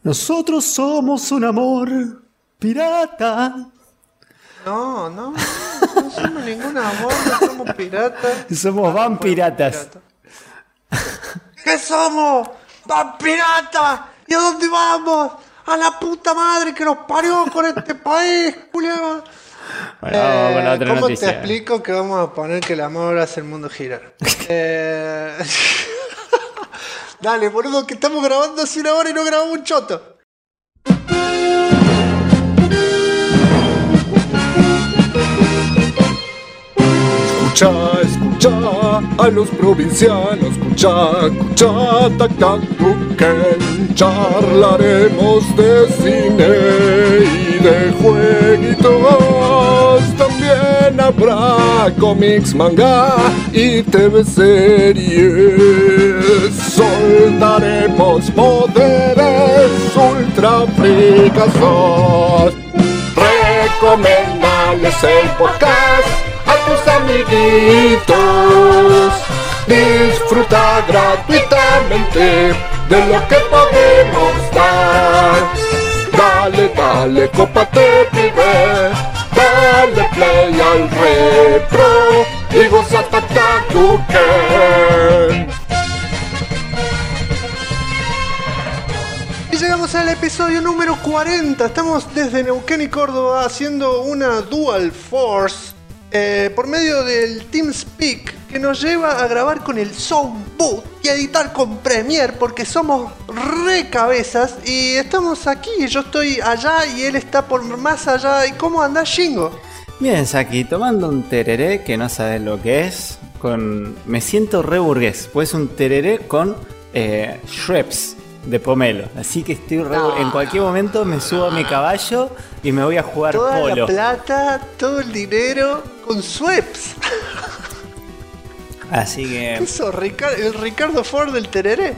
Nosotros somos un amor pirata. No somos ningún amor, no somos piratas. Somos vampiratas. ¿Qué somos? ¡Vampiratas! ¿Y a dónde vamos? ¡A la puta madre que nos parió con este país, culiao! Bueno, vamos con la otra ¿Cómo noticia. te explico que vamos a poner que el amor hace el mundo girar? Dale, boludo, que estamos grabando hace una hora y no grabamos un choto. Escucha a los provincianos, escucha, tac, tac, tuquen. Charlaremos de cine y de jueguitos. También habrá cómics, manga y TV series. Soltaremos poderes ultra fricazos. Recomendales el podcast a tus amiguitos. Disfruta gratuitamente de lo que podemos dar. Dale, cópate, pibe. Dale play al repro y goza Tuken. Y llegamos al episodio número 40. Estamos desde Neuquén y Córdoba haciendo una Dual Force por medio del TeamSpeak, que nos lleva a grabar con el Soundboot y a editar con Premiere, porque somos re cabezas y estamos aquí. Yo estoy allá y él está por más allá. ¿Y cómo andás, Shingo? Bien, Saki, tomando un tereré que no sabes lo que es. Me siento re burgués, pues un tereré con shreps de pomelo. Así que estoy en cualquier momento me subo a mi caballo y me voy a jugar toda polo. La plata, todo el dinero con Sweps. Así que... ¿Qué sos, el Ricardo Ford del tereré?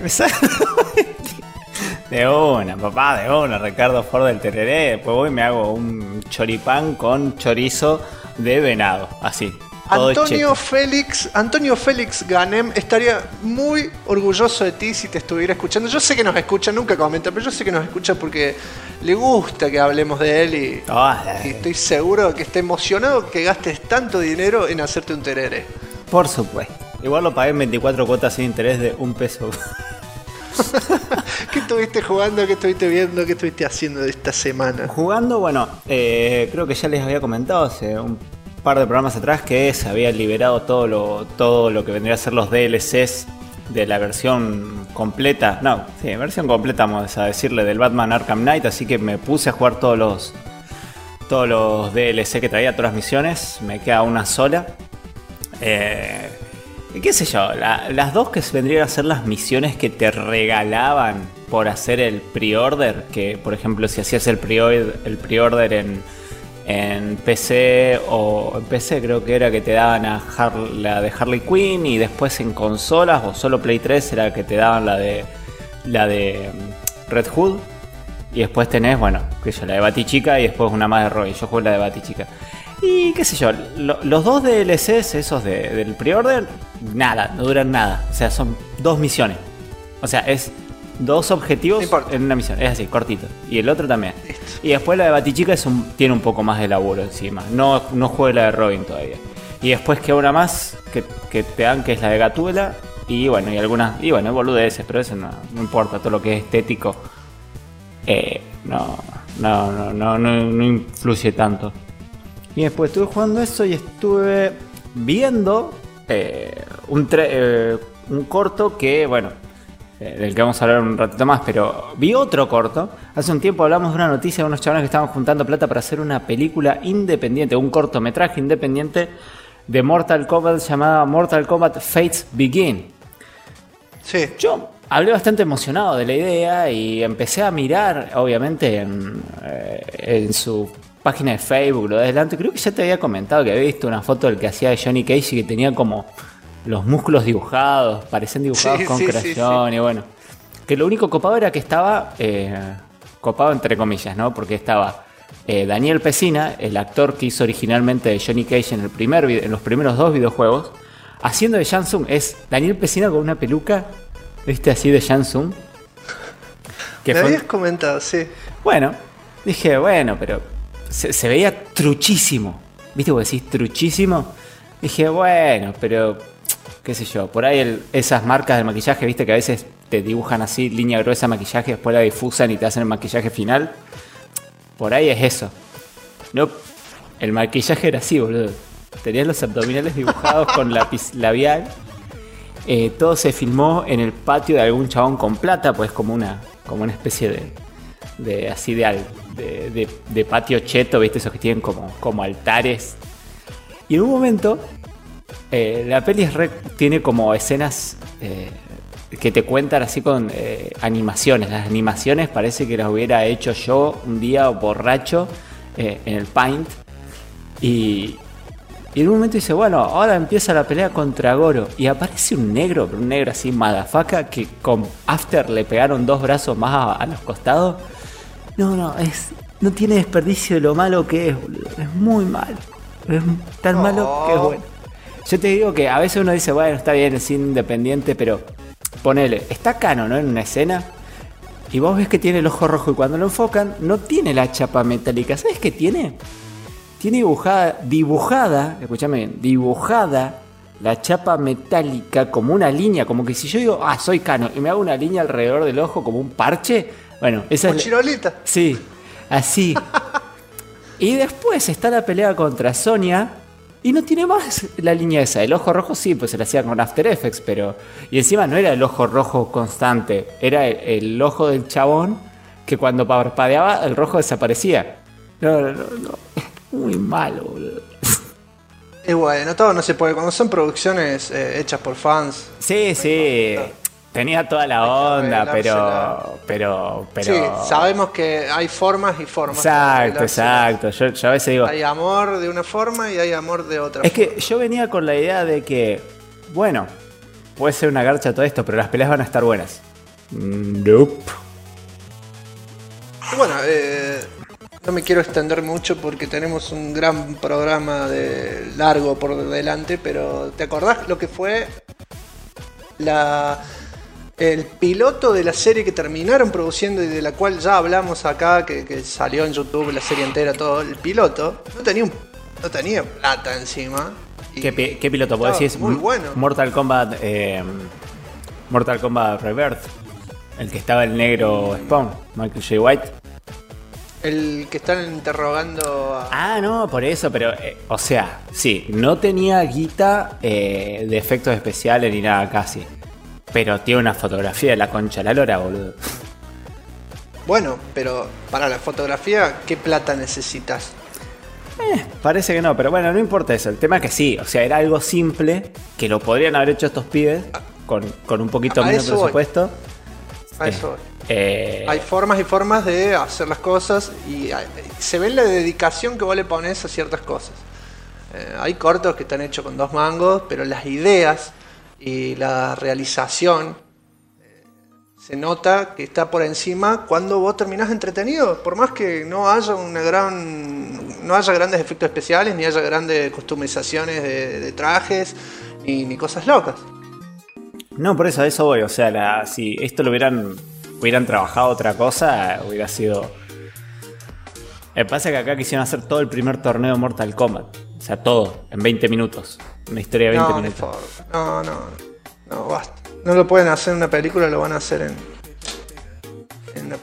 De una, papá, de una, Ricardo Ford del tereré. Después voy y me hago un choripán con chorizo de venado, así. Antonio Félix Ganem estaría muy orgulloso de ti si te estuviera escuchando. Yo sé que nos escucha, nunca comenta, pero yo sé que nos escucha porque le gusta que hablemos de él y estoy seguro que está emocionado que gastes tanto dinero en hacerte un tereré. Por supuesto. Igual lo pagué en 24 cuotas sin interés de $1. ¿Qué estuviste jugando? ¿Qué estuviste viendo? ¿Qué estuviste haciendo de esta semana? Jugando, bueno, creo que ya les había comentado hace un par de programas atrás que se había liberado todo lo que vendría a ser los DLCs de la versión completa. No, sí, versión completa, vamos a decirle, del Batman Arkham Knight. Así que me puse a jugar todos los DLC que traía, todas las misiones. Me queda una sola. Qué sé yo, las dos que vendrían a ser las misiones que te regalaban por hacer el pre-order, que por ejemplo si hacías el pre-order en PC, o en PC creo que era que te daban la de Harley Quinn, y después en consolas o solo Play 3 era que te daban la de Red Hood, y después tenés, bueno, que yo, la de Batichica y después una más de Roy. Yo juego la de Batichica. Y qué sé yo, los dos DLCs esos del pre-order, nada, no duran nada. O sea, son dos misiones. O sea, es dos objetivos en una misión. Es así, cortito. Y el otro también. Listo. Y después la de Batichica tiene un poco más de laburo encima. No jugué la de Robin todavía. Y después queda una más que te dan, que es la de Gatúbela. Y bueno, y algunas. Y bueno, boludeces, pero eso no importa. Todo lo que es estético no influye tanto. Y después estuve jugando eso y estuve viendo un corto que, bueno, del que vamos a hablar un ratito más, pero vi otro corto. Hace un tiempo hablamos de una noticia de unos chavales que estaban juntando plata para hacer una película independiente, un cortometraje independiente de Mortal Kombat llamada Mortal Kombat Fates Begin. Sí. Yo hablé bastante emocionado de la idea y empecé a mirar, obviamente, en su página de Facebook, lo de adelante. Creo que ya te había comentado que había visto una foto del que hacía de Johnny Cage y que tenía como los músculos dibujados, parecían dibujados con crayón. Sí. Y bueno, que lo único copado era que estaba copado entre comillas, ¿no? Porque estaba Daniel Pesina, el actor que hizo originalmente de Johnny Cage en los primeros dos videojuegos, haciendo de Shang Tsung. Es Daniel Pesina con una peluca, ¿viste? Así de Shang Tsung. Que Me fue- habías comentado, sí. Bueno, dije, bueno, pero se veía truchísimo. ¿Viste vos decís truchísimo? Dije, bueno, pero qué sé yo, por ahí esas marcas de maquillaje, viste que a veces te dibujan así línea gruesa de maquillaje, después la difusan y te hacen el maquillaje final. Por ahí es eso. No, el maquillaje era así, boludo. Tenías los abdominales dibujados con lápiz labial. Todo se filmó en el patio de algún chabón con plata, pues como una especie de así de patio cheto, viste, esos que tienen como altares. Y en un momento la peli tiene como escenas que te cuentan así con animaciones. Las animaciones parece que las hubiera hecho yo un día borracho en el Paint. Y en un momento dice, bueno, ahora empieza la pelea contra Goro. Y aparece un negro así, madafaca, que con After le pegaron 2 brazos más a los costados. No tiene desperdicio de lo malo que es, boludo. Es muy malo. Es tan malo que es bueno. Yo te digo que a veces uno dice, bueno, está bien, es independiente, pero ponele, está Cano, ¿no? En una escena. Y vos ves que tiene el ojo rojo y cuando lo enfocan, no tiene la chapa metálica. ¿Sabes qué tiene? Tiene dibujada, escúchame bien, dibujada la chapa metálica como una línea, como que si yo digo, soy Cano, y me hago una línea alrededor del ojo como un parche, bueno, esa es... Mochilolita. Sí, así. Y después está la pelea contra Sonia y no tiene más la línea esa. El ojo rojo sí, pues se la hacía con After Effects, pero... Y encima no era el ojo rojo constante, era el ojo del chabón que cuando parpadeaba el rojo desaparecía. No. Muy malo, boludo. Y bueno, todo no se puede. Cuando son producciones hechas por fans. Sí. Tenía toda la onda, pero... Sí, sabemos que hay formas y formas. Exacto. Yo a veces digo... Hay amor de una forma y hay amor de otra Es forma. que yo venía con la idea de que, bueno, puede ser una garcha todo esto, pero las peleas van a estar buenas. Nope. Y bueno, no me quiero extender mucho porque tenemos un gran programa largo por delante, pero ¿te acordás lo que fue el piloto de la serie que terminaron produciendo y de la cual ya hablamos acá, que salió en YouTube, la serie entera, todo? El piloto no tenía plata encima. ¿Qué piloto? ¿Vos decís? Muy bueno. Mortal Kombat Rebirth. El que estaba el negro Spawn, Michael J. White. El que están interrogando a... No, por eso, pero, o sea, sí, no tenía guita de efectos especiales ni nada casi. Pero tiene una fotografía de la concha de la lora, boludo. Bueno, pero para la fotografía, ¿qué plata necesitas? Parece que no, pero bueno, no importa eso. El tema es que sí, o sea, era algo simple que lo podrían haber hecho estos pibes con un poquito menos de presupuesto. A eso voy. Hay formas y formas de hacer las cosas y se ve la dedicación que vos le pones a ciertas cosas. Hay cortos que están hechos con 2 mangos, pero las ideas y la realización se nota que está por encima cuando vos terminás entretenido, por más que no haya no haya grandes efectos especiales, ni haya grandes customizaciones de trajes, ni cosas locas. No, por eso a eso voy. O sea, si esto lo hubieran trabajado otra cosa, hubiera sido... Me pasa que acá quisieron hacer todo el primer torneo de Mortal Kombat. O sea, todo, en 20 minutos. Una historia de 20 minutos. No, basta. No lo pueden hacer en una película, lo van a hacer en una...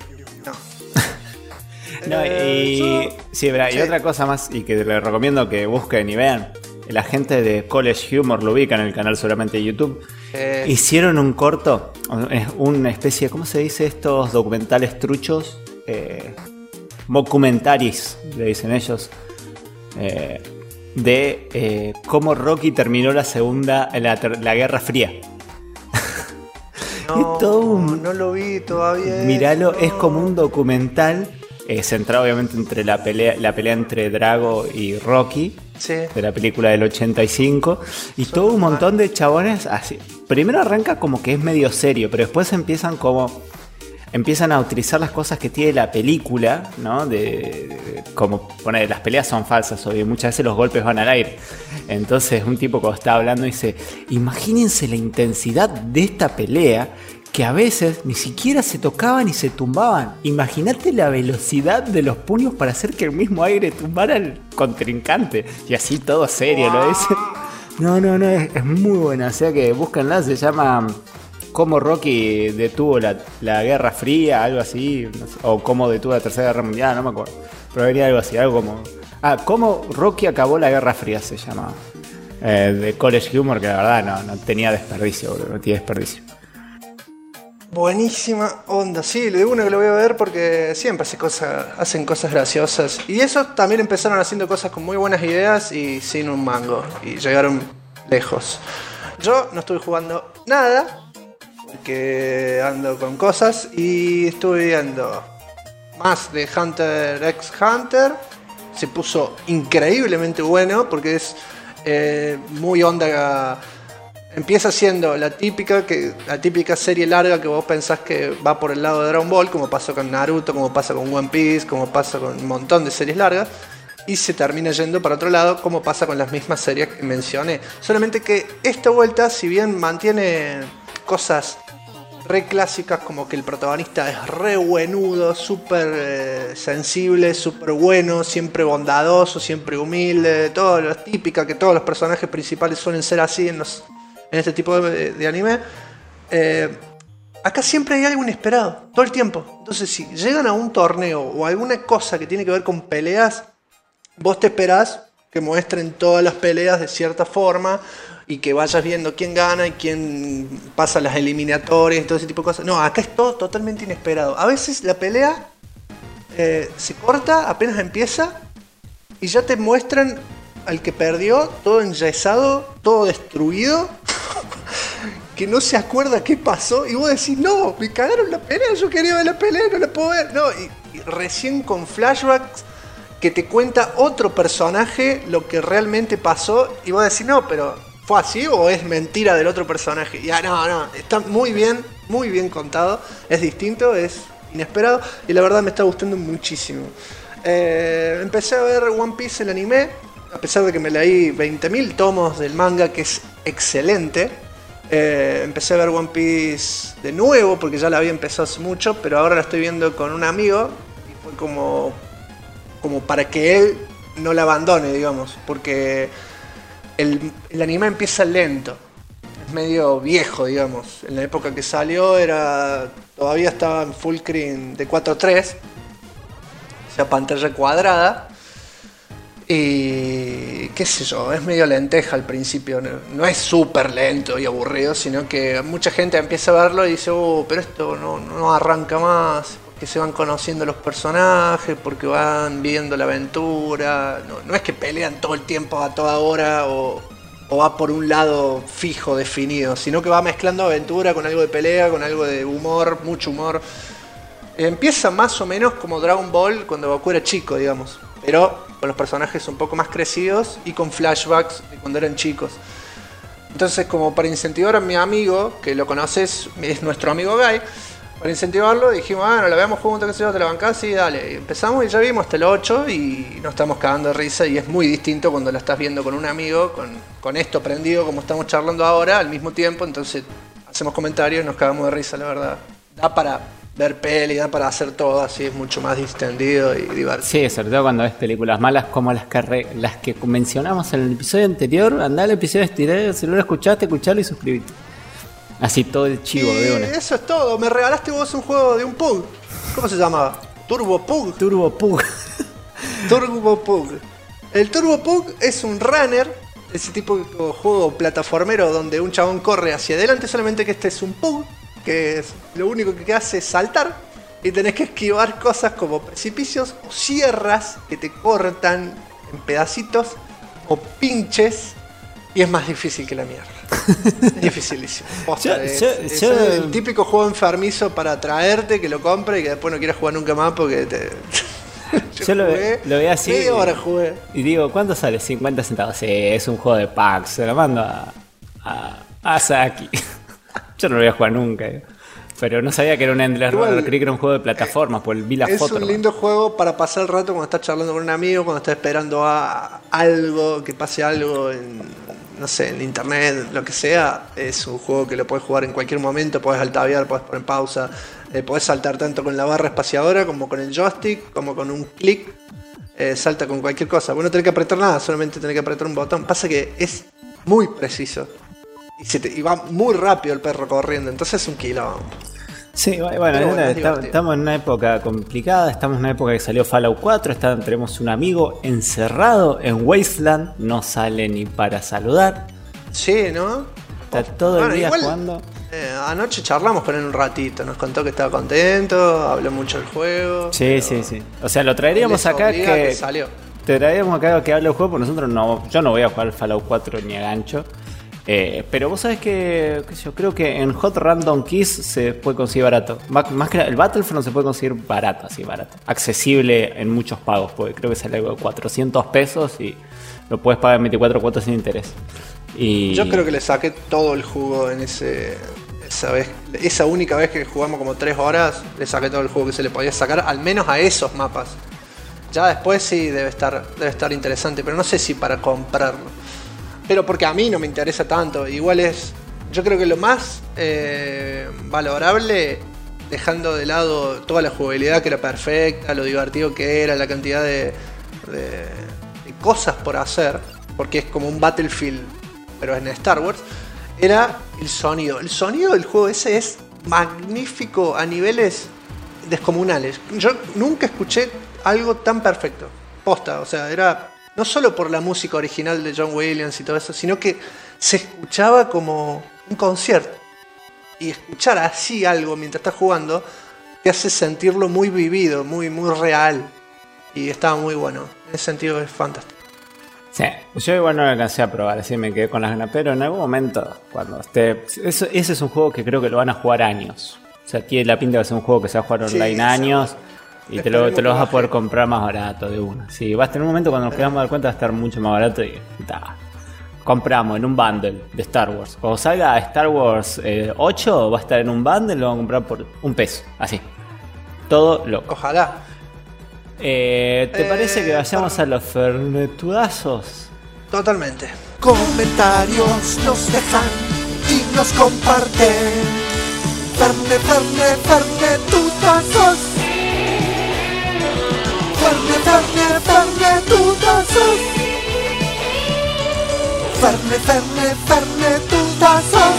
No, sí, verdad, y otra cosa más, y que les recomiendo que busquen y vean. La gente de College Humor lo ubica en el canal seguramente de YouTube. Hicieron un corto, una especie, ¿cómo se dice estos documentales truchos? Mockumentaries, le dicen ellos. De cómo Rocky terminó la Guerra Fría. No lo vi todavía. Míralo, es como un documental centrado obviamente entre la pelea entre Drago y Rocky. Sí. De la película del 85 y todo un montón de chabones así. Primero arranca como que es medio serio, pero después empiezan a utilizar las cosas que tiene la película, ¿no? Como poner, las peleas son falsas, obvio, muchas veces los golpes van al aire. Entonces un tipo cuando está hablando dice, imagínense la intensidad de esta pelea, que que a veces ni siquiera se tocaban y se tumbaban. Imagínate la velocidad de los puños para hacer que el mismo aire tumbara al contrincante. Y así todo serio lo dice. No, es muy buena. O sea que búsquenla, se llama Cómo Rocky detuvo la Guerra Fría, algo así. No sé, o Cómo detuvo la Tercera Guerra Mundial, no me acuerdo. Pero venía algo así, algo como... Cómo Rocky acabó la Guerra Fría se llama. De College Humor, que la verdad no tenía desperdicio, bro, no tiene desperdicio. Buenísima onda, sí, de uno que lo voy a ver porque siempre hacen cosas graciosas. Y esos también empezaron haciendo cosas con muy buenas ideas y sin un mango. Y llegaron lejos. Yo no estuve jugando nada porque ando con cosas y estuve viendo más de Hunter x Hunter. Se puso increíblemente bueno porque es muy onda. Empieza siendo la típica serie larga que vos pensás que va por el lado de Dragon Ball, como pasó con Naruto, como pasa con One Piece, como pasa con un montón de series largas, y se termina yendo para otro lado, como pasa con las mismas series que mencioné. Solamente que esta vuelta, si bien mantiene cosas re clásicas, como que el protagonista es re buenudo, súper sensible, súper bueno, siempre bondadoso, siempre humilde, todo lo típica que todos los personajes principales suelen ser así en este tipo de anime. Acá siempre hay algo inesperado, todo el tiempo. Entonces, si llegan a un torneo o alguna cosa que tiene que ver con peleas, vos te esperás que muestren todas las peleas de cierta forma y que vayas viendo quién gana y quién pasa las eliminatorias y todo ese tipo de cosas. No, acá es todo totalmente inesperado. A veces la pelea se corta, apenas empieza, y ya te muestran al que perdió, todo enyesado, todo destruido, que no se acuerda qué pasó, y vos decís, no, me cagaron la pelea, yo quería ver la pelea, no la puedo ver. No, y recién con flashbacks que te cuenta otro personaje lo que realmente pasó, y vos decís, no, pero ¿fue así o es mentira del otro personaje? Y no, está muy bien contado, es distinto, es inesperado, y la verdad me está gustando muchísimo. Empecé a ver One Piece, el anime, a pesar de que me leí 20.000 tomos del manga, que es excelente. Empecé a ver One Piece de nuevo, porque ya la había empezado hace mucho, pero ahora la estoy viendo con un amigo, y fue como para que él no la abandone, digamos, porque el anime empieza lento, es medio viejo, digamos. En la época que salió todavía estaba en full screen de 4:3, o sea, pantalla cuadrada. Y qué sé yo, es medio lenteja al principio, no es súper lento y aburrido, sino que mucha gente empieza a verlo y dice, pero esto no arranca más, porque se van conociendo los personajes, porque van viendo la aventura, no es que pelean todo el tiempo a toda hora o va por un lado fijo, definido, sino que va mezclando aventura con algo de pelea, con algo de humor, mucho humor. Empieza más o menos como Dragon Ball cuando Goku era chico, digamos, pero con los personajes un poco más crecidos y con flashbacks de cuando eran chicos. Entonces, como para incentivar a mi amigo, que lo conoces, es nuestro amigo Guy, para incentivarlo dijimos, bueno, la veamos juntos, qué sé yo, te la bancás, y dale. Y empezamos y ya vimos hasta el 8 y nos estamos cagando de risa, y es muy distinto cuando la estás viendo con un amigo, con esto prendido como estamos charlando ahora al mismo tiempo. Entonces hacemos comentarios y nos cagamos de risa, la verdad. Da para ver peli, da para hacer todo, así es mucho más distendido y divertido. Sí, sobre todo cuando ves películas malas como las que mencionamos en el episodio anterior. Andá al episodio estiré, si no lo escuchaste, escuchalo y suscribite. Así todo el chivo de una. Eso es todo. Me regalaste vos un juego de un Pug. ¿Cómo se llamaba? Turbo Pug. Turbo Pug. Turbo Pug. El Turbo Pug es un runner, ese tipo de juego plataformero donde un chabón corre hacia adelante, solamente que este es un Pug, que lo único que hace es saltar y tenés que esquivar cosas como precipicios o sierras que te cortan en pedacitos o pinches, y es más difícil que la mierda. Es dificilísimo. Es el típico juego enfermizo para atraerte, que lo compre y que después no quieras jugar nunca más porque yo lo veo así. Media hora jugué. Y digo, ¿cuánto sale? 50 centavos. Sí, es un juego de packs. Se lo mando a Saki. Yo no lo voy a jugar nunca. Pero no sabía que era un Endless Runner. Creí que era un juego de plataformas, pues vi la foto. Es un lindo juego para pasar el rato cuando estás charlando con un amigo, cuando estás esperando a algo, que pase algo en no sé, en internet, lo que sea, es un juego que lo puedes jugar en cualquier momento, puedes altavear, puedes poner pausa, puedes saltar tanto con la barra espaciadora como con el joystick, como con un clic, salta con cualquier cosa. Vos no tenés que apretar nada, solamente tenés que apretar un botón. Pasa que es muy preciso y va muy rápido el perro corriendo, entonces es un quilombo. Sí, bueno, estamos en una época complicada, estamos en una época que salió Fallout 4, tenemos un amigo encerrado en Wasteland, no sale ni para saludar. Sí, ¿no? Está todo el día jugando. Anoche charlamos con él un ratito, nos contó que estaba contento, habló mucho del juego. Sí. O sea, lo traeríamos acá que salió. Te traeríamos acá que hable el juego, porque nosotros yo no voy a jugar al Fallout 4 ni a gancho. Pero vos sabés que yo creo que en Hot Random Keys se puede conseguir barato. Más que el Battlefront se puede conseguir barato, así barato. Accesible en muchos pagos, porque creo que sale algo de 400 pesos y lo puedes pagar en 24 cuotas sin interés. Y yo creo que le saqué todo el jugo en esa única vez que jugamos como 3 horas, le saqué todo el jugo que se le podía sacar, al menos a esos mapas. Ya después sí debe estar interesante, pero no sé si para comprarlo. Pero porque a mí no me interesa tanto. Igual yo creo que lo más valorable, dejando de lado toda la jugabilidad que era perfecta, lo divertido que era, la cantidad de cosas por hacer, porque es como un Battlefield, pero en Star Wars, era el sonido. El sonido del juego ese es magnífico a niveles descomunales. Yo nunca escuché algo tan perfecto. Posta, o sea, era no solo por la música original de John Williams y todo eso, sino que se escuchaba como un concierto. Y escuchar así algo mientras estás jugando te hace sentirlo muy vivido, muy, muy real. Y estaba muy bueno. En ese sentido es fantástico. Sí, yo igual no lo alcancé a probar, así me quedé con las ganas. Pero en algún momento, cuando esté... Ese es un juego que creo que lo van a jugar años. O sea, tiene la pinta de ser un juego que se va a jugar online años. Y te lo vas a poder comprar más barato de una. Sí, va a estar un momento cuando nos quedamos a dar cuenta va a estar mucho más barato y compramos en un bundle de Star Wars. Cuando salga Star Wars 8 va a estar en un bundle, lo van a comprar por $1. Así. Todo loco. Ojalá. ¿Te parece que vayamos a los fernetudazos? Totalmente. Comentarios nos dejan y nos comparten. Fernetudazos. Fernetudazos. Fernetudazos.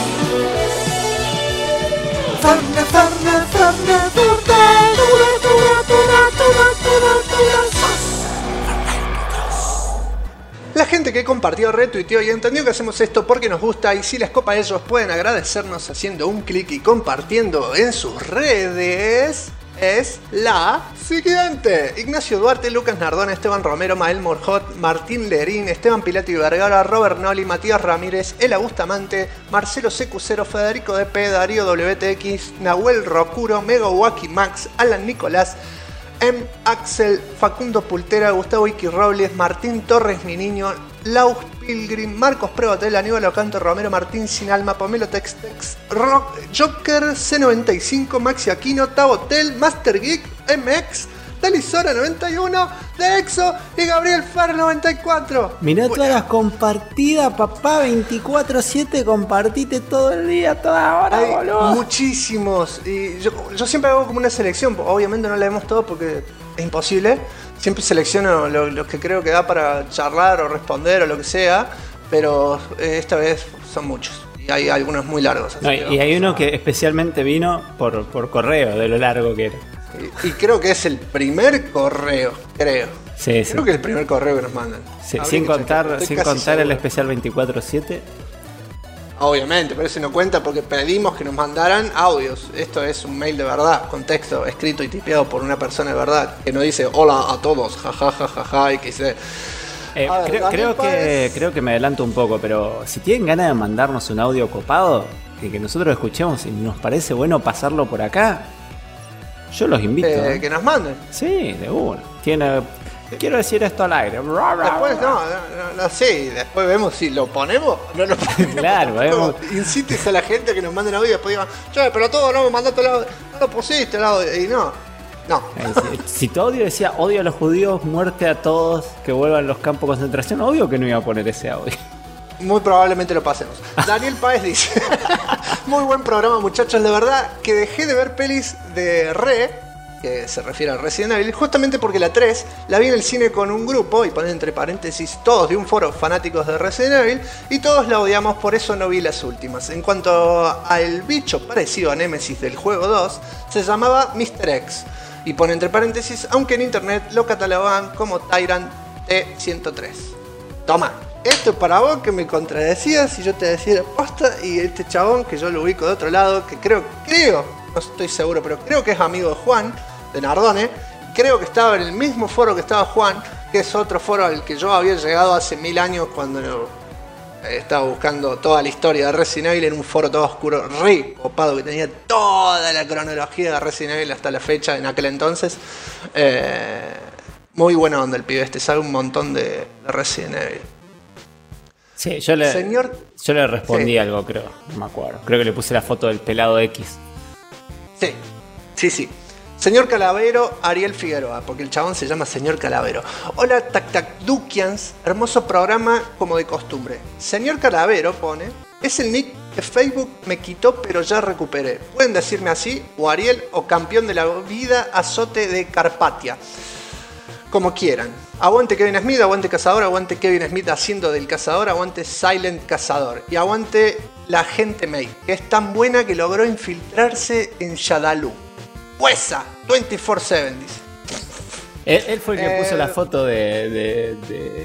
La gente que compartió, retuiteó y entendió que hacemos esto porque nos gusta, y si les copa a ellos pueden agradecernos haciendo un clic y compartiendo en sus redes, es la siguiente: Ignacio Duarte, Lucas Nardona, Esteban Romero, Mael Morjot, Martín Lerín, Esteban Pilati Vergara, Robert Noli, Matías Ramírez, Ela Bustamante, Marcelo Secucero, Federico DP, Darío WTX, Nahuel Rocuro, Mego Waki Max, Alan Nicolás, M. Axel, Facundo Pultera, Gustavo Iki Robles, Martín Torres Mi Niño, Laus Pilgrim, Marcos Prevotel, Aníbal Ocanto, Romero Martín Sin Alma, Pomelo Textex, Rock, Joker, C95, Maxi Aquino, Tabotel, Master Geek, MX, Delisora 91, de EXO y Gabriel Far 94. Mirá todas las compartidas, papá, 24/7, compartite todo el día, toda hora, hay boludo. Muchísimos. Y yo siempre hago como una selección. Obviamente no leemos todo porque es imposible. Siempre selecciono los que creo que da para charlar o responder o lo que sea. Pero esta vez son muchos. Y hay algunos muy largos. No, y hay uno que especialmente vino por correo, de lo largo que era. Y creo que es el primer correo, creo. Sí, creo que es el primer correo que nos mandan. Sí, sin contar el especial 24/7. Obviamente, pero ese no cuenta porque pedimos que nos mandaran audios. Esto es un mail de verdad, con texto escrito y tipeado por una persona de verdad, que no dice hola a todos, jajajajaja, y que dice... creo que me adelanto un poco, pero si tienen ganas de mandarnos un audio copado, que nosotros escuchemos y nos parece bueno pasarlo por acá, yo los invito. Que nos manden. Sí, de una. Quiero decir esto al aire. Después no sé, después vemos si lo ponemos o no lo ponemos. Claro, vemos. Incites a la gente que nos manden audio y después digan, che, pero todo no me mandaste el audio, no lo pusiste el audio. Y no. Si tu audio decía odio a los judíos, muerte a todos, que vuelvan a los campos de concentración, obvio que no iba a poner ese audio. Muy probablemente lo pasemos. Daniel Páez dice: muy buen programa, muchachos. De verdad que dejé de ver pelis de que se refiere a Resident Evil, justamente porque la 3 la vi en el cine con un grupo, y ponen entre paréntesis todos de un foro fanáticos de Resident Evil, y todos la odiamos, por eso no vi las últimas. En cuanto al bicho parecido a Nemesis del juego 2, se llamaba Mr. X, y pone entre paréntesis, aunque en internet lo catalogaban como Tyrant T-103. Toma, esto es para vos que me contradecías y yo te decía posta, y este chabón que yo lo ubico de otro lado, que creo, no estoy seguro, pero creo que es amigo de Juan, de Nardone, creo que estaba en el mismo foro que estaba Juan, que es otro foro al que yo había llegado hace 1000 años cuando estaba buscando toda la historia de Resident Evil en un foro todo oscuro, re copado, que tenía toda la cronología de Resident Evil hasta la fecha en aquel entonces. Muy buena onda el pibe este, sabe un montón de Resident Evil. Sí, yo le respondí algo, creo, no me acuerdo. Creo que le puse la foto del pelado X. Sí. Señor Calavero, Ariel Figueroa, porque el chabón se llama Señor Calavero. Hola, Tactacdukians, hermoso programa como de costumbre. Señor Calavero pone: es el nick que Facebook me quitó, pero ya recuperé. Pueden decirme así, o Ariel, o campeón de la vida, azote de Carpatia. Como quieran. Aguante Kevin Smith, aguante Cazador, aguante Kevin Smith haciendo del Cazador, aguante Silent Cazador. Y aguante la gente May, que es tan buena que logró infiltrarse en Shadaloo. Huesa, 24/7 dice. Él fue el que puso la foto de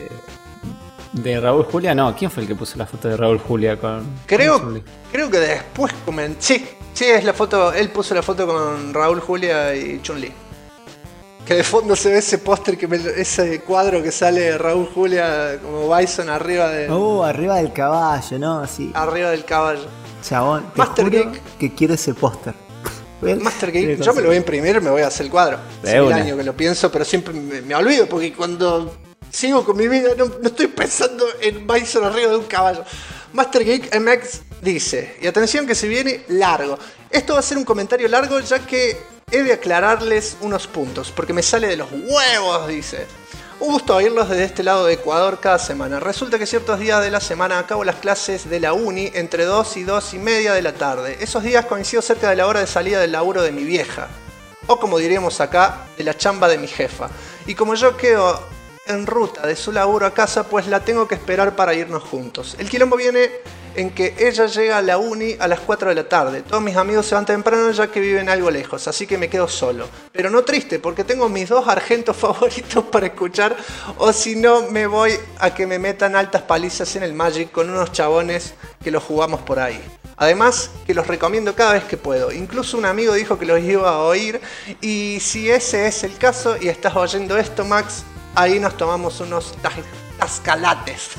Raúl Julia. No, ¿quién fue el que puso la foto de Raúl Julia con creo que después comenté. Sí, es la foto. Él puso la foto con Raúl Julia y Chun-Li. Que de fondo se ve ese póster, ese cuadro que sale Raúl Julia como Bison arriba de. Arriba del caballo, ¿no? Sí. Arriba del caballo. Chabón, Master Geek, que quiero ese póster. Master Geek, yo me lo voy a imprimir, me voy a hacer el cuadro. Hace 1000 años que lo pienso, pero siempre me olvido, porque cuando sigo con mi vida no estoy pensando en Bison arriba de un caballo. Master Geek MX dice, y atención que se viene largo. Esto va a ser un comentario largo, ya que he de aclararles unos puntos, porque me sale de los huevos, dice. Un gusto oírlos desde este lado de Ecuador cada semana. Resulta que ciertos días de la semana acabo las clases de la uni entre 2 y 2 y media de la tarde. Esos días coincido cerca de la hora de salida del laburo de mi vieja. O como diríamos acá, de la chamba de mi jefa. Y como yo quedo en ruta de su laburo a casa, pues la tengo que esperar para irnos juntos. El quilombo viene en que ella llega a la uni a las 4 de la tarde. Todos mis amigos se van temprano ya que viven algo lejos, así que me quedo solo. Pero no triste, porque tengo mis 2 argentos favoritos para escuchar, o si no me voy a que me metan altas palizas en el Magic con unos chabones que los jugamos por ahí. Además, que los recomiendo cada vez que puedo. Incluso un amigo dijo que los iba a oír, y si ese es el caso y estás oyendo esto, Max, ahí nos tomamos unos tascalates.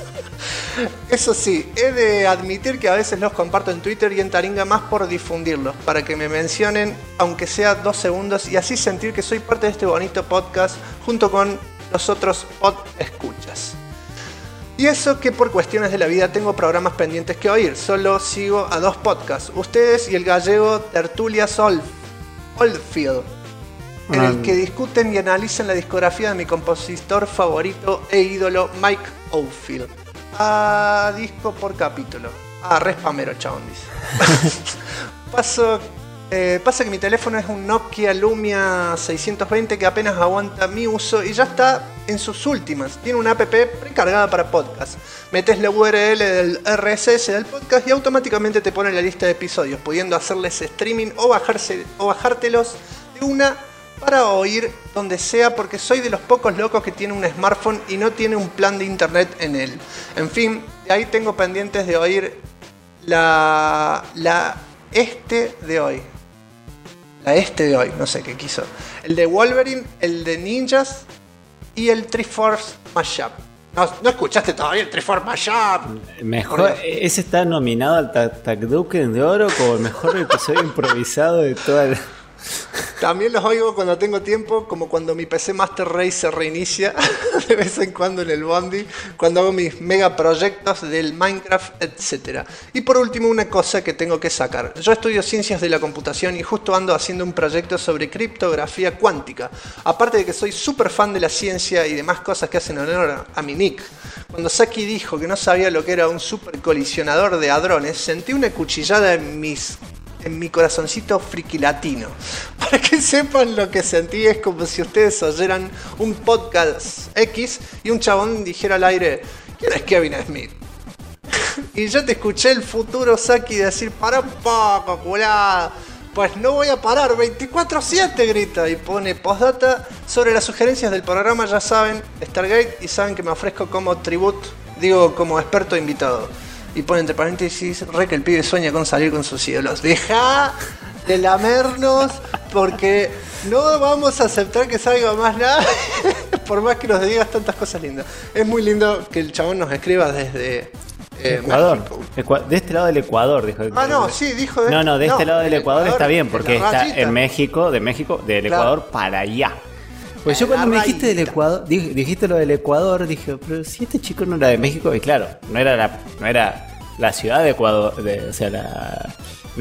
Eso sí, he de admitir que a veces los comparto en Twitter y en Taringa más por difundirlos, para que me mencionen, aunque sea 2 segundos, y así sentir que soy parte de este bonito podcast junto con los otros escuchas. Y eso que por cuestiones de la vida tengo programas pendientes que oír, solo sigo a 2 podcasts, ustedes y el gallego Tertulias Oldfield, en el que discuten y analizan la discografía de mi compositor favorito e ídolo Mike Oldfield. A disco por capítulo. Re spamero, chabón, dice. Pasa que mi teléfono es un Nokia Lumia 620 que apenas aguanta mi uso y ya está en sus últimas. Tiene una app precargada para podcast. Metes la URL del RSS del podcast y automáticamente te pone la lista de episodios, pudiendo hacerles streaming o bajártelos de una para oír donde sea, porque soy de los pocos locos que tiene un smartphone y no tiene un plan de internet en él. En fin, de ahí tengo pendientes de oír la de hoy. La de hoy, no sé qué quiso. El de Wolverine, el de Ninjas y el Triforce Mashup. ¿No escuchaste todavía el Triforce Mashup? Mejor, ese está nominado al Tacduken de Oro como el mejor episodio improvisado de toda la... También los oigo cuando tengo tiempo, como cuando mi PC Master Race se reinicia de vez en cuando en el Bondi, cuando hago mis mega proyectos del Minecraft, etc. Y por último, una cosa que tengo que sacar. Yo estudio ciencias de la computación y justo ando haciendo un proyecto sobre criptografía cuántica. Aparte de que soy súper fan de la ciencia y demás cosas que hacen honor a mi nick. Cuando Saki dijo que no sabía lo que era un super colisionador de hadrones, sentí una cuchillada en mi corazoncito friki latino. Para que sepan lo que sentí, es como si ustedes oyeran un podcast X y un chabón dijera al aire: ¿quién es Kevin Smith? Y yo te escuché el futuro Saki decir: para un poco, culada. Pues no voy a parar, 24/7 grita, y pone postdata sobre las sugerencias del programa, ya saben, Stargate, y saben que me ofrezco como como experto invitado. Y pone entre paréntesis: re que el pibe sueña con salir con sus ídolos. Deja de lamernos, porque no vamos a aceptar que salga más nada, por más que nos digas tantas cosas lindas. Es muy lindo que el chabón nos escriba desde Ecuador. De este lado del Ecuador, dijo. No, sí, dijo. No, de este lado del Ecuador está bien, porque está rayita. en México, del Ecuador para allá. Pues yo cuando me dijiste del Ecuador, dijiste lo del Ecuador, dije, pero si este chico no era de México, y claro, no era la ciudad de Ecuador, no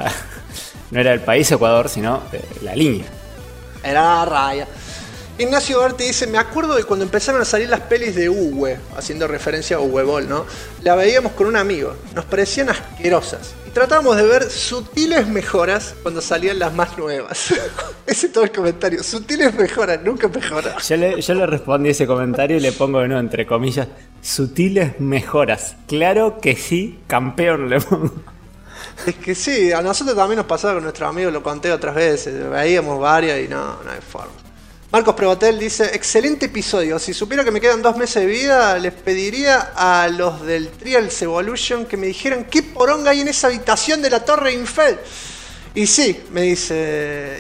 era el país Ecuador, sino la línea. Era la raya. Ignacio Arte dice: me acuerdo de cuando empezaron a salir las pelis de Uwe, haciendo referencia a Uwe Boll, ¿no? La veíamos con un amigo, nos parecían asquerosas y tratábamos de ver sutiles mejoras cuando salían las más nuevas. Ese es todo el comentario: sutiles mejoras, nunca mejoras. Yo le respondí ese comentario y le pongo, entre comillas, sutiles mejoras. Claro que sí, campeón, le pongo. Es que sí, a nosotros también nos pasaba con nuestros amigos, lo conté otras veces, veíamos varias y no hay forma. Marcos Prevotel dice: excelente episodio, si supiera que me quedan 2 meses de vida, les pediría a los del Trials Evolution que me dijeran qué poronga hay en esa habitación de la Torre Eiffel. Y sí, me dice,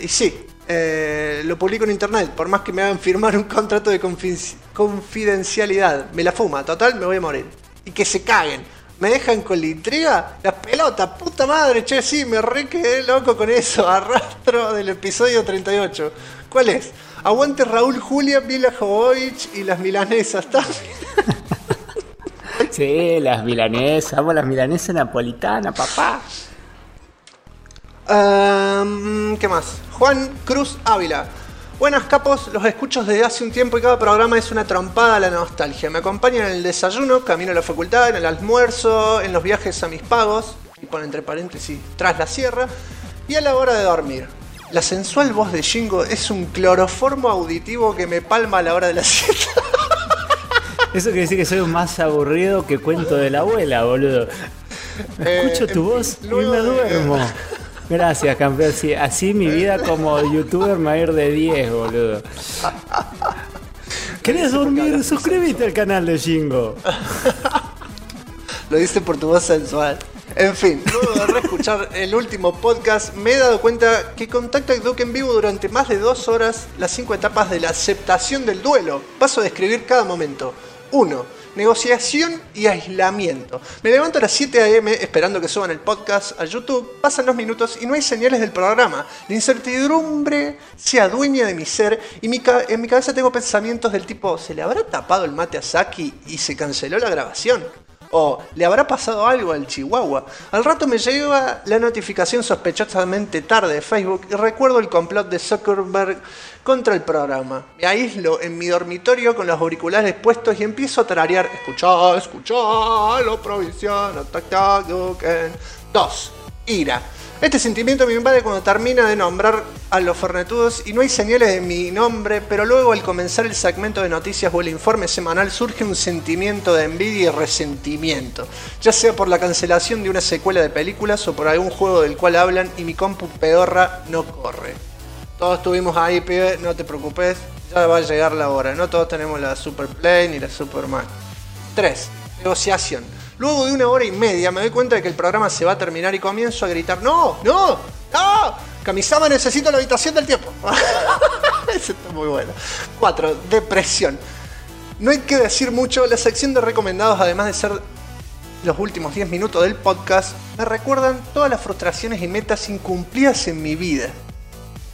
lo publico en internet, por más que me hagan firmar un contrato de confidencialidad, me la fuma, total, me voy a morir. Y que se caguen. ¿Me dejan con la intriga? La pelota, puta madre, che, sí, me re quedé loco con eso. Arrastro del episodio 38. ¿Cuál es? Aguante Raúl Julia, Mila Jovovich y las milanesas también. Sí, las milanesas, amo las milanesas napolitanas, papá. ¿Qué más? Juan Cruz Ávila. Buenas capos, los escucho desde hace un tiempo y cada programa es una trompada a la nostalgia. Me acompañan en el desayuno, camino a la facultad, en el almuerzo, en los viajes a mis pagos, y pone entre paréntesis, tras la sierra, y a la hora de dormir. La sensual voz de Jingo es un cloroformo auditivo que me palma a la hora de la siesta. Eso quiere decir que soy más aburrido que cuento de la abuela, boludo. Escucho tu voz y me duermo. Gracias, campeón. Así mi vida como youtuber me va a ir de 10, boludo. ¿Querés dormir? Suscríbete al canal de Jingo. Lo dice por tu voz sensual. En fin, luego de reescuchar el último podcast, me he dado cuenta que con Tac Tac Duke en vivo durante más de 2 horas, las 5 etapas de la aceptación del duelo. Paso a describir cada momento. 1. Negociación y aislamiento. Me levanto a las 7 a.m. esperando que suban el podcast a YouTube. Pasan los minutos y no hay señales del programa. La incertidumbre se adueña de mi ser y en mi cabeza tengo pensamientos del tipo: ¿se le habrá tapado el mate a Saki y se canceló la grabación? ¿O le habrá pasado algo al Chihuahua? Al rato me llega la notificación sospechosamente tarde de Facebook y recuerdo el complot de Zuckerberg contra el programa. Me aíslo en mi dormitorio con los auriculares puestos y empiezo a tararear: escuchá, lo provinciano, tac tac duquen. 2. Ira. Este sentimiento me invade cuando termina de nombrar a los fornetudos y no hay señales de mi nombre, pero luego al comenzar el segmento de noticias o el informe semanal surge un sentimiento de envidia y resentimiento, ya sea por la cancelación de una secuela de películas o por algún juego del cual hablan y mi compu pedorra no corre. Todos estuvimos ahí, pibe, no te preocupes, ya va a llegar la hora, no todos tenemos la Super Play ni la Super Mac. 3. Negociación. Luego de 1 hora y media me doy cuenta de que el programa se va a terminar y comienzo a gritar: ¡No! Kamisama, necesito la habitación del tiempo. Eso está muy bueno. 4. Depresión. No hay que decir mucho, la sección de recomendados, además de ser los últimos 10 minutos del podcast, me recuerdan todas las frustraciones y metas incumplidas en mi vida.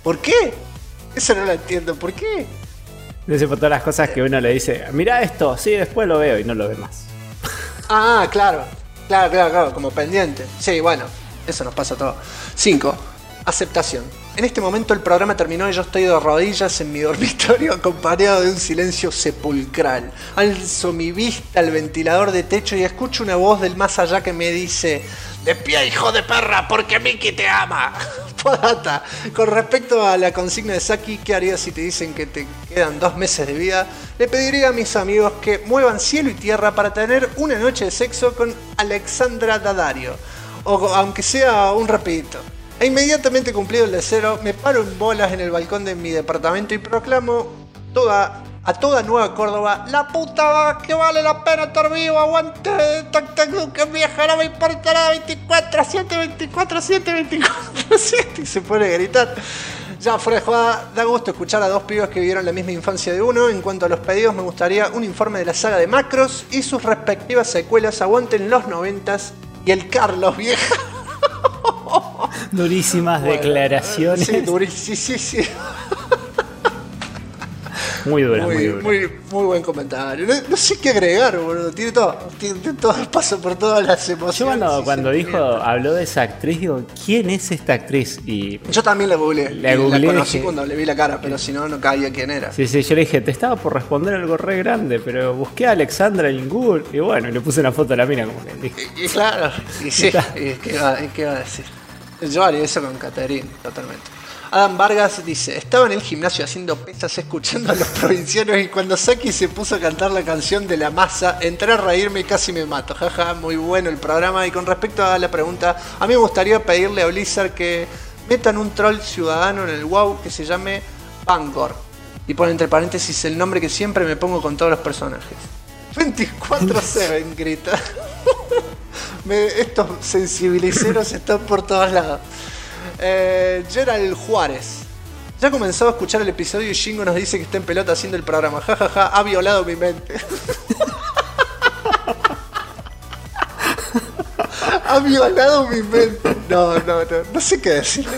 ¿Por qué? Eso no lo entiendo. ¿Por qué? Dice por todas las cosas que uno le dice, mirá esto, sí, después lo veo y no lo ve más. Ah, claro. Claro, como pendiente. Sí, bueno, eso nos pasa a todos. 5. Aceptación. En este momento el programa terminó y yo estoy de rodillas en mi dormitorio acompañado de un silencio sepulcral. Alzo mi vista al ventilador de techo y escucho una voz del más allá que me dice: ¡de pie, hijo de perra, porque Mickey te ama! Podata. Con respecto a la consigna de Saki, ¿qué harías si te dicen que te quedan 2 meses de vida? Le pediría a mis amigos que muevan cielo y tierra para tener una noche de sexo con Alexandra Daddario. O aunque sea un rapidito. E inmediatamente cumplido el deseo, me paro en bolas en el balcón de mi departamento y proclamo a toda Nueva Córdoba: ¡la puta que vale la pena estar vivo! ¡Aguante! ¡Que vieja no me importará! 24/7, 24/7, 24/7. Y se pone a gritar. Ya fuera de joda, da gusto escuchar a dos pibos que vivieron la misma infancia de uno. En cuanto a los pedidos, me gustaría un informe de la saga de Macross y sus respectivas secuelas. Aguanten los 90s y el Carlos, vieja. Durísimas declaraciones. Sí, durísimas, sí. Muy duras, muy buen comentario. No sé qué agregar, boludo. Tiene todo, pasa por todas las emociones. Yo cuando habló de esa actriz, digo, ¿quién es esta actriz? Y yo también la googleé. La conocí cuando le vi la cara, pero si no caía quién era. Sí, yo le dije, te estaba por responder algo re grande, pero busqué a Alexandra en Google y bueno, le puse una foto de la mina como que dije. Y claro, y sí, ¿qué va a decir? Yo haría eso con Caterine, totalmente. Adam Vargas dice: estaba en el gimnasio haciendo pesas escuchando a los provincianos y cuando Saki se puso a cantar la canción de La Masa, entré a reírme y casi me mato. Jaja, muy bueno el programa. Y con respecto a la pregunta, a mí me gustaría pedirle a Blizzard que metan un troll ciudadano en el WoW que se llame Bangor. Y pone entre paréntesis el nombre que siempre me pongo con todos los personajes. 24/7 grita. Estos sensibiliceros están por todos lados. Gerald Juárez: ya comenzó a escuchar el episodio y Shingo nos dice que está en pelota haciendo el programa. Jajaja, ha violado mi mente. Ha violado mi mente. No sé qué decirle.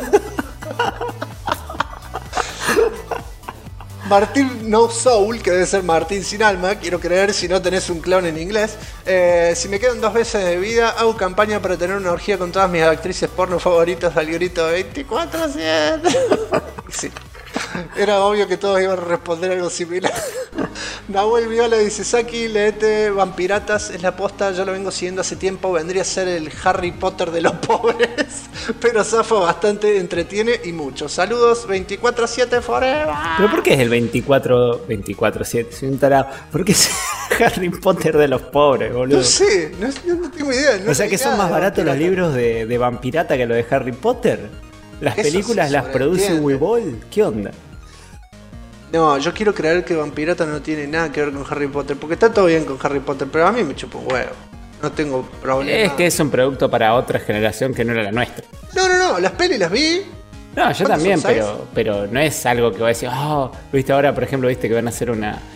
Martín No Soul, que debe ser Martín sin alma, quiero creer, si no tenés un clon en inglés. Si me quedan 2 veces de vida, hago campaña para tener una orgía con todas mis actrices porno favoritas al grito de 24/7. Sí. Era obvio que todos iban a responder algo similar. Nahuel Viola dice: Saki, leete Vampiratas, es la posta, yo lo vengo siguiendo hace tiempo, vendría a ser el Harry Potter de los pobres, pero zafa bastante, entretiene y mucho. Saludos, 24/7 forever. ¿Pero por qué es el 24/7? Soy un tarado. ¿Por qué es Harry Potter de los pobres, boludo? No sé, no tengo idea. O sea que son más baratos los libros de Vampirata que los de Harry Potter. Las películas las produce Webull. ¿Qué onda? No, yo quiero creer que Vampirata no tiene nada que ver con Harry Potter, porque está todo bien con Harry Potter, pero a mí me chupa un huevo. No tengo problema. Es que es un producto para otra generación que no era la nuestra. No, las pelis las vi. No, yo también, pero no es algo que voy a decir, viste ahora, por ejemplo, viste que van a hacer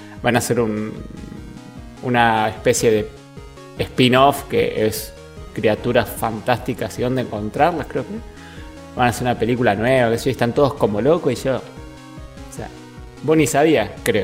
una especie de spin-off que es criaturas fantásticas y dónde encontrarlas, creo que van a hacer una película nueva, que sí, están todos como locos y yo, o sea, vos ni sabías, creo.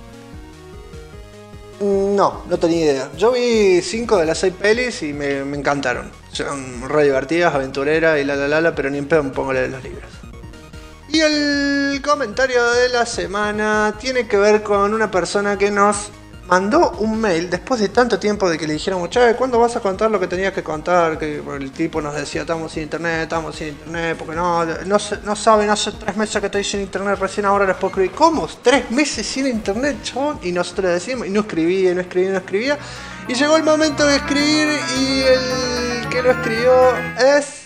No tenía idea. Yo vi 5 de las 6 pelis y me encantaron. Son re divertidas, aventureras y la, pero ni en pedo me pongo a leer los libros. Y el comentario de la semana tiene que ver con una persona que nos mandó un mail después de tanto tiempo de que le dijéramos: che, ¿cuándo vas a contar lo que tenías que contar? Que el tipo nos decía: estamos sin internet, porque no saben, hace 3 meses que estoy sin internet, recién ahora les puedo escribir. ¿Cómo? 3 meses sin internet, chabón. Y nosotros le decimos, y no escribía. Y llegó el momento de escribir y el que lo escribió es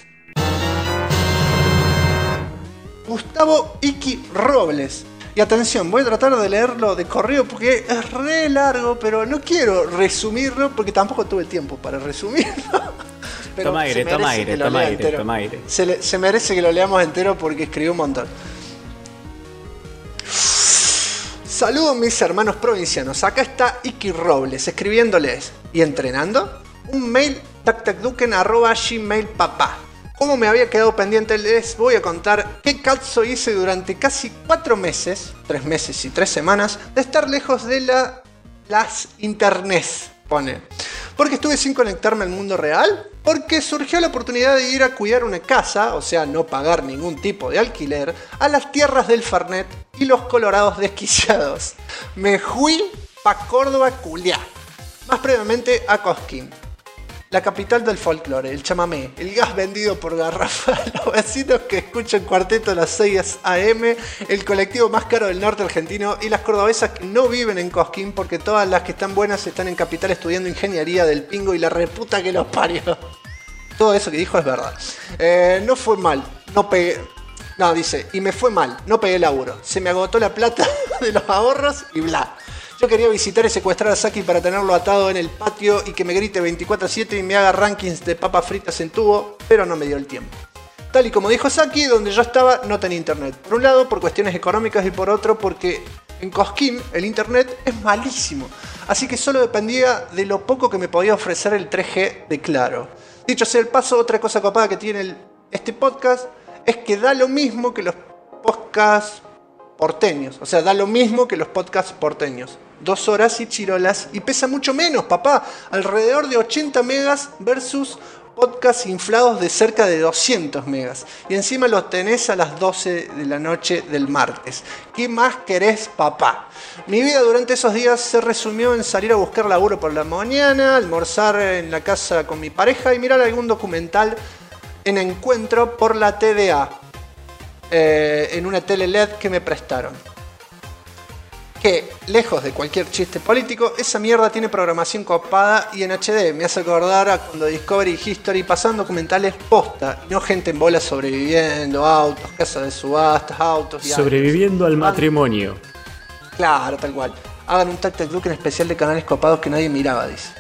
Gustavo Iki Robles. Y atención, voy a tratar de leerlo de corrido porque es re largo, pero no quiero resumirlo porque tampoco tuve tiempo para resumirlo. Pero toma aire. Se merece que lo leamos entero porque escribió un montón. Saludos mis hermanos provincianos, acá está Iki Robles escribiéndoles y entrenando un mail tactacduken@gmail.papá. como me había quedado pendiente, les voy a contar qué cazzo hice durante casi 4 meses, 3 meses y 3 semanas, de estar lejos de las internets, pone. Porque estuve sin conectarme al mundo real, porque surgió la oportunidad de ir a cuidar una casa, o sea, no pagar ningún tipo de alquiler, a las tierras del Fernet y los colorados desquiciados. Me fui pa' Córdoba culiá, más previamente a Cosquín, la capital del folclore, el chamamé, el gas vendido por garrafa, los vecinos que escuchan Cuarteto a las 6 AM, el colectivo más caro del norte argentino y las cordobesas que no viven en Cosquín porque todas las que están buenas están en capital estudiando ingeniería del pingo y la reputa que los parió. Todo eso que dijo es verdad. No fue mal, no pegué... No, dice, y me fue mal, no pegué laburo. Se me agotó la plata de los ahorros y bla. Yo quería visitar y secuestrar a Saki para tenerlo atado en el patio y que me grite 24/7 y me haga rankings de papas fritas en tubo, pero no me dio el tiempo. Tal y como dijo Saki, donde yo estaba no tenía internet. Por un lado, por cuestiones económicas y por otro, porque en Cosquín el internet es malísimo. Así que solo dependía de lo poco que me podía ofrecer el 3G de Claro. Dicho sea el paso, otra cosa copada que tiene este podcast es que da lo mismo que los podcasts porteños. O sea, da lo mismo que los podcasts porteños. 2 horas y chirolas y pesa mucho menos, papá. Alrededor de 80 megas versus podcasts inflados de cerca de 200 megas. Y encima los tenés a las 12 de la noche del martes. ¿Qué más querés, papá? Mi vida durante esos días se resumió en salir a buscar laburo por la mañana, almorzar en la casa con mi pareja y mirar algún documental en Encuentro por la TDA. En una tele LED que me prestaron. Que, lejos de cualquier chiste político, esa mierda tiene programación copada y en HD. Me hace acordar a cuando Discovery y History pasan documentales posta, y no gente en bola sobreviviendo, autos, casas de subastas, autos y Sobreviviendo al matrimonio. Claro, tal cual. Hagan un Tactic en especial de canales copados que nadie miraba, dice.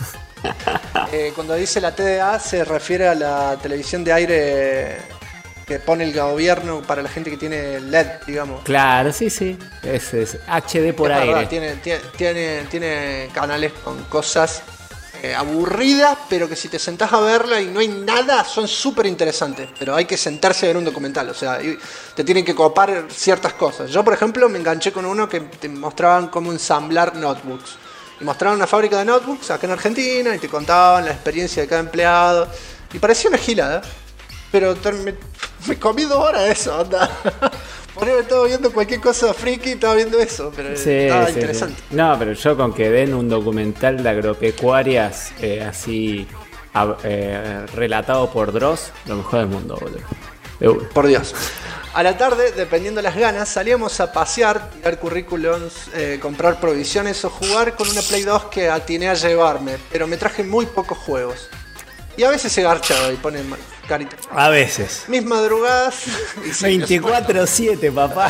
Cuando dice la TDA se refiere a la televisión de aire que pone el gobierno para la gente que tiene LED, digamos. Claro, sí, sí. Es HD por es aire. Verdad, tiene canales con cosas aburridas, pero que si te sentás a verla y no hay nada, son súper interesantes. Pero hay que sentarse a ver un documental, o sea, te tienen que copar ciertas cosas. Yo, por ejemplo, me enganché con uno que te mostraban cómo ensamblar notebooks. Y mostraban una fábrica de notebooks acá en Argentina y te contaban la experiencia de cada empleado. Y parecía una gilada. Pero me comí 2 horas de eso, onda. Por ahí me estaba viendo cualquier cosa friki y estaba viendo eso, pero Sí, estaba sí, interesante. sí. No, pero yo con que den un documental de agropecuarias así relatado por Dross, lo mejor del mundo, boludo. De una. Por Dios. A la tarde, dependiendo de las ganas, salíamos a pasear, tirar currículums, comprar provisiones o jugar con una Play 2 que atiné a llevarme, pero me traje muy pocos juegos. Y a veces se garchaba y pone carita. A veces. Mis madrugadas... y sí, 24/7, papá.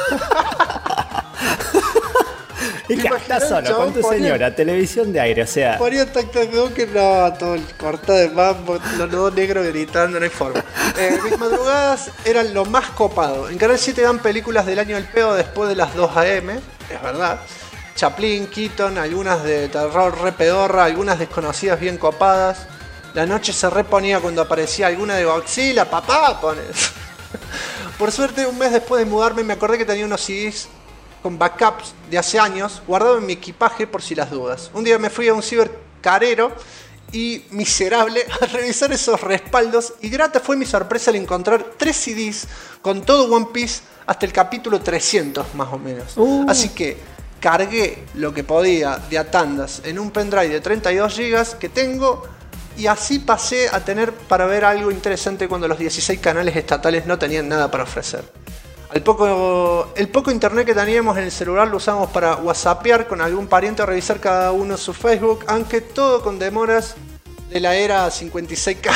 Y que estás solo con tu señora, televisión de aire, o sea. Ponía Tac-Tac-Boom que no, todo el cortado de mambo, los nudos negros gritando, no hay forma. Mis madrugadas eran lo más copado. En Canal 7 dan películas del año del pedo después de las 2 AM, es verdad. Chaplin, Keaton, algunas de terror re pedorra, algunas desconocidas bien copadas. La noche se reponía cuando aparecía alguna de Godzilla, papá, pones. Por suerte, un mes después de mudarme me acordé que tenía unos CDs con backups de hace años guardados en mi equipaje por si las dudas. Un día me fui a un cibercarero y miserable a revisar esos respaldos y grata fue mi sorpresa al encontrar 3 CDs con todo One Piece hasta el capítulo 300 más o menos. Así que cargué lo que podía de a tandas en un pendrive de 32 GB que tengo. Y así pasé a tener para ver algo interesante cuando los 16 canales estatales no tenían nada para ofrecer. El poco internet que teníamos en el celular lo usamos para whatsappear con algún pariente o revisar cada uno su Facebook, aunque todo con demoras de la era 56K.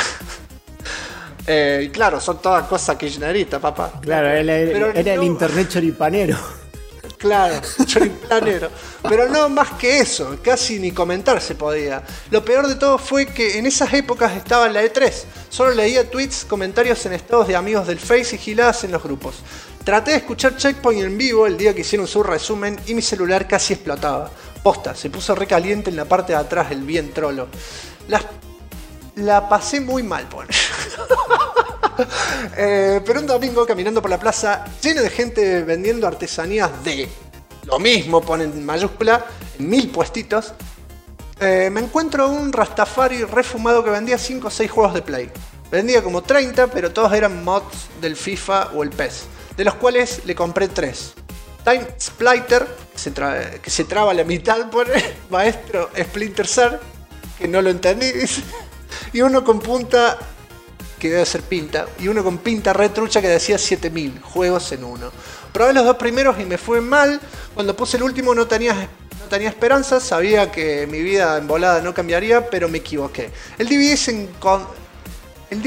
Y claro, son todas cosas kirchneristas, papá. Claro, era el internet choripanero. Claro, choriplanero. Pero no más que eso, casi ni comentar se podía. Lo peor de todo fue que en esas épocas estaba en la E3. Solo leía tweets, comentarios en estados de amigos del Face y giladas en los grupos. Traté de escuchar Checkpoint en vivo el día que hicieron su resumen y mi celular casi explotaba. Posta, se puso recaliente en la parte de atrás, el bien trolo. La pasé muy mal, pone. Pero un domingo caminando por la plaza, lleno de gente vendiendo artesanías de lo mismo, ponen en mayúscula, en 1000 puestitos, me encuentro un Rastafari refumado que vendía 5 o 6 juegos de Play. Vendía como 30, pero todos eran mods del FIFA o el PES, de los cuales le compré 3. Time Splitter, que se traba a la mitad por el maestro Splinter Cell, que no lo entendí, dice. Y uno con punta, que debe ser pinta, y uno con pinta retrucha que decía 7000 juegos en uno. Probé los 2 primeros y me fue mal. Cuando puse el último no tenía esperanzas, sabía que mi vida en volada no cambiaría, pero me equivoqué. El DVD con el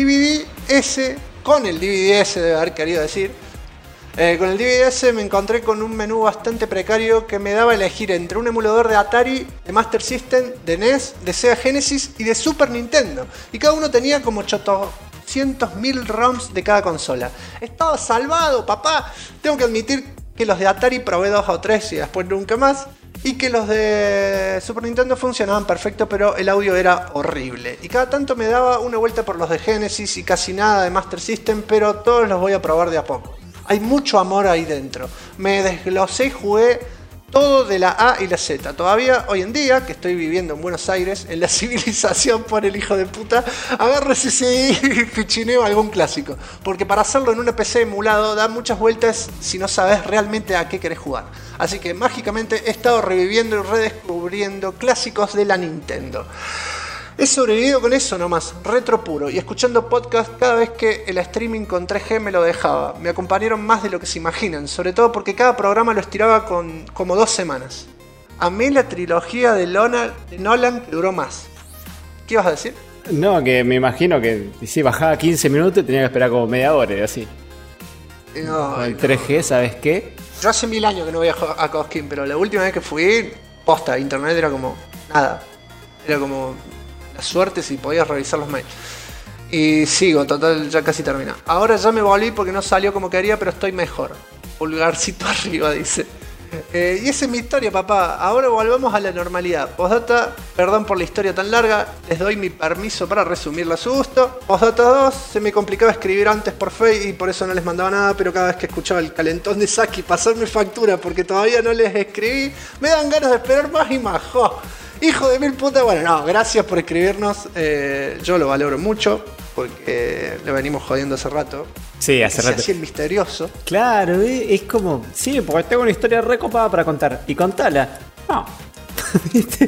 DVD-S debe haber querido decir. Con el DVD-S me encontré con un menú bastante precario que me daba a elegir entre un emulador de Atari, de Master System, de NES, de Sega Genesis y de Super Nintendo. Y cada uno tenía como 800.000 ROMs de cada consola. Estaba salvado, papá. Tengo que admitir que los de Atari probé 2 o 3 y después nunca más. Y que los de Super Nintendo funcionaban perfecto, pero el audio era horrible. Y cada tanto me daba una vuelta por los de Genesis y casi nada de Master System, pero todos los voy a probar de a poco. Hay mucho amor ahí dentro. Me desglosé y jugué todo de la A y la Z. Todavía hoy en día, que estoy viviendo en Buenos Aires, en la civilización por el hijo de puta, agarro ese CD y fichineo algún clásico. Porque para hacerlo en una PC emulado da muchas vueltas si no sabes realmente a qué querés jugar. Así que mágicamente he estado reviviendo y redescubriendo clásicos de la Nintendo. He sobrevivido con eso nomás, retro puro, y escuchando podcast cada vez que el streaming con 3G me lo dejaba. Me acompañaron más de lo que se imaginan, sobre todo porque cada programa lo estiraba con como 2 semanas. Amé la trilogía de Nolan que duró más. ¿Qué ibas a decir? No, que me imagino que si bajaba 15 minutos tenía que esperar como media hora y así. No, con el 3G, ¿sabes qué? Yo hace 1000 años que no voy a Cosquín, pero la última vez que fui, posta, internet era como nada. Era como la suerte si podías revisar los mails. Y sigo, total, ya casi termina. Ahora ya me volví porque no salió como quería, pero estoy mejor. Pulgarcito arriba, dice. Y esa es mi historia, papá. Ahora volvamos a la normalidad. Postdata, perdón por la historia tan larga. Les doy mi permiso para resumirla a su gusto. Postdata 2, se me complicaba escribir antes por Face y por eso no les mandaba nada. Pero cada vez que escuchaba el calentón de Saki pasarme factura porque todavía no les escribí, me dan ganas de esperar más y más. ¡Jo! Hijo de mil putas. Bueno, no, gracias por escribirnos. Yo lo valoro mucho porque le venimos jodiendo hace rato. Sí, hace rato. Así el misterioso. Claro, es como, sí, porque tengo una historia recopada para contar. Y contala. No. ¿Viste?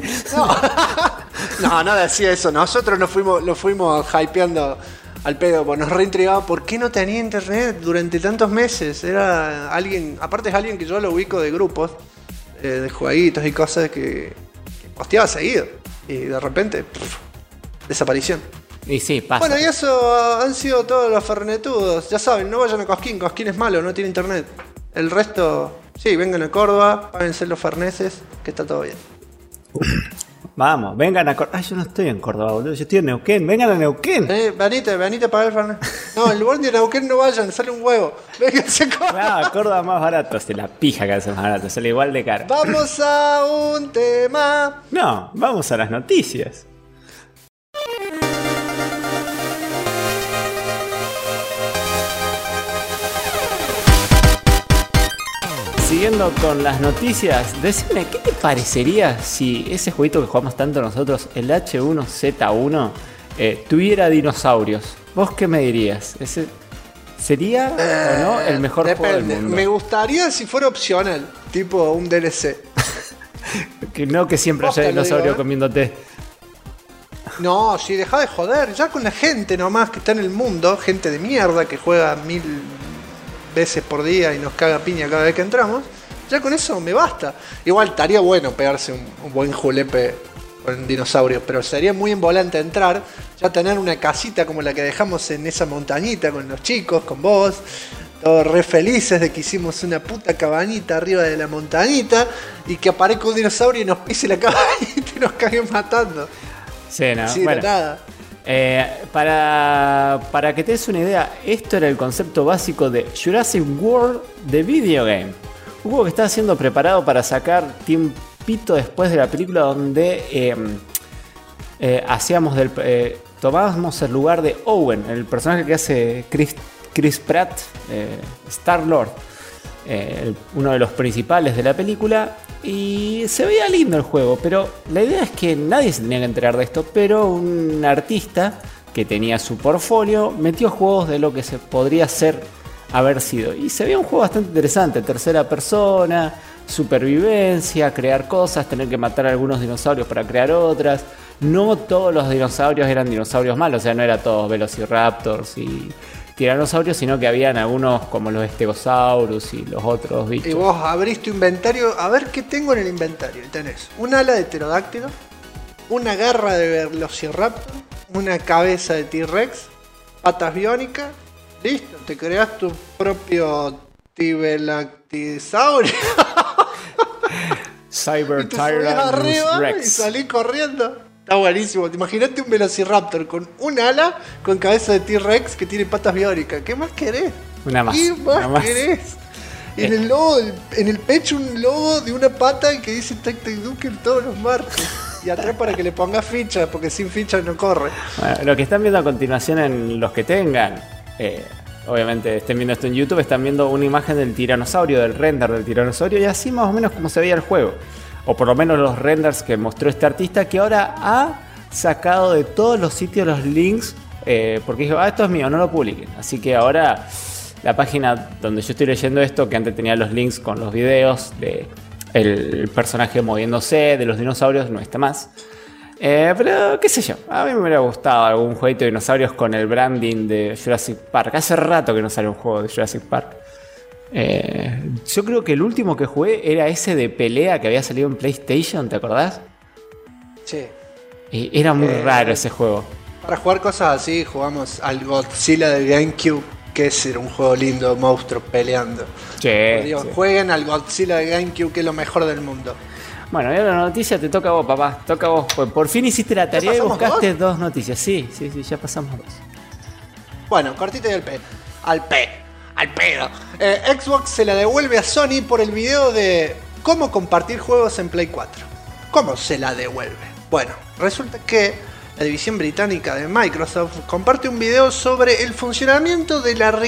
No decía eso. Nosotros lo fuimos hypeando al pedo, porque nos reintrigaba. ¿Por qué no tenía internet durante tantos meses? Era alguien, aparte es alguien que yo lo ubico de grupos, de jueguitos y cosas que posteaba seguido. Y de repente, desaparición. Y sí, pasa. Bueno, y eso han sido todos los fernetudos. Ya saben, no vayan a Cosquín. Cosquín es malo, no tiene internet. El resto, sí, vengan a Córdoba, páguense los ferneses, que está todo bien. Vamos, vengan a Córdoba. Yo no estoy en Córdoba, boludo. Yo estoy en Neuquén. Vengan a Neuquén. Venite a pagar el fernet. No, el lugar de Neuquén no vayan, sale un huevo. Vénganse a Córdoba. Claro, Córdoba más barato. La pija que hace más barato. Sale igual de caro. Vamos a un tema. No, vamos a las noticias. Siguiendo con las noticias, decime, ¿qué te parecería si ese jueguito que jugamos tanto nosotros, el H1Z1, tuviera dinosaurios? ¿Vos qué me dirías? ¿Ese sería o no el mejor juego del mundo? Me gustaría si fuera opcional, tipo un DLC. Que no que siempre haya dinosaurio comiéndote. No, si deja de joder, ya con la gente nomás que está en el mundo, gente de mierda que juega 1000 veces por día y nos caga piña cada vez que entramos, ya con eso me basta. Igual estaría bueno pegarse un buen julepe con dinosaurios, pero sería muy embolante entrar, ya tener una casita como la que dejamos en esa montañita con los chicos, con vos, todos re felices de que hicimos una puta cabañita arriba de la montañita y que aparezca un dinosaurio y nos pise la cabañita y nos caiga matando. Sí, no, sí, bueno. Nada. Para que te des una idea, esto era el concepto básico de Jurassic World de Video Game. Un juego que está siendo preparado para sacar tiempito después de la película donde hacíamos tomamos el lugar de Owen, el personaje que hace Chris Pratt, Star-Lord, uno de los principales de la película. Y se veía lindo el juego, pero la idea es que nadie se tenía que enterar de esto, pero un artista que tenía su portfolio metió juegos de lo que se podría haber sido. Y se veía un juego bastante interesante, tercera persona, supervivencia, crear cosas, tener que matar a algunos dinosaurios para crear otras. No todos los dinosaurios eran dinosaurios malos, o sea, no era todos velociraptors y tiranosaurios, sino que habían algunos como los stegosaurus y los otros bichos. Y vos abrís tu inventario, a ver qué tengo en el inventario. Y tenés un ala de pterodáctilo, una garra de velociraptor, una cabeza de T-Rex, patas biónicas. Listo, te creas tu propio Tibelactisaurio. Cyber Y te subís Tyrannus arriba Rex. y salís corriendo. Está buenísimo. Imagínate un velociraptor con un ala con cabeza de T-Rex que tiene patas biónicas. ¿Qué más querés? Una más. ¿Qué más una más. querés? En el logo, en el pecho un logo de una pata que dice Tactic Duke todos los martes. Y atrás para que le pongas fichas, porque sin fichas no corre. Bueno, lo que están viendo a continuación en los que tengan, obviamente estén viendo esto en YouTube, están viendo una imagen del tiranosaurio, del render del tiranosaurio, y así más o menos como se veía el juego. O por lo menos los renders que mostró este artista, que ahora ha sacado de todos los sitios los links, porque dijo, esto es mío, no lo publiquen. Así que ahora la página donde yo estoy leyendo esto, que antes tenía los links con los videos de el personaje moviéndose, de los dinosaurios, no está más. Pero qué sé yo, a mí me hubiera gustado algún jueguito de dinosaurios con el branding de Jurassic Park. Hace rato que no sale un juego de Jurassic Park. Yo creo que el último que jugué era ese de pelea que había salido en PlayStation, ¿te acordás? Sí. Y era muy raro ese juego. Para jugar cosas así, jugamos al Godzilla de GameCube, que era un juego lindo, monstruos peleando. Che, Digo, sí. jueguen al Godzilla de GameCube, que es lo mejor del mundo. Bueno, y ahora la noticia te toca a vos, papá. Toca a vos. Pues por fin hiciste la tarea y pasamos buscaste dos noticias. Sí, ya pasamos dos. Bueno, cortito y al pedo. Xbox se la devuelve a Sony por el video de cómo compartir juegos en Play 4. ¿Cómo se la devuelve? Bueno, resulta que la división británica de Microsoft comparte un video sobre el funcionamiento de la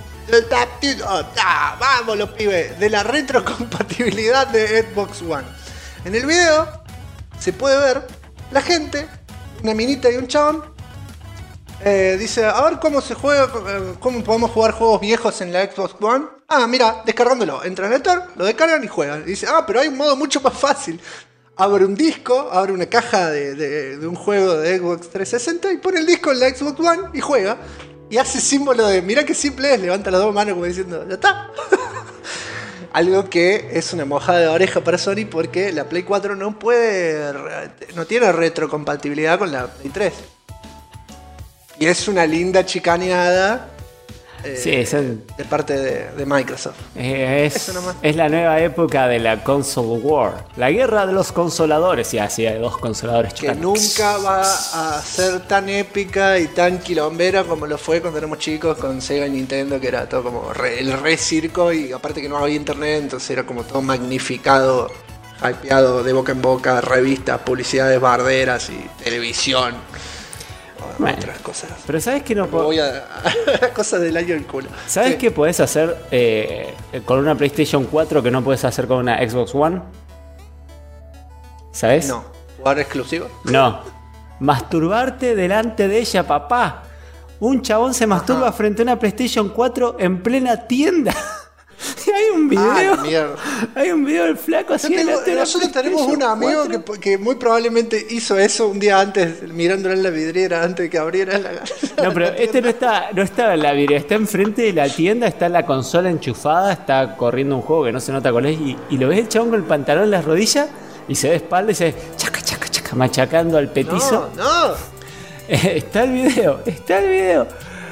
vamos los pibes, de la retrocompatibilidad de Xbox One. En el video se puede ver la gente, una minita y un chabón. Dice, a ver cómo se juega, cómo podemos jugar juegos viejos en la Xbox One. Ah, mira, descargándolo. Entran al Store, lo descargan y juegan. Dice, pero hay un modo mucho más fácil. Abre un disco, abre una caja de un juego de Xbox 360 y pone el disco en la Xbox One y juega. Y hace símbolo de, mirá qué simple es, levanta las dos manos como diciendo, ya está. Algo que es una mojada de oreja para Sony porque la Play 4 no tiene retrocompatibilidad con la Play 3. Y es una linda chicaneada Sí, de parte de Microsoft. Eso nomás. Es la nueva época de la console war. La guerra de los consoladores. Y así hay dos consoladores Que chocando. nunca va a ser tan épica y tan quilombera como lo fue cuando éramos chicos con Sega y Nintendo, que era todo como el re circo, y aparte que no había internet, entonces era como todo magnificado, hypeado de boca en boca, revistas, publicidades barderas y televisión. Bueno, otras cosas. pero ¿sabes qué no Me puedo? voy a cosas del año del culo. ¿Sabes Sí. qué podés hacer con una PlayStation 4 que no puedes hacer con una Xbox One? ¿Sabes? No, jugar exclusivo. No. Masturbarte delante de ella, papá. Un chabón se masturba frente a una PlayStation 4 en plena tienda. Y hay un video. Mierda. Hay un video del flaco así delante de una Nosotros tenemos un PlayStation amigo 4. que muy probablemente hizo eso un día antes, mirándolo en la vidriera antes de que abriera la. No, pero este no está en la vidriera, está enfrente de la tienda, está la consola enchufada, está corriendo un juego que no se nota cuál es, y lo ves el chabón con el pantalón en las rodillas y se ve espalda y se ve chaca, chaca, chaca, machacando al petizo. No. Está el video.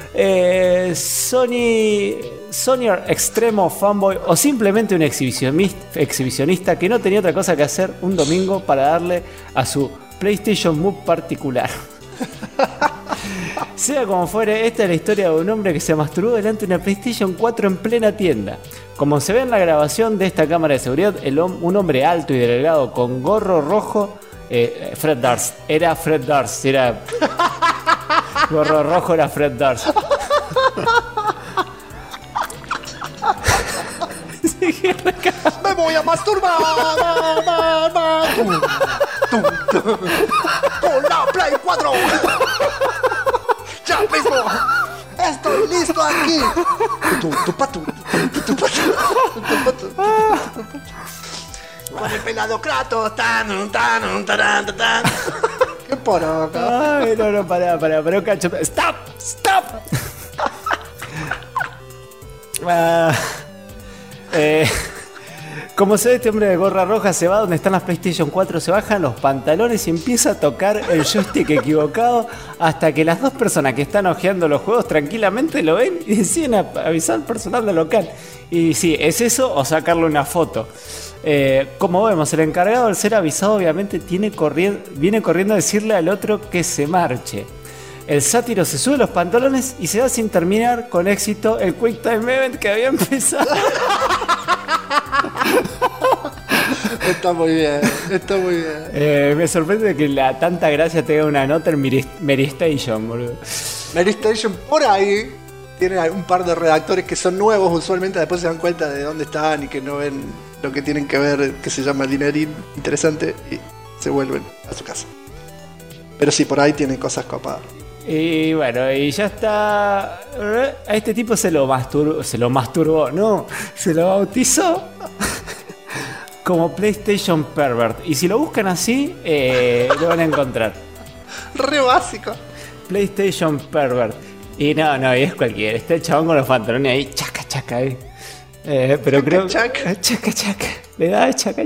Sony extremo fanboy o simplemente un exhibicionista que no tenía otra cosa que hacer un domingo para darle a su PlayStation Move particular. Sea como fuere, esta es la historia de un hombre que se masturbó delante de una PlayStation 4 en plena tienda. Como se ve en la grabación de esta cámara de seguridad, un hombre alto y delgado con gorro rojo, Fred Durst, era Gorro rojo era Fred Durst. ¡Me voy a masturbar! ¡Con la Play 4! ¡Ya mismo! ¡Estoy listo aquí! Con el pelado Kratos. ¡Qué poroca! Ay, no, pará, un cacho. ¡Stop! Como se ve, este hombre de gorra roja se va donde están las PlayStation 4, se bajan los pantalones y empieza a tocar el joystick equivocado hasta que las dos personas que están hojeando los juegos tranquilamente lo ven y deciden avisar al personal del local. Y sí, es eso o sacarle una foto. Como vemos, el encargado, al ser avisado, obviamente viene corriendo a decirle al otro que se marche. El sátiro se sube los pantalones y se va sin terminar con éxito el Quick Time Event que había empezado. Está muy bien. Me sorprende que la tanta gracia tenga una nota en Mary Station, boludo. Mary Station por ahí tiene un par de redactores que son nuevos usualmente, después se dan cuenta de dónde están y que no ven lo que tienen que ver, que se llama dinerín interesante, y se vuelven a su casa. Pero sí, por ahí tienen cosas copadas. Y bueno, y ya está. A este tipo se lo masturbó, no, se lo bautizó como PlayStation Pervert. Y si lo buscan así, lo van a encontrar. Re básico. PlayStation Pervert. Y no, y es cualquiera. Está el chabón con los pantalones ahí, chaca ahí. Pero creo. Chaca. Le da chaca.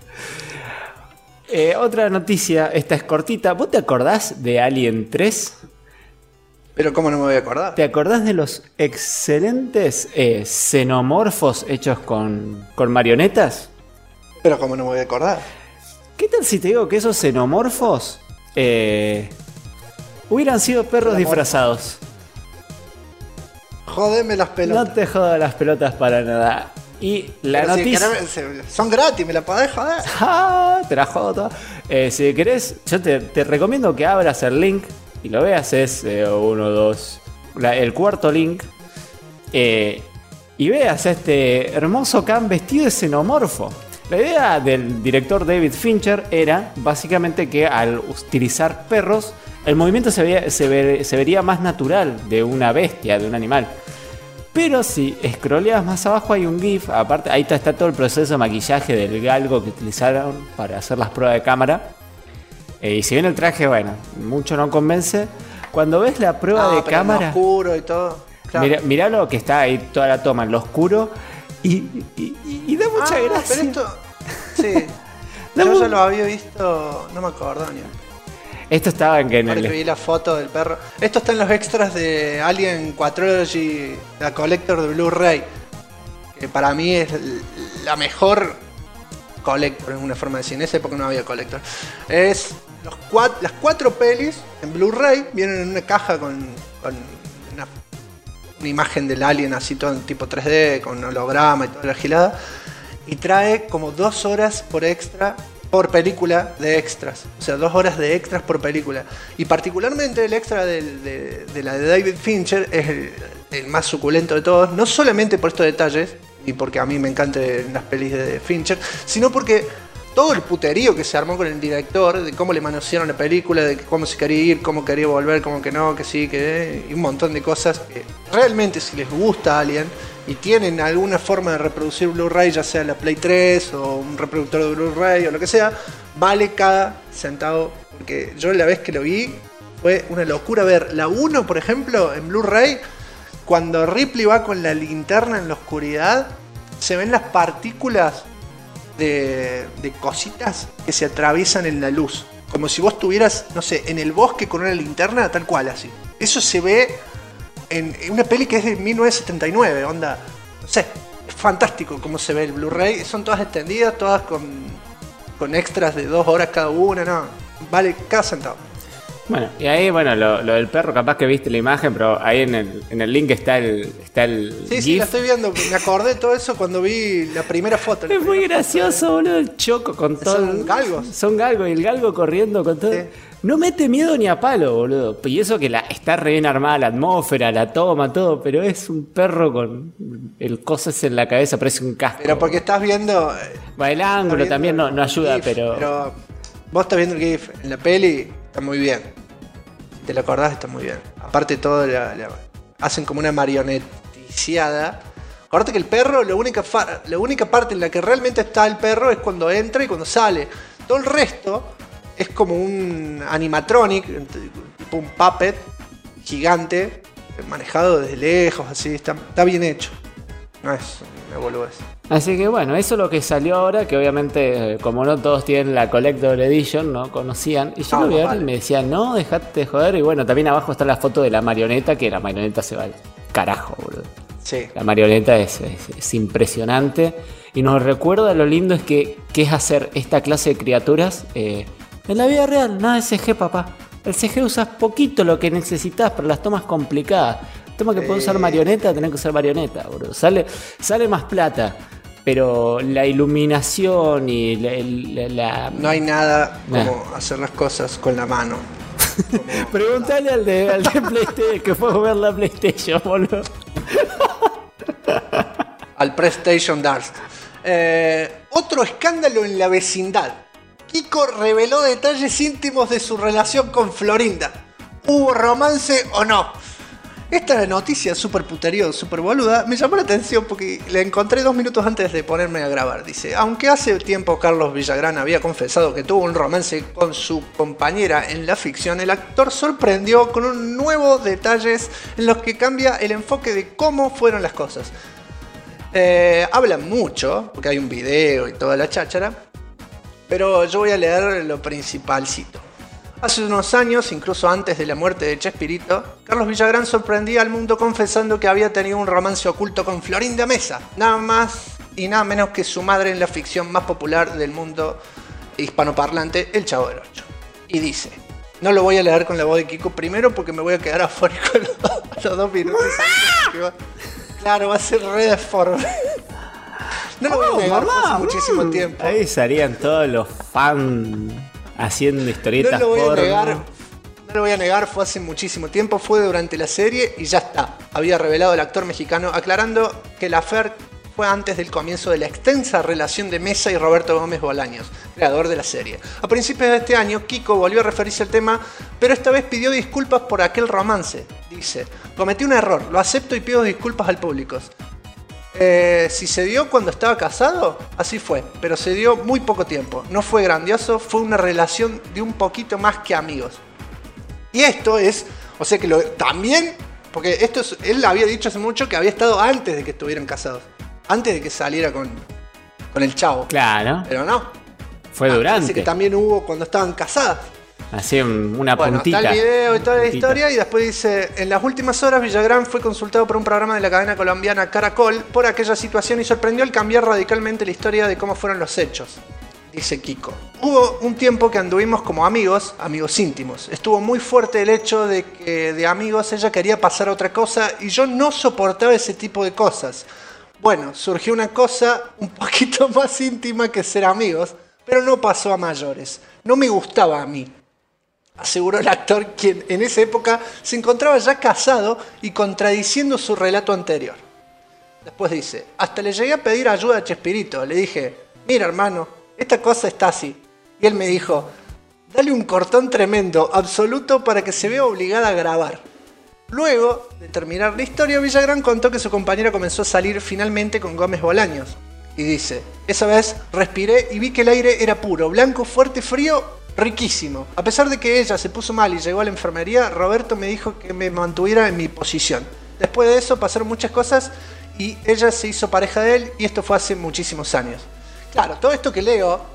Otra noticia, esta es cortita. ¿Vos te acordás de Alien 3? Pero ¿cómo no me voy a acordar? ¿Te acordás de los excelentes xenomorfos hechos con marionetas? Pero ¿cómo no me voy a acordar? ¿Qué tal si te digo que esos xenomorfos hubieran sido perros disfrazados? Jodeme las pelotas. No te jodas las pelotas para nada. Y la pero noticia... Si son gratis, me la podés joder. Te la jodo toda. Si querés, yo te recomiendo que abras el link y lo veas. Es el cuarto link. Y veas a este hermoso Khan vestido de xenomorfo. La idea del director David Fincher era básicamente que al utilizar perros, el movimiento se vería más natural de una bestia, de un animal. Pero si scrolleas más abajo hay un GIF, aparte ahí está todo el proceso de maquillaje del galgo que utilizaron para hacer las pruebas de cámara. Y si bien el traje, bueno, mucho no convence, cuando ves la prueba de cámara... En oscuro y todo. Claro. Mirá lo que está ahí, toda la toma en lo oscuro y da mucha gracia. Pero esto... Sí. Yo ya lo había visto, no me acuerdo ni. Esto estaba en que en el... vi la foto del perro. Esto está en los extras de Alien Quadrilogy, la Collector de Blu-ray, que para mí es la mejor Collector, es una forma de decir. En esa época no había Collector. Es las 4 pelis en Blu-ray, vienen en una caja con una imagen del Alien así todo en tipo 3D, con holograma y toda la gilada. Y trae como 2 horas por película de extras. O sea, 2 horas de extras por película. Y particularmente el extra de la de David Fincher es el más suculento de todos. No solamente por estos detalles, y porque a mí me encantan las pelis de Fincher, sino porque todo el puterío que se armó con el director, de cómo le manosearon la película, de cómo se quería ir, cómo quería volver, cómo que no, que sí, que... y un montón de cosas que realmente, si les gusta Alien y tienen alguna forma de reproducir Blu-ray, ya sea la Play 3 o un reproductor de Blu-ray o lo que sea, vale cada centavo. Porque yo la vez que lo vi fue una locura ver la 1, por ejemplo, en Blu-ray, cuando Ripley va con la linterna en la oscuridad, se ven las partículas de cositas que se atraviesan en la luz. Como si vos estuvieras, no sé, en el bosque con una linterna, tal cual así. Eso se ve en una peli que es de 1979, onda. No sé, es fantástico cómo se ve el Blu-ray. Son todas extendidas, todas con extras de 2 horas cada una, no. Vale cada centavo. Bueno, y ahí, bueno, lo del perro, capaz que viste la imagen, pero ahí en el link está el Sí, GIF. la estoy viendo. Me acordé de todo eso cuando vi la primera foto. Es muy gracioso, boludo, el choco con todo. Son galgos. Son galgos, y el galgo corriendo con todo. Sí. No mete miedo ni a palo, boludo. Y eso que está re bien armada la atmósfera, la toma, todo, pero es un perro con el coso ese en la cabeza, parece un casco. Pero porque estás viendo. Bueno, el ángulo también no ayuda, GIF, pero vos estás viendo el GIF. En la peli está muy bien. Si te lo acordás, está muy bien. Aparte, todo hacen como una marioneticiada. Acordate que el perro, la única parte en la que realmente está el perro es cuando entra y cuando sale. Todo el resto es como un animatronic, tipo un puppet gigante, manejado desde lejos, así. Está bien hecho. No es una boludez. así que bueno, eso es lo que salió ahora, que obviamente, como no todos tienen la Collector Edition, no conocían. Y yo No, lo vi a ver vale. y me decían, no, dejate de joder. Y bueno, también abajo está la foto de la marioneta, que la marioneta se va al carajo, boludo. Sí. La marioneta es impresionante. Y nos recuerda lo lindo es que es hacer esta clase de criaturas en la vida real. Nada de CG, papá. El CG usas poquito lo que necesitas para las tomas complicadas. Toma que puedes usar marioneta, tenés que usar marioneta, boludo. Sale más plata. Pero la iluminación y No hay nada como hacer las cosas con la mano. Preguntale al de PlayStation, que fue a ver la PlayStation, boludo. Al PlayStation Dust. Otro escándalo en la vecindad. Kiko reveló detalles íntimos de su relación con Florinda. ¿Hubo romance o no? Esta noticia súper puterío, súper boluda, me llamó la atención porque la encontré 2 minutos antes de ponerme a grabar. Dice, aunque hace tiempo Carlos Villagrán había confesado que tuvo un romance con su compañera en la ficción, el actor sorprendió con un nuevo detalles en los que cambia el enfoque de cómo fueron las cosas. Hablan mucho, porque hay un video y toda la cháchara, pero yo voy a leer lo principalcito. Hace unos años, incluso antes de la muerte de Chespirito, Carlos Villagrán sorprendía al mundo confesando que había tenido un romance oculto con Florinda Mesa, nada más y nada menos que su madre en la ficción más popular del mundo hispanoparlante, El Chavo del Ocho. Y dice, no lo voy a leer con la voz de Kiko primero porque me voy a quedar afuera con los 2 minutos. Claro, va a ser re deforme. No lo voy a negar, fue hace muchísimo tiempo. Ahí salían todos los fans haciendo historietas No lo voy a porno. negar. No lo voy a negar, fue hace muchísimo tiempo, fue durante la serie y ya está. Había revelado el actor mexicano aclarando que la affair fue antes del comienzo de la extensa relación de Mesa y Roberto Gómez Bolaños, creador de la serie. A principios de este año, Kiko volvió a referirse al tema, pero esta vez pidió disculpas por aquel romance. Dice, cometí un error, lo acepto y pido disculpas al público. Si se dio cuando estaba casado, así fue, pero se dio muy poco tiempo. No fue grandioso, fue una relación de un poquito más que amigos. Y esto es, o sea que también, porque esto es, él había dicho hace mucho que había estado antes de que estuvieran casados, antes de que saliera con el Chavo. Claro, Pero no. fue Parece durante. que también hubo cuando estaban casadas. Así una Bueno, puntita. está el video y toda la Puntita. historia y después dice, en las últimas horas Villagrán fue consultado por un programa de la cadena colombiana Caracol por aquella situación y sorprendió al cambiar radicalmente la historia de cómo fueron los hechos. Dice Kiko. Hubo un tiempo que anduvimos como amigos íntimos. Estuvo muy fuerte el hecho de que de amigos ella quería pasar otra cosa y yo no soportaba ese tipo de cosas. Bueno, surgió una cosa un poquito más íntima que ser amigos, pero no pasó a mayores. No me gustaba a mí, aseguró el actor, quien en esa época se encontraba ya casado y contradiciendo su relato anterior. Después dice, hasta le llegué a pedir ayuda a Chespirito. Le dije, mira hermano, esta cosa está así. Y él me dijo, dale un cortón tremendo, absoluto, para que se vea obligada a grabar. Luego de terminar la historia, Villagrán contó que su compañera comenzó a salir finalmente con Gómez Bolaños. Y dice, esa vez respiré y vi que el aire era puro, blanco, fuerte, frío, riquísimo. A pesar de que ella se puso mal y llegó a la enfermería, Roberto me dijo que me mantuviera en mi posición. Después de eso pasaron muchas cosas y ella se hizo pareja de él y esto fue hace muchísimos años. Claro, todo esto que leo,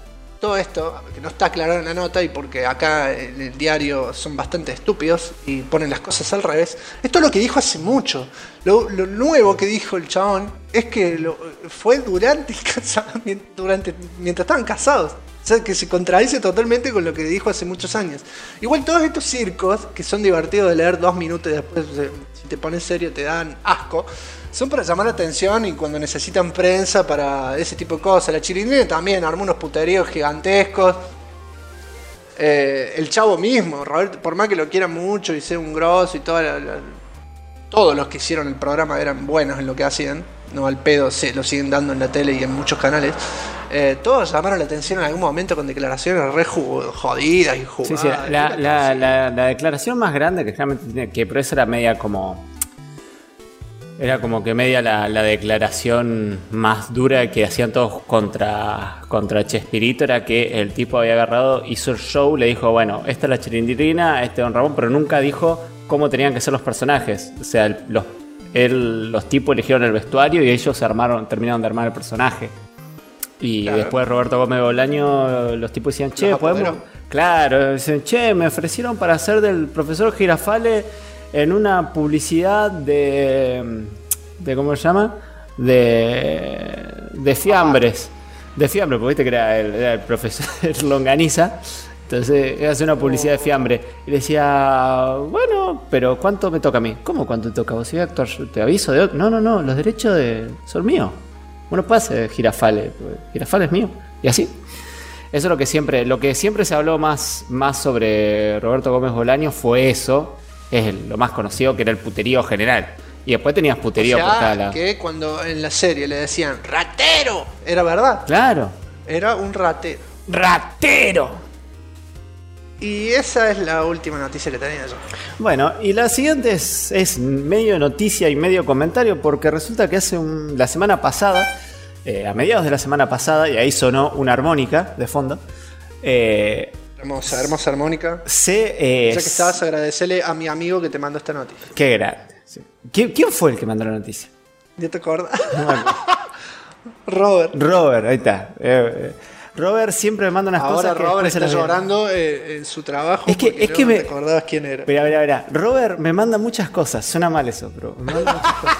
todo esto, que no está aclarado en la nota y porque acá en el diario son bastante estúpidos y ponen las cosas al revés, esto es lo que dijo hace mucho. Lo nuevo que dijo el chabón es que fue durante el casamiento, mientras estaban casados. O sea, que se contradice totalmente con lo que dijo hace muchos años. Igual todos estos circos, que son divertidos de leer 2 minutos y después, si te pones serio, te dan asco, son para llamar la atención y cuando necesitan prensa para ese tipo de cosas. La Chilindrina también armó unos puteríos gigantescos. El Chavo mismo, Roberto, por más que lo quieran mucho y sea un grosso y todos los que hicieron el programa eran buenos en lo que hacían. No al pedo, lo siguen dando en la tele y en muchos canales. Todos llamaron la atención en algún momento con declaraciones re jodidas y jugadas. Sí, la declaración más grande que realmente tiene que, pero esa era media como. Era como que media la declaración más dura que hacían todos contra Chespirito, era que el tipo había agarrado, hizo el show, le dijo, bueno, esta es la Chilindrina, este es Don Ramón, pero nunca dijo cómo tenían que ser los personajes. O sea, los tipos eligieron el vestuario y ellos terminaron de armar el personaje. Y claro. Después Roberto Gómez Bolaño, los tipos decían, che, podemos. Claro, dicen, che, me ofrecieron para hacer del profesor Girafale en una publicidad de ¿cómo se llama? De fiambres. De fiambre, porque viste que era el profesor Longaniza. Entonces iba a hacer una publicidad de fiambre. Y le decía, bueno, pero ¿cuánto me toca a mí? ¿Cómo cuánto te toca? ¿Vos ibas a actuar? ¿Te aviso de otro? No, los derechos son míos. Bueno, pase Girafale. Girafale es mío. Y así. Eso es lo que siempre se habló más sobre Roberto Gómez Bolaño fue eso. Es lo más conocido, que era el puterío general. Y después tenías puterío por cada lado. Que cuando en la serie le decían ¡ratero! Era verdad. Claro. Era un ratero. ¡Ratero! Y esa es la última noticia que tenía yo. Bueno, y la siguiente es medio noticia y medio comentario, porque resulta que la semana pasada, a mediados de la semana pasada, y ahí sonó una armónica de fondo. Hermosa armónica. Ya que estabas, agradecerle a mi amigo que te mandó esta noticia. Qué grande. Sí. ¿Quién fue el que mandó la noticia? ¿Ya te acordás? Bueno. Robert, ahí está. Robert siempre me manda unas cosas. Ahora Robert está llorando en su trabajo. Es que me acordabas quién era. Verá. Robert me manda muchas cosas. Suena mal eso, pero me manda muchas cosas.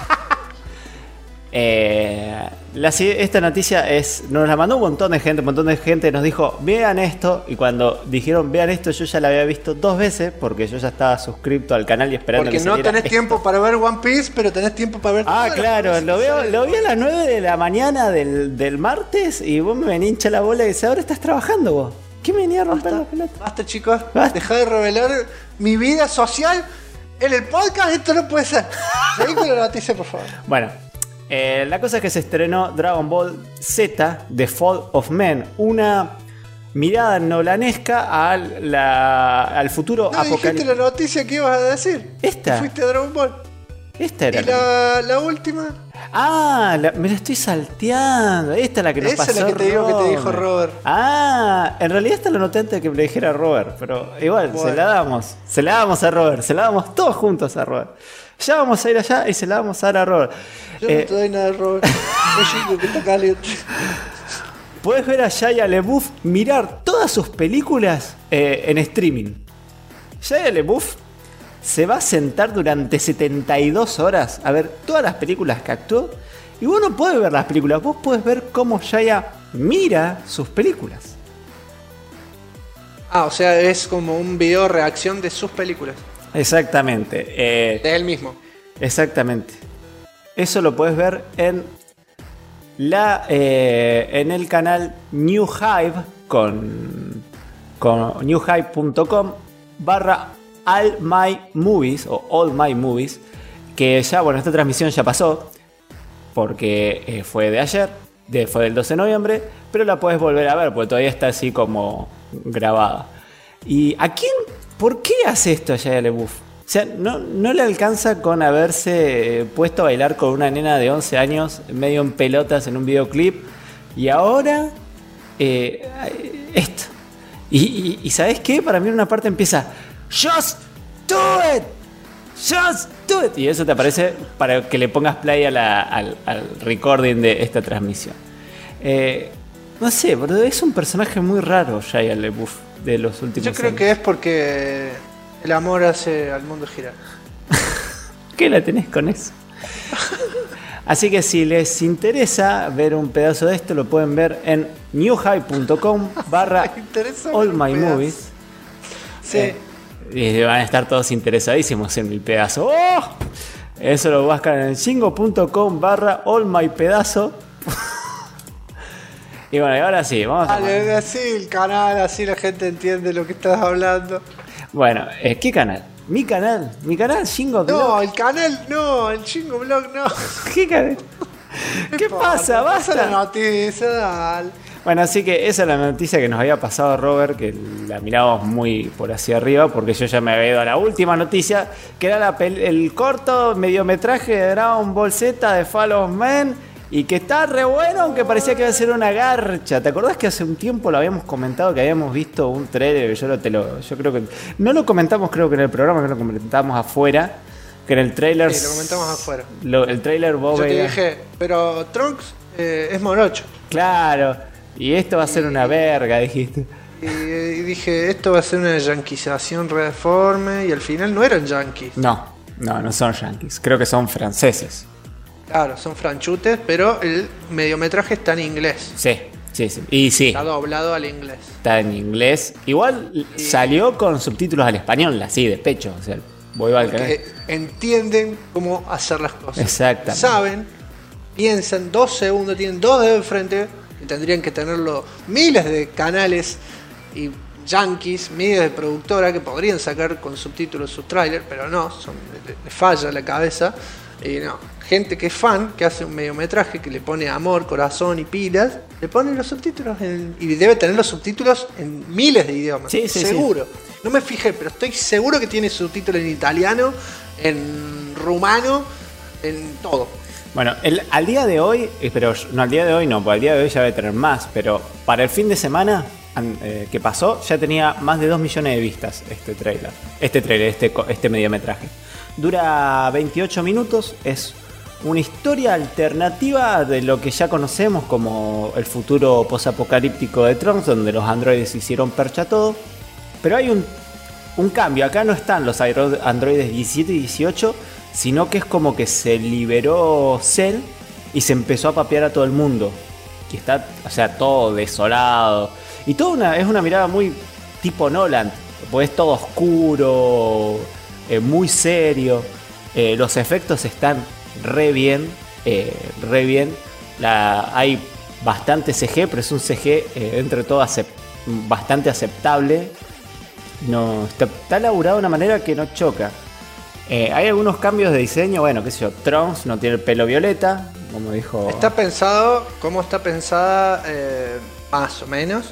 Esta noticia nos la mandó un montón de gente nos dijo, vean esto, y cuando dijeron vean esto, yo ya la había visto 2 veces, porque yo ya estaba suscrito al canal y esperando porque que no tenés tiempo para ver One Piece, pero tenés tiempo para ver... claro, lo vi a las 9 de la mañana del martes, y vos me venís hincha la bola y dices, ahora estás trabajando vos. ¿Qué me venía a romper la pelota? Basta, chicos, dejá de revelar mi vida social en el podcast, esto no puede ser. Seguí con la noticia, por favor. Bueno, la cosa es que se estrenó Dragon Ball Z, The Fall of Men, una mirada nolanesca al futuro apocalíptico. ¿Dijiste la noticia que ibas a decir? ¿Esta? ¿Fuiste a Dragon Ball? Esta era. ¿Y la última? Me la estoy salteando. Esta es la que nos pasó. Esa es la que te digo que te dijo Robert. En realidad esta la noté antes de que me le dijera a Robert, pero igual, bueno. Se la damos a Robert, se la damos todos juntos a Robert. Ya vamos a ir allá y se la vamos a dar a Robert. Yo no te doy nada, Robert. Yo que está caliente. Puedes ver a Shia LaBeouf mirar todas sus películas en streaming. Shia LaBeouf se va a sentar durante 72 horas a ver todas las películas que actuó. Y vos no podés ver las películas, vos podés ver cómo Shia mira sus películas. O sea, es como un video reacción de sus películas. Exactamente. De él mismo. Exactamente. Eso lo puedes ver en el canal New Hive con newhive.com /All My Movies o All My Movies, que ya, bueno, esta transmisión ya pasó porque fue de ayer, fue del 12 de noviembre, pero la puedes volver a ver porque todavía está así como grabada. ¿Y por qué hace esto a Shia LaBeouf? O sea, no le alcanza con haberse puesto a bailar con una nena de 11 años medio en pelotas en un videoclip, y ahora esto. Y ¿sabes qué? Para mí en una parte empieza Just do it, just do it, y eso te aparece para que le pongas play al recording de esta transmisión. No sé, pero es un personaje muy raro, Shia LaBeouf, de los últimos Yo creo años. que es porque el amor hace al mundo girar. ¿Qué la tenés con eso? Así que si les interesa ver un pedazo de esto, lo pueden ver en newhype.com Me interesa ver All un My pedazo. Movies. Sí. Y van a estar todos interesadísimos en mi pedazo. ¡Oh! Eso lo buscan en chingo.com /all my pedazo. Y bueno, y ahora sí, vamos a... Dale, así el canal, así la gente entiende lo que estás hablando. Bueno, ¿qué canal? Mi canal Chingo Blog. No, el canal no, el Chingo Blog no. ¿Qué canal? ¿Qué pasa? Pasa la Basta. noticia, dale. Bueno, así que esa es la noticia que nos había pasado Robert, que la mirábamos muy por hacia arriba, porque yo ya me había ido a la última noticia, que era el corto mediometraje de Dragon Ball Z de Fall of Man, y que está re bueno, aunque parecía que iba a ser una garcha. ¿Te acordás que hace un tiempo lo habíamos comentado, que habíamos visto un trailer? Yo creo que... No lo comentamos, creo que en el programa, que lo comentamos afuera, que en el trailer... Sí, lo comentamos afuera. El trailer vos Yo te veías- dije, pero Trunks es morocho. Claro, y esto va a ser una verga, dijiste. Y dije, esto va a ser una yanquización reforme. Y al final no eran yanquis. No son yankees. Creo que son franceses. Claro, son franchutes, pero el mediometraje está en inglés. Sí. Y sí, Está doblado al inglés. está en inglés. Igual salió con subtítulos al español, así de pecho. O sea, voy al canal. Que entienden cómo hacer las cosas. Exactamente. Saben, piensan 2 segundos, tienen 2 dedos enfrente, que tendrían que tenerlo miles de canales y yankees, miles de productoras que podrían sacar con subtítulos sus trailers, pero no, le falla la cabeza. Y no, gente que es fan, que hace un mediometraje, que le pone amor, corazón y pilas, le pone los subtítulos y debe tener los subtítulos en miles de idiomas. Sí. Seguro. No me fijé, pero estoy seguro que tiene subtítulos en italiano, en rumano, en todo. Bueno, al día de hoy, pero no, al día de hoy no, porque al día de hoy ya debe tener más, pero para el fin de semana que pasó, ya tenía más de 2 millones de vistas este mediometraje. Dura 28 minutos, es una historia alternativa de lo que ya conocemos como el futuro posapocalíptico de Trunks, donde los androides hicieron percha todo. Pero hay un cambio, acá no están los androides 17 y 18, sino que es como que se liberó Cell y se empezó a papear a todo el mundo. Que está, o sea, todo desolado. Y es una mirada muy tipo Nolan, porque es todo oscuro, muy serio. Los efectos están re bien. Hay bastante CG, pero es un CG dentro de todo bastante aceptable. No, está elaborado de una manera que no choca. Hay algunos cambios de diseño, bueno, qué sé yo, Trunks no tiene el pelo violeta, como dijo... Está pensado, ¿cómo está pensada? Más o menos.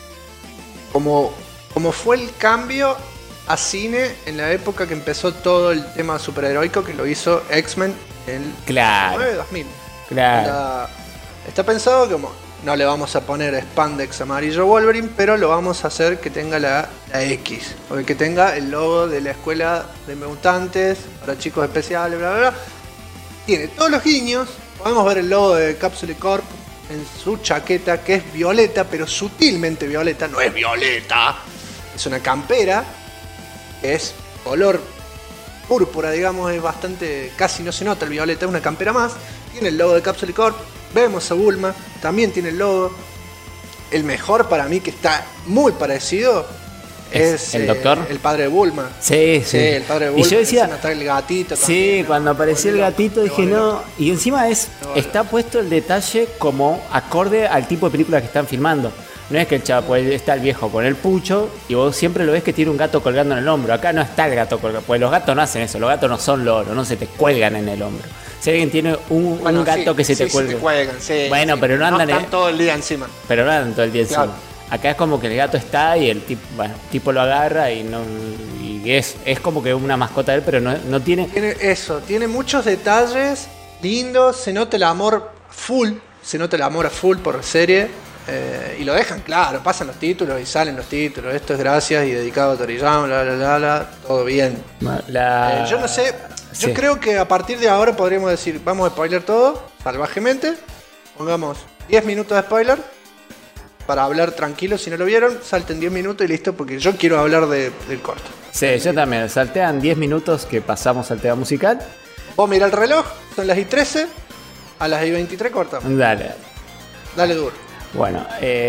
Como fue el cambio a cine en la época que empezó todo el tema superheroico, que lo hizo X-Men en el Claro. 2000. Claro. Está pensado como, no le vamos a poner spandex amarillo Wolverine, pero lo vamos a hacer que tenga la X, o que tenga el logo de la escuela de mutantes para chicos especiales, bla bla bla. Tiene todos los guiños. Podemos ver el logo de Capsule Corp en su chaqueta, que es violeta, pero sutilmente violeta. No es violeta, es una campera, que es color púrpura, digamos, es bastante, casi no se nota el violeta, es una campera más. Tiene el logo de Capsule Corp. Vemos a Bulma, también tiene el logo. El mejor para mí, que está muy parecido, es el doctor. El padre de Bulma. Sí. El padre de Bulma. Y yo decía, encima está el gatito sí, también, cuando ¿no? apareció el Me volvió gatito loco, dije me volvió no. loco. Y encima está puesto el detalle como acorde al tipo de película que están filmando. No es que el chavo, pues está el viejo con el pucho y vos siempre lo ves que tiene un gato colgando en el hombro. Acá no está el gato colgando, pues los gatos no hacen eso, los gatos no son loros, no se te cuelgan en el hombro. Si alguien tiene un gato sí, que se te sí, cuelga. Se te cuelgan, sí, Bueno, sí. pero no andan están todo el día encima. Pero no andan todo el día encima. Claro. Acá es como que el gato está y el tipo lo agarra y no es como que una mascota de él, pero no tiene. Tiene muchos detalles lindos, se nota el amor a full por la serie. Y lo dejan claro, pasan los títulos y salen los títulos. Esto es gracias y dedicado a Toriyama, bla, todo bien. Yo no sé, Sí. yo creo que a partir de ahora podríamos decir, vamos a spoiler todo, salvajemente. Pongamos 10 minutos de spoiler para hablar tranquilo. Si no lo vieron, salten 10 minutos y listo, porque yo quiero hablar del corto. Sí, yo también. Saltean 10 minutos que pasamos al tema musical. Vos mirá el reloj, son las y 13, a las y 23 cortamos. Dale. Dale duro. Bueno,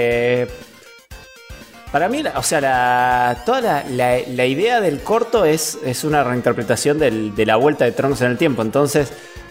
para mí, o sea, toda la idea del corto es una reinterpretación de la vuelta de Trunks en el tiempo. Entonces,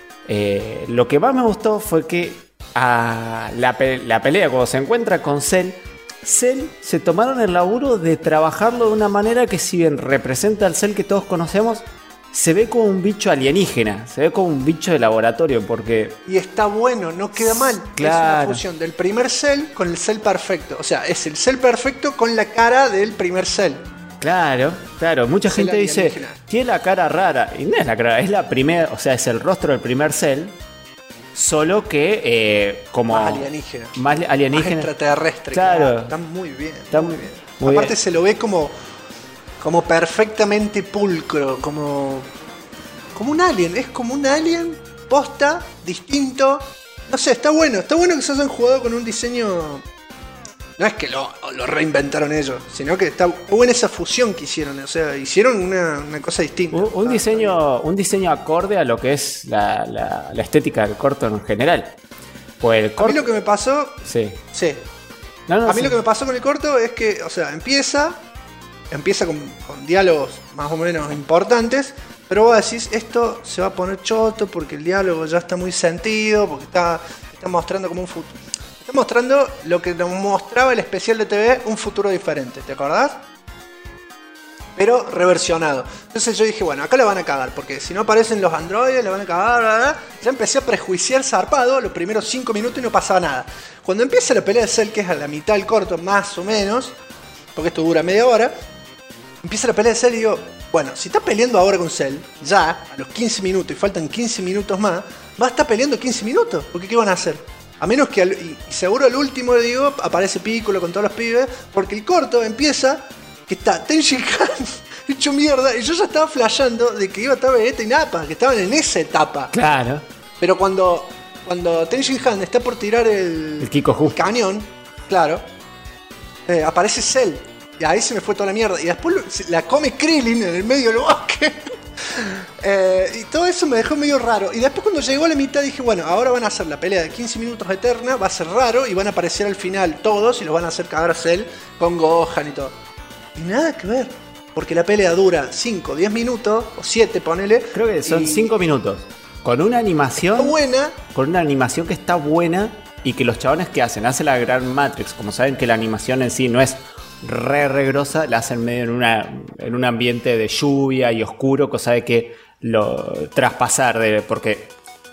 lo que más me gustó fue que la pelea, cuando se encuentra con Cell se tomaron el laburo de trabajarlo de una manera que, si bien representa al Cell que todos conocemos, se ve como un bicho alienígena, se ve como un bicho de laboratorio, porque... Y está bueno, no queda mal. Claro. Es una fusión del primer Cell con el Cell perfecto. O sea, es el Cell perfecto con la cara del primer Cell. Claro, mucha Cell gente dice, alienígena. tiene la cara rara, y no es la cara, es la primera, o sea, es el rostro del primer Cell, solo que como... Más alienígena. Más alienígena. Más extraterrestre. Claro. Está muy bien. Está muy bien. muy Aparte bien. se lo ve como perfectamente pulcro, como un alien. Es como un alien posta, distinto. No sé, está bueno que se hayan jugado con un diseño. No es que lo reinventaron ellos, sino que está buena esa fusión que hicieron. O sea, hicieron una cosa distinta. Un diseño acorde a lo que es la estética del corto en general. Pues el A corto... mí lo que me pasó. Sí. Sí. No, A mí sí. lo que me pasó con el corto es que, o sea, empieza con diálogos más o menos importantes, pero vos decís, esto se va a poner choto porque el diálogo ya está muy sentido, porque está mostrando como un futuro. Está mostrando lo que nos mostraba el especial de TV, un futuro diferente, ¿te acordás? Pero reversionado. Entonces yo dije, bueno, acá le van a cagar, porque si no aparecen los androides, le van a cagar, bla, bla. Ya empecé a prejuiciar zarpado los primeros 5 minutos y no pasaba nada. Cuando empieza la pelea de Cell, que es a la mitad del corto, más o menos, porque esto dura media hora, empieza la pelea de Cell y digo, bueno, si está peleando ahora con Cell, ya, a los 15 minutos, y faltan 15 minutos más, va a estar peleando 15 minutos, porque ¿qué van a hacer? A menos que, y seguro al último, digo, aparece Piccolo con todos los pibes, porque el corto empieza que está Tenshin Han hecho mierda, y yo ya estaba flasheando de que iba a estar Vegeta y Nappa, que estaban en esa etapa. Claro. Pero cuando Tenshin Han está por tirar el Kikoku. cañón, claro, aparece Cell. Y ahí se me fue toda la mierda. Y después la come Krillin en el medio del bosque. Y todo eso me dejó medio raro. Y después, cuando llegó a la mitad, dije, bueno, ahora van a hacer la pelea de 15 minutos eterna. Va a ser raro y van a aparecer al final todos y los van a hacer cagar a Cell con Gohan y todo. Y nada que ver. Porque la pelea dura 5, 10 minutos o 7, ponele. Creo que son 5 minutos. Con una animación. Está buena. Con una animación que está buena. Y que los chabones que hacen la gran Matrix. Como saben que la animación en sí no es re grosa, la hacen medio en un ambiente de lluvia y oscuro, cosa de que lo traspasar, porque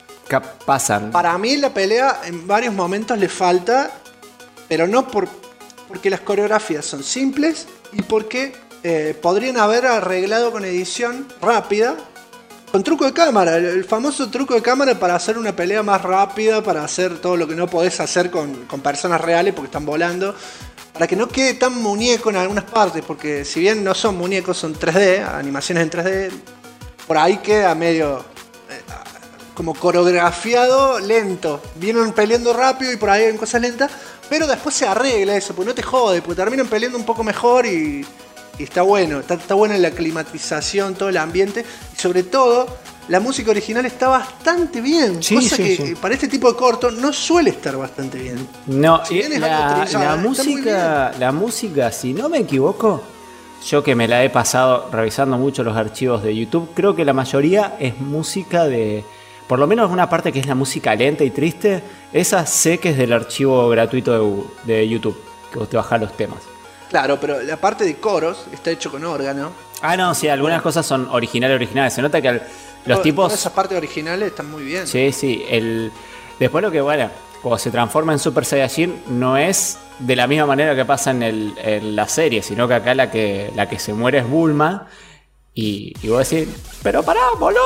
pasan. Para mí la pelea en varios momentos le falta, pero no porque las coreografías son simples y porque podrían haber arreglado con edición rápida, con truco de cámara, el famoso truco de cámara para hacer una pelea más rápida, para hacer todo lo que no podés hacer con personas reales porque están volando. Para que no quede tan muñeco en algunas partes, porque si bien no son muñecos, son 3D, animaciones en 3D, por ahí queda medio como coreografiado lento. Vienen peleando rápido y por ahí ven cosas lentas, pero después se arregla eso, porque no te jode, porque terminan peleando un poco mejor y está bueno. Está buena la climatización, todo el ambiente, y sobre todo la música original está bastante bien, sí, cosa sí, que sí. Para este tipo de corto no suele estar bastante bien. No, Si bien es algo trillado, la música, si no me equivoco, yo que me la he pasado revisando mucho los archivos de YouTube, creo que la mayoría es música de, por lo menos una parte que es la música lenta y triste, esa sé que es del archivo gratuito de YouTube, que vos te bajás los temas. Claro, pero la parte de coros está hecho con órgano. Ah, no, sí, algunas cosas son originales. Se nota que los tipos... Todas esas partes originales están muy bien. Sí, sí. Después lo que, bueno, cuando se transforma en Super Saiyajin, no es de la misma manera que pasa en la serie, sino que acá la que se muere es Bulma. Y vos decís, pero pará, boludo.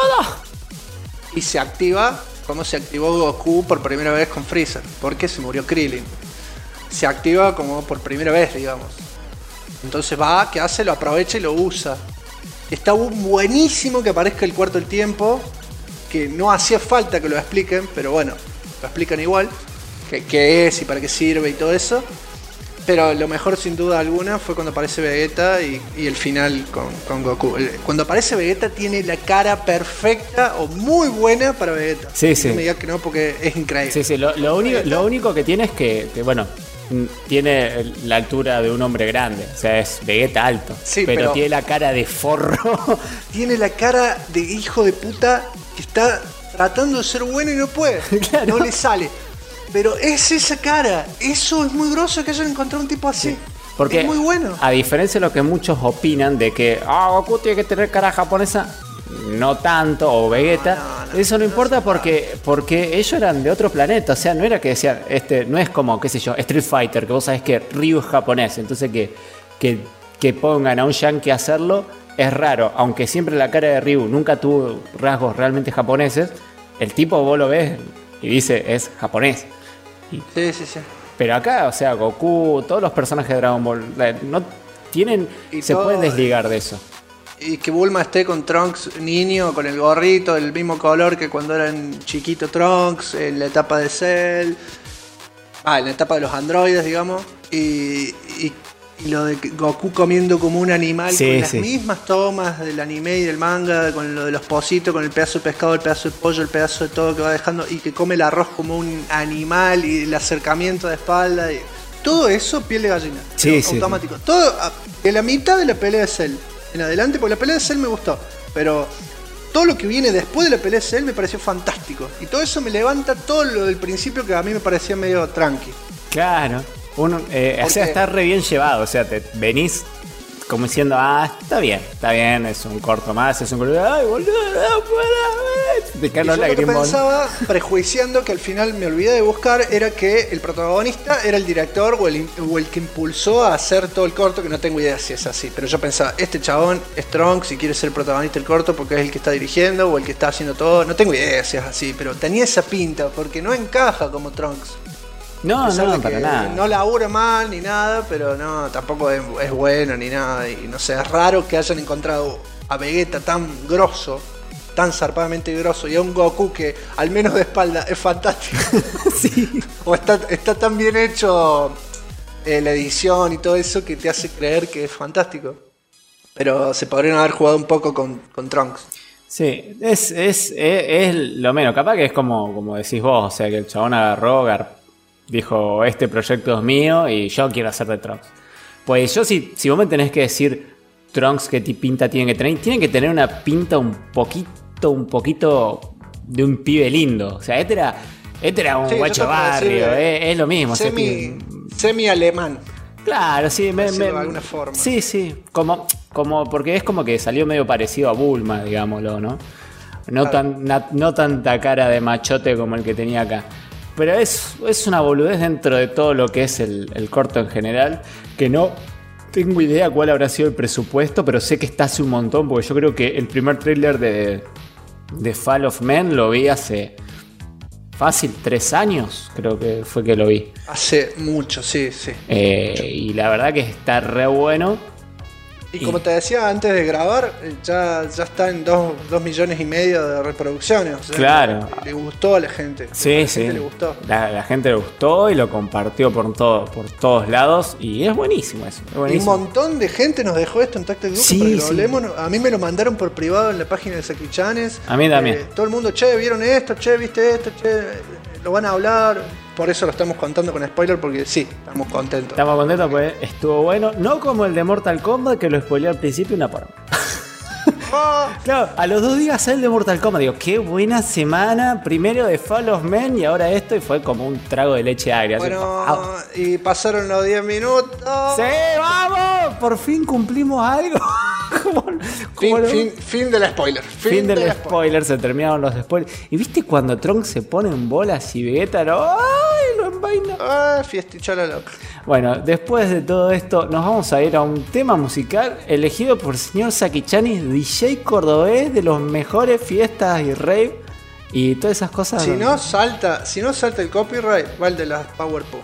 Y se activa como se activó Goku por primera vez con Freezer, porque se murió Krillin. Se activa como por primera vez, digamos. Entonces va, ¿qué hace? Lo aprovecha y lo usa. Está buenísimo que aparezca el cuarto del tiempo, que no hacía falta que lo expliquen, pero bueno, lo explican igual, qué es y para qué sirve y todo eso. Pero lo mejor sin duda alguna fue cuando aparece Vegeta y el final con Goku. Cuando aparece Vegeta tiene la cara perfecta o muy buena para Vegeta. Sí, sí. No me digas que no porque es increíble. Sí, sí, lo único que tiene es que, bueno, tiene la altura de un hombre grande. O sea, es Vegeta alto. Sí, pero pero tiene la cara de forro. Tiene la cara de hijo de puta que está tratando de ser bueno y no puede. Claro. No le sale. Pero es esa cara. Eso es muy groso que hayan encontrado un tipo así. Sí. Porque, es muy bueno. a diferencia de lo que muchos opinan de que Goku tiene que tener cara japonesa, no tanto, o Vegeta, No, eso no importa porque ellos eran de otro planeta. O sea, no era que decían, no es como, qué sé yo, Street Fighter, que vos sabés que Ryu es japonés. Entonces que pongan a un yankee a hacerlo es raro. Aunque siempre la cara de Ryu nunca tuvo rasgos realmente japoneses, el tipo vos lo ves y dice, es japonés. Sí, sí, sí. Pero acá, o sea, Goku, todos los personajes de Dragon Ball no tienen, Y se todo- pueden desligar de eso. Y que Bulma esté con Trunks niño, con el gorrito, del mismo color que cuando eran chiquito Trunks, en la etapa de Cell, en la etapa de los androides, digamos, y lo de Goku comiendo como un animal, Sí, con las sí. mismas tomas del anime y del manga, con lo de los pocitos, con el pedazo de pescado, el pedazo de pollo, el pedazo de todo que va dejando, y que come el arroz como un animal, y el acercamiento de espalda, y todo eso, piel de gallina. Sí, sí, automático. Todo de la mitad de la pelea de Cell en adelante, porque la pelea de Cell me gustó, pero todo lo que viene después de la pelea de Cell me pareció fantástico. Y todo eso me levanta todo lo del principio que a mí me parecía medio tranqui. Claro. O sea, está re bien llevado. O sea, te venís como diciendo, está bien, es un corto más, es un corto. Ay, boludo, no puedo. Te Y caen yo los lo que lagrimón. pensaba, prejuiciando, que al final me olvidé de buscar, era que el protagonista era el director o el que impulsó a hacer todo el corto, que no tengo idea si es así. Pero yo pensaba, este chabón es Trunks y quiere ser el protagonista del corto porque es el que está dirigiendo o el que está haciendo todo. No tengo idea si es así, pero tenía esa pinta porque no encaja como Trunks. No, A pesar de para que nada. no labura mal ni nada, pero no, tampoco es bueno ni nada. Y no sé, es raro que hayan encontrado a Vegeta tan grosso, tan zarpadamente grosso, y a un Goku que al menos de espalda es fantástico. Sí. O está tan bien hecho la edición y todo eso que te hace creer que es fantástico. Pero se podrían haber jugado un poco con Trunks. Sí, es lo menos. Capaz que es como decís vos, o sea, que el chabón agarró, dijo, este proyecto es mío y yo quiero hacer de Trunks. Pues yo, si vos me tenés que decir Trunks qué pinta tiene que tener una pinta un poquito de un pibe lindo. O sea, este era un Sí, guacho yo te puedo barrio, decir, es lo mismo. Semi-alemán. Claro, sí, decirlo de alguna forma. Sí, como porque es como que salió medio parecido a Bulma, digámoslo, ¿no? No, Claro. no tanta cara de machote como el que tenía acá. Pero es una boludez dentro de todo lo que es el corto en general, que no tengo idea cuál habrá sido el presupuesto, pero sé que está hace un montón, porque yo creo que el primer tráiler de Fall of Man lo vi hace fácil 3 años, creo que fue que lo vi. Hace mucho, sí. Y la verdad que está re bueno. Y como te decía antes de grabar, ya está en 2,5 millones de reproducciones. O sea, Claro. Le gustó a la gente. Sí, a la sí. gente le gustó. La gente le gustó y lo compartió por todos lados. Y es buenísimo eso. Es Y un buenísimo. montón de gente nos dejó esto en Tactic Duke Sí, para que lo sí. hablemos. A mí me lo mandaron por privado en la página de Sakichanes. A mí también. Todo el mundo, che, ¿vieron esto? Che, ¿viste esto? Che, lo van a hablar. Por eso lo estamos contando con spoiler, porque sí, estamos contentos. Estamos contentos porque estuvo bueno. No como el de Mortal Kombat que lo spoileé al principio una porra. Ah, Claro, a los 2 días sale el de Mortal Kombat. Digo, qué buena semana. Primero de Fall of Man y ahora esto. Y fue como un trago de leche agria. Así, bueno, ¡au! y pasaron los 10 minutos. ¡Sí, vamos! Por fin cumplimos algo. Fin del spoiler. Fin del spoiler, se terminaron los spoilers. ¿Y viste cuando Trunks se pone en bolas y Vegeta lo envaina? Ah, fiestichola loca. Bueno, después de todo esto, nos vamos a ir a un tema musical elegido por el señor Sakichanis, DJ cordobés de los mejores fiestas y rave y todas esas cosas. Si no salta el copyright, va el de las Powerpuff.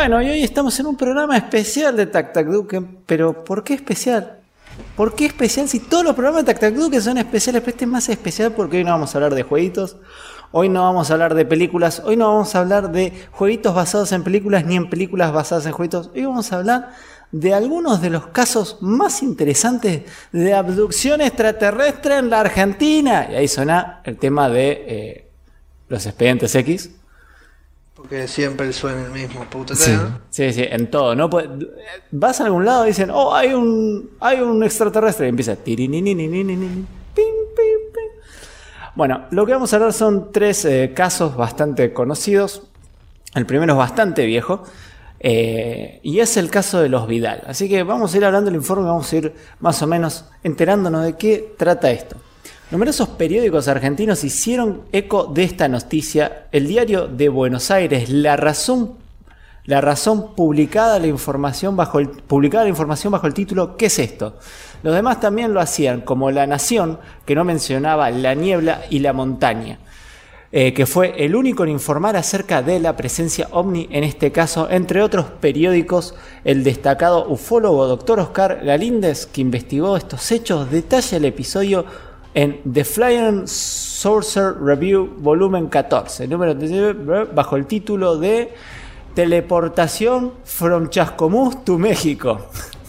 Bueno, y hoy estamos en un programa especial de Tac Tac Duken, pero ¿por qué especial? ¿Por qué especial si todos los programas de Tac Tac Duken son especiales? Pero este es más especial porque hoy no vamos a hablar de jueguitos, hoy no vamos a hablar de películas, hoy no vamos a hablar de jueguitos basados en películas ni en películas basadas en jueguitos. Hoy vamos a hablar de algunos de los casos más interesantes de abducción extraterrestre en la Argentina. Y ahí suena el tema de los Expedientes X. Porque siempre suena el mismo puto Sí, tema. sí, en todo. ¿No? Vas a algún lado y dicen, oh, hay un extraterrestre. Y empieza. Pim, pim, pim. Bueno, lo que vamos a hablar son tres casos bastante conocidos. El primero es bastante viejo. Y es el caso de los Vidal. Así que vamos a ir hablando del informe, vamos a ir más o menos enterándonos de qué trata esto. Numerosos periódicos argentinos hicieron eco de esta noticia. El Diario de Buenos Aires, La Razón publicaba la información bajo el título ¿Qué es esto? Los demás también lo hacían, como La Nación, que no mencionaba la niebla y la montaña. Que fue el único en informar acerca de la presencia ovni en este caso. Entre otros periódicos, el destacado ufólogo Dr. Oscar Galíndez, que investigó estos hechos, detalla el episodio en The Flying Saucer Review volumen 14, número 19, bajo el título de Teleportación from Chascomús to México.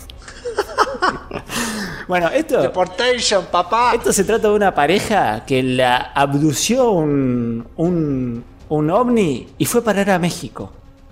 Bueno, Deportation, papá. esto se trata de una pareja que la abdució un ovni y fue a parar a México.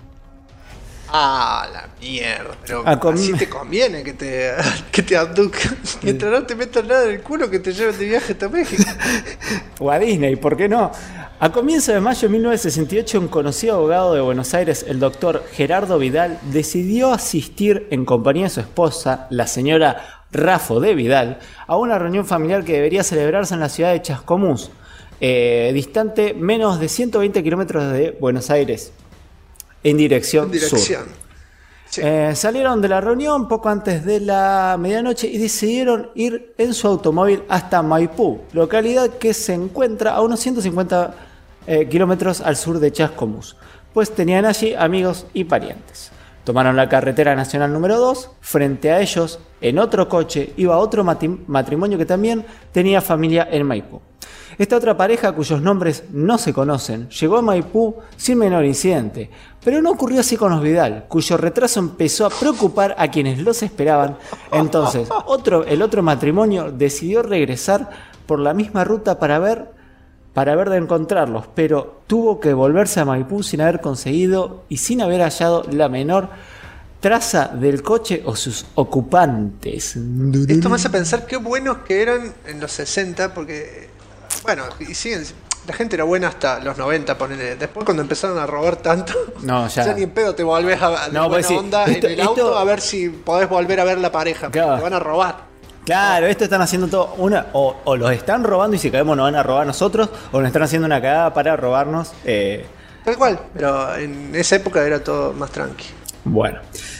Ah, la mierda. Pero Ah, así te conviene que te abducan. Mientras no te metas nada en el culo, que te lleven de viaje hasta México. O a Disney, ¿por qué no? A comienzos de mayo de 1968, un conocido abogado de Buenos Aires, el doctor Gerardo Vidal, decidió asistir en compañía de su esposa, la señora Rafo de Vidal, a una reunión familiar que debería celebrarse en la ciudad de Chascomús, distante menos de 120 kilómetros de Buenos Aires, en dirección sur. Sí. Salieron de la reunión poco antes de la medianoche y decidieron ir en su automóvil hasta Maipú, localidad que se encuentra a unos 150 kilómetros al sur de Chascomús, pues tenían allí amigos y parientes. Tomaron la carretera nacional número 2, frente a ellos, en otro coche, iba otro matrimonio que también tenía familia en Maipú. Esta otra pareja, cuyos nombres no se conocen, llegó a Maipú sin menor incidente, pero no ocurrió así con los Vidal, cuyo retraso empezó a preocupar a quienes los esperaban. Entonces, el otro matrimonio decidió regresar por la misma ruta para ver de encontrarlos, pero tuvo que volverse a Maipú sin haber conseguido y sin haber hallado la menor traza del coche o sus ocupantes. Esto me hace pensar qué buenos que eran en los 60, porque, bueno, y siguen, la gente era buena hasta los 90, ponele. Después cuando empezaron a robar tanto, No, ya ni en pedo te volvés a No, buena pues sí, onda esto- en el auto esto- a ver si podés volver a ver la pareja, porque Claro. te van a robar. Claro, esto están haciendo todo o los están robando y si caemos nos van a robar a nosotros, o nos están haciendo una cagada para robarnos. Tal cual, pero en esa época era todo más tranqui. Bueno,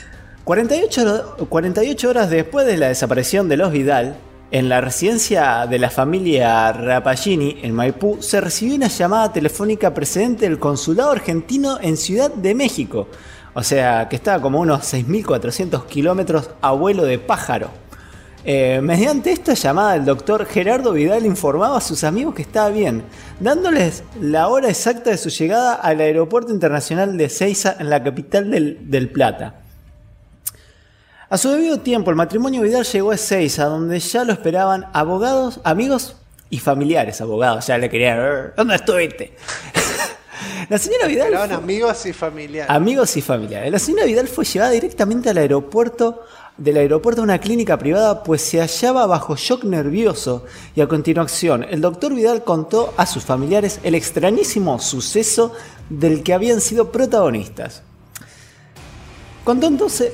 48 horas después de la desaparición de los Vidal, en la residencia de la familia Rapagini en Maipú, se recibió una llamada telefónica procedente del consulado argentino en Ciudad de México. O sea, que estaba como unos 6.400 kilómetros a vuelo de pájaro. Mediante esta llamada, el doctor Gerardo Vidal informaba a sus amigos que estaba bien, dándoles la hora exacta de su llegada al aeropuerto internacional de Ezeiza, en la capital del Plata. A su debido tiempo, el matrimonio Vidal llegó a Ezeiza, donde ya lo esperaban abogados, amigos y familiares. Abogados, ya le querían... ¿Dónde estuviste? La señora Vidal... Eran amigos y familiares. Amigos y familiares. La señora Vidal fue llevada directamente al aeropuerto, del aeropuerto a una clínica privada, pues se hallaba bajo shock nervioso, y a continuación el doctor Vidal contó a sus familiares el extrañísimo suceso del que habían sido protagonistas. Contó entonces...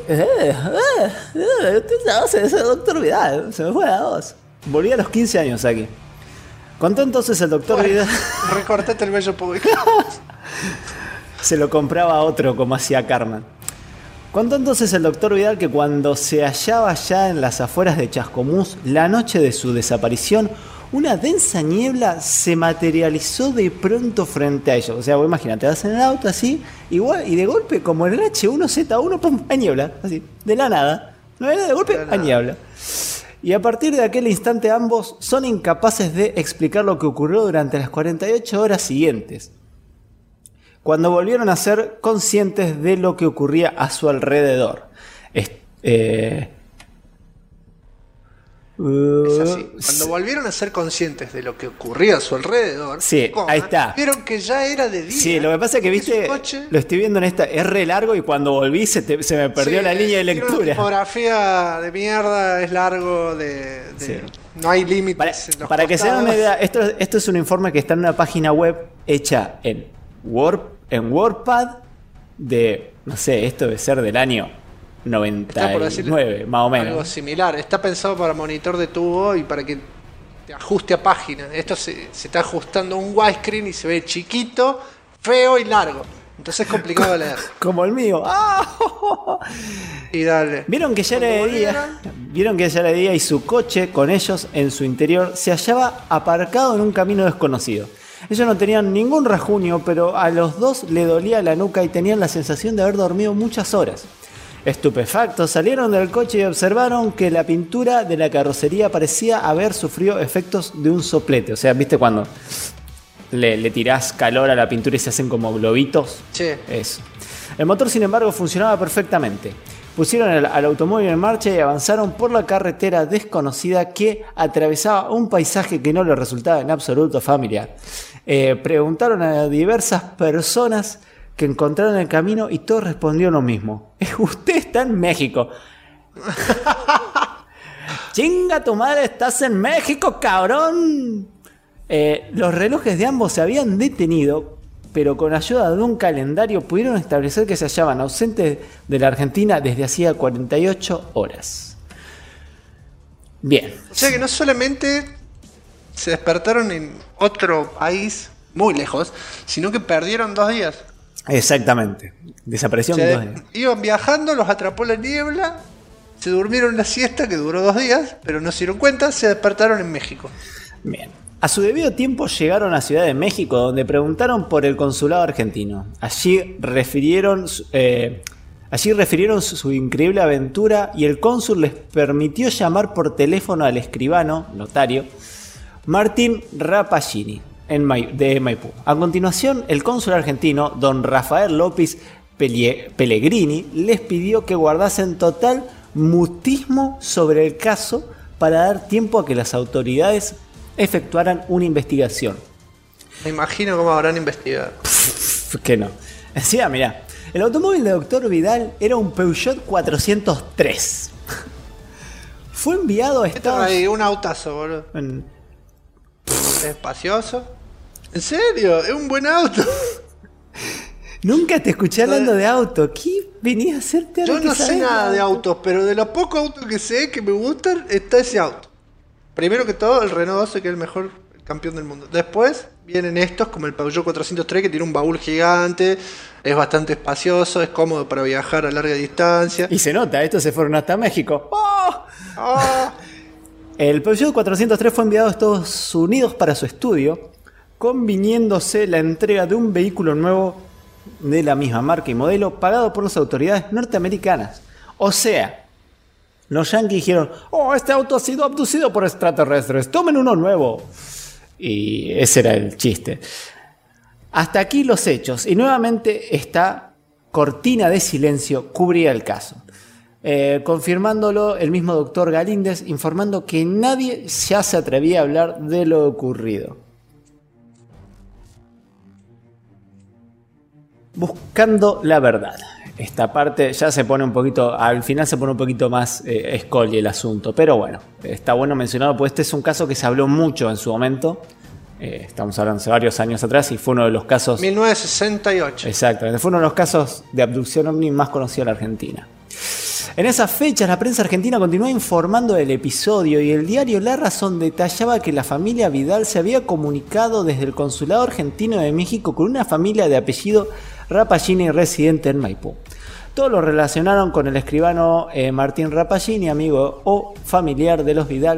ese doctor Vidal, se me fue la voz. Volví a los 15 años aquí. Contó entonces el doctor Vidal... Recortate el vello público. Se lo compraba a otro, como hacía Carmen. Contó entonces el doctor Vidal que cuando se hallaba ya en las afueras de Chascomús, la noche de su desaparición, una densa niebla se materializó de pronto frente a ellos. O sea, vos imagínate, vas en el auto así, igual, y de golpe, como en el H1Z1, pum, hay niebla, así, de la nada. No era de golpe, hay niebla. Y a partir de aquel instante ambos son incapaces de explicar lo que ocurrió durante las 48 horas siguientes, cuando volvieron a ser conscientes de lo que ocurría a su alrededor. Es así. Cuando volvieron a ser conscientes de lo que ocurría a su alrededor, sí, ahí está. Vieron que ya era de día. Sí, lo que pasa es que, viste, lo estoy viendo en esta, es re largo y cuando volví se me perdió la línea de lectura. Una tipografía de mierda, es largo, sí. No hay límites. Para que se den una idea, esto es un informe que está en una página web hecha en WordPad de, no sé, esto debe ser del año 99, más o menos. Algo similar. Está pensado para monitor de tubo y para que te ajuste a página. Esto se está ajustando a un widescreen y se ve chiquito, feo y largo. Entonces es complicado de leer. Como el mío. Y dale. Vieron que ya era de día y su coche con ellos en su interior se hallaba aparcado en un camino desconocido. Ellos no tenían ningún rasguño, pero a los dos le dolía la nuca y tenían la sensación de haber dormido muchas horas. Estupefactos, salieron del coche y observaron que la pintura de la carrocería parecía haber sufrido efectos de un soplete. O sea, ¿viste cuando le tirás calor a la pintura y se hacen como globitos? Sí. Eso. El motor, sin embargo, funcionaba perfectamente. Pusieron al automóvil en marcha y avanzaron por la carretera desconocida que atravesaba un paisaje que no les resultaba en absoluto familiar. Preguntaron a diversas personas que encontraron el camino y todos respondieron lo mismo. Usted está en México. Chinga tu madre, estás en México, cabrón. Los relojes de ambos se habían detenido, pero con ayuda de un calendario pudieron establecer que se hallaban ausentes de la Argentina desde hacía 48 horas. Bien. O sea que no solamente se despertaron en otro país muy lejos, sino que perdieron 2 días. Exactamente. Desaparecieron 2 días. Iban viajando, los atrapó la niebla, se durmieron una siesta que duró 2 días, pero no se dieron cuenta, se despertaron en México. Bien. A su debido tiempo llegaron a Ciudad de México, donde preguntaron por el consulado argentino. Allí refirieron su increíble aventura y el cónsul les permitió llamar por teléfono al escribano, notario, Martín Rapagini, de Maipú. A continuación, el cónsul argentino, don Rafael López Pellegrini, les pidió que guardasen total mutismo sobre el caso para dar tiempo a que las autoridades efectuaran una investigación. Me imagino cómo habrán investigado. Que no. Decía, mirá, el automóvil de Dr. Vidal era un Peugeot 403. Fue enviado a Estados Unidos. Un autazo, boludo. Es espacioso. ¿En serio? Es un buen auto. Nunca te escuché hablando de auto. ¿Qué venías a hacerte? Yo no sé nada de autos, pero de los pocos autos que sé que me gustan, está ese auto. Primero que todo, el Renault 12, que es el mejor campeón del mundo. Después vienen estos, como el Peugeot 403, que tiene un baúl gigante, es bastante espacioso, es cómodo para viajar a larga distancia. Y se nota, estos se fueron hasta México. El Peugeot 403 fue enviado a Estados Unidos para su estudio, conviniéndose la entrega de un vehículo nuevo de la misma marca y modelo, pagado por las autoridades norteamericanas. O sea, los yanquis dijeron: este auto ha sido abducido por extraterrestres, tomen uno nuevo. Y ese era el chiste. Hasta aquí los hechos. Y nuevamente esta cortina de silencio cubría el caso. Confirmándolo el mismo doctor Galíndez, informando que nadie ya se atrevía a hablar de lo ocurrido. Buscando la verdad. Esta parte ya se pone un poquito, al final se pone un poquito más escolle el asunto, pero bueno, está bueno mencionarlo, porque este es un caso que se habló mucho en su momento. Estamos hablando de varios años atrás y fue uno de los casos... 1968. Exactamente, fue uno de los casos de abducción ovni más conocido en la Argentina. En esas fechas la prensa argentina continuó informando del episodio y el diario La Razón detallaba que la familia Vidal se había comunicado desde el consulado argentino de México con una familia de apellido Rapagini residente en Maipú. Todos lo relacionaron con el escribano Martín Rapagini, amigo o familiar de los Vidal.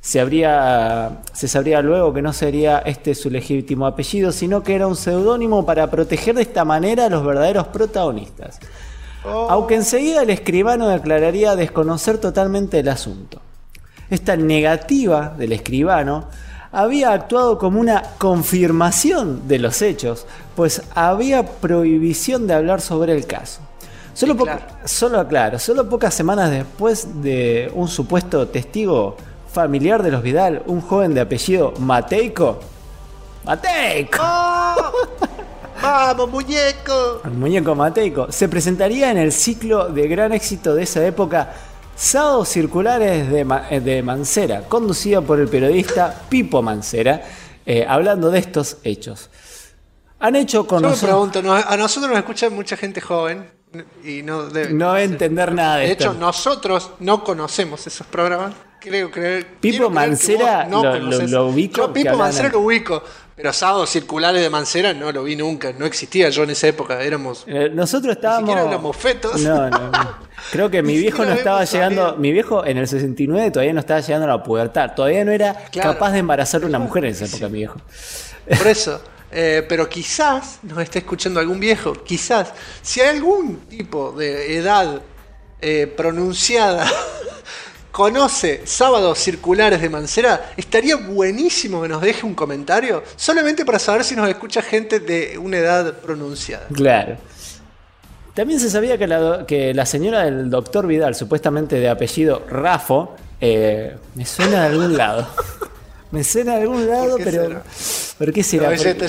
se sabría luego que no sería este su legítimo apellido, sino que era un seudónimo para proteger de esta manera a los verdaderos protagonistas. Aunque enseguida el escribano declararía desconocer totalmente el asunto. Esta negativa del escribano había actuado como una confirmación de los hechos, pues había prohibición de hablar sobre el caso. Solo pocas semanas después de un supuesto testigo familiar de los Vidal, un joven de apellido Mateico. ¡Mateico! ¡Oh! ¡Vamos, muñeco! El muñeco Mateico se presentaría en el ciclo de gran éxito de esa época, Sábados Circulares de Mancera, conducido por el periodista Pipo Mancera, hablando de estos hechos. Han hecho con nosotros... Yo me pregunto, a nosotros nos escucha mucha gente joven y no debe entender nada de esto. De hecho, nosotros no conocemos esos programas. Pipo Mancera lo ubico. Yo Pipo Mancera lo ubico, pero Sábados Circulares de Mancera no lo vi nunca. No existía yo en esa época. Nosotros estábamos... Ni siquiera éramos fetos. No. Creo que mi viejo no estaba llegando... Mi viejo en el 69 todavía no estaba llegando a la pubertad. Todavía no era capaz de embarazar a una mujer en esa época, mi viejo. Por eso... pero quizás nos esté escuchando algún viejo, quizás, si hay algún tipo de edad pronunciada conoce Sábados Circulares de Mancera, estaría buenísimo que nos deje un comentario, solamente para saber si nos escucha gente de una edad pronunciada. Claro. También se sabía que la señora del doctor Vidal, supuestamente de apellido Rafo, me suena de algún lado. Me suena de algún lado, pero... ¿Por qué será?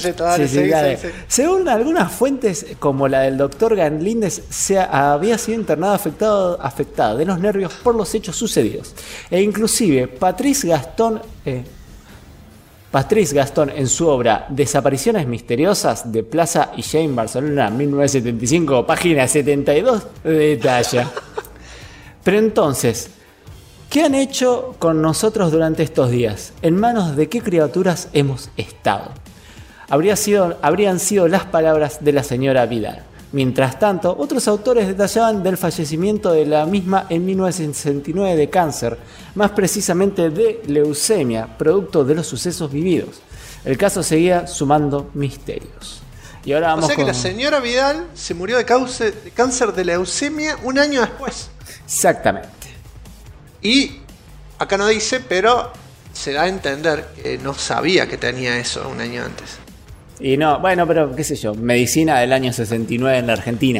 Según algunas fuentes, como la del doctor Ganlíndez, había sido internado afectada de los nervios por los hechos sucedidos. E inclusive, Patrice Gaston, en su obra Desapariciones Misteriosas de Plaza y Jaime, Barcelona, 1975, página 72, detalla. Pero entonces... ¿qué han hecho con nosotros durante estos días? ¿En manos de qué criaturas hemos estado? Habrían sido las palabras de la señora Vidal. Mientras tanto, otros autores detallaban del fallecimiento de la misma en 1969 de cáncer, más precisamente de leucemia, producto de los sucesos vividos. El caso seguía sumando misterios. Y ahora vamos que la señora Vidal se murió de cáncer de leucemia un año después. Exactamente. Y acá no dice, pero se da a entender que no sabía que tenía eso un año antes. Y no, bueno, pero qué sé yo, medicina del año 69 en la Argentina.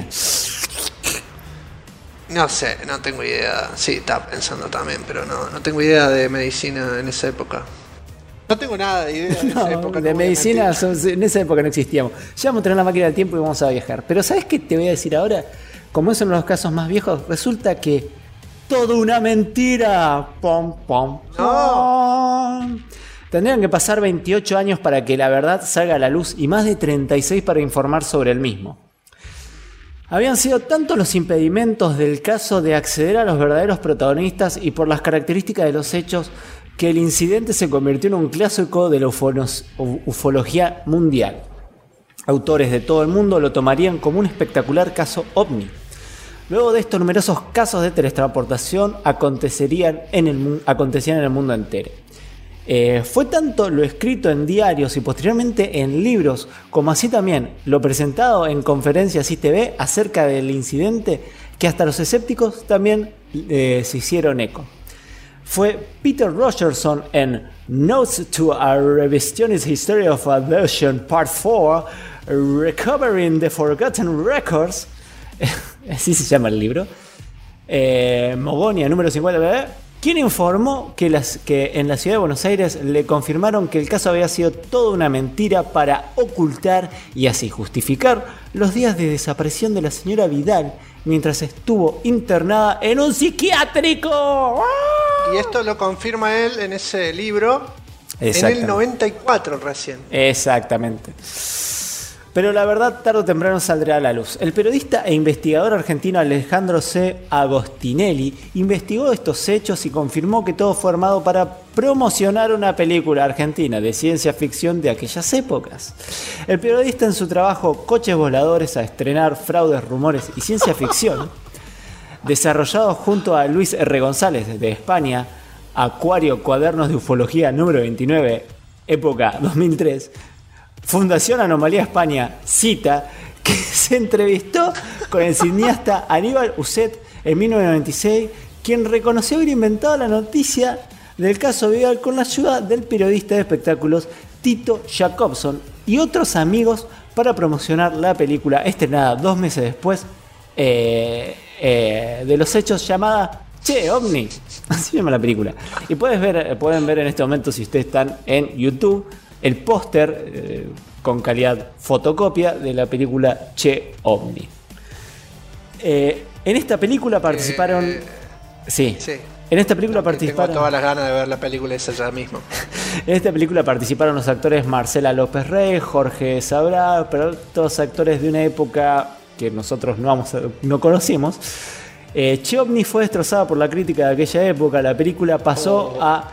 No sé, no tengo idea. Sí, estaba pensando también, pero no tengo idea de medicina en esa época. No tengo nada de idea de esa época. De medicina en esa época no existíamos. Ya vamos a tener la máquina del tiempo y vamos a viajar. Pero ¿sabes qué te voy a decir ahora? Como es uno de los casos más viejos, resulta que ¡todo una mentira! ¡Pom, pom, pom! No. Tendrían que pasar 28 años para que la verdad salga a la luz y más de 36 para informar sobre el mismo. Habían sido tantos los impedimentos del caso de acceder a los verdaderos protagonistas y por las características de los hechos que el incidente se convirtió en un clásico de la ufología mundial. Autores de todo el mundo lo tomarían como un espectacular caso ovni. Luego de estos numerosos casos de teletransportación acontecían en el mundo entero. Fue tanto lo escrito en diarios y posteriormente en libros, como así también lo presentado en conferencias y TV acerca del incidente, que hasta los escépticos también se hicieron eco. Fue Peter Rogerson en Notes to a Revisionist History of Aviation Part 4, Recovering the Forgotten Records, así se llama el libro, Mogonia número 50, quien informó que en la ciudad de Buenos Aires le confirmaron que el caso había sido toda una mentira para ocultar y así justificar los días de desaparición de la señora Vidal mientras estuvo internada en un psiquiátrico. Y esto lo confirma él en ese libro en el 94 recién. Exactamente. Pero la verdad tarde o temprano saldrá a la luz. El periodista e investigador argentino Alejandro C. Agostinelli investigó estos hechos y confirmó que todo fue armado para promocionar una película argentina de ciencia ficción de aquellas épocas. El periodista en su trabajo Coches Voladores a estrenar fraudes, rumores y ciencia ficción, desarrollado junto a Luis R. González de España, Acuario Cuadernos de Ufología número 29, época 2003, Fundación Anomalía España cita que se entrevistó con el cineasta Aníbal Uset en 1996, quien reconoció haber inventado la noticia del caso Vidal con la ayuda del periodista de espectáculos Tito Jacobson y otros amigos para promocionar la película estrenada 2 meses después de los hechos, llamada Che OVNI, así se llama la película. Y pueden ver en este momento, si ustedes están en YouTube, el póster con calidad fotocopia de la película Che OVNI. En esta película participaron... Sí. En esta película participaron... Tengo todas las ganas de ver la película esa ya mismo. En esta película participaron los actores Marcela López Rey, Jorge Sabrá, pero todos actores de una época que nosotros no conocimos. Che OVNI fue destrozada por la crítica de aquella época. La película pasó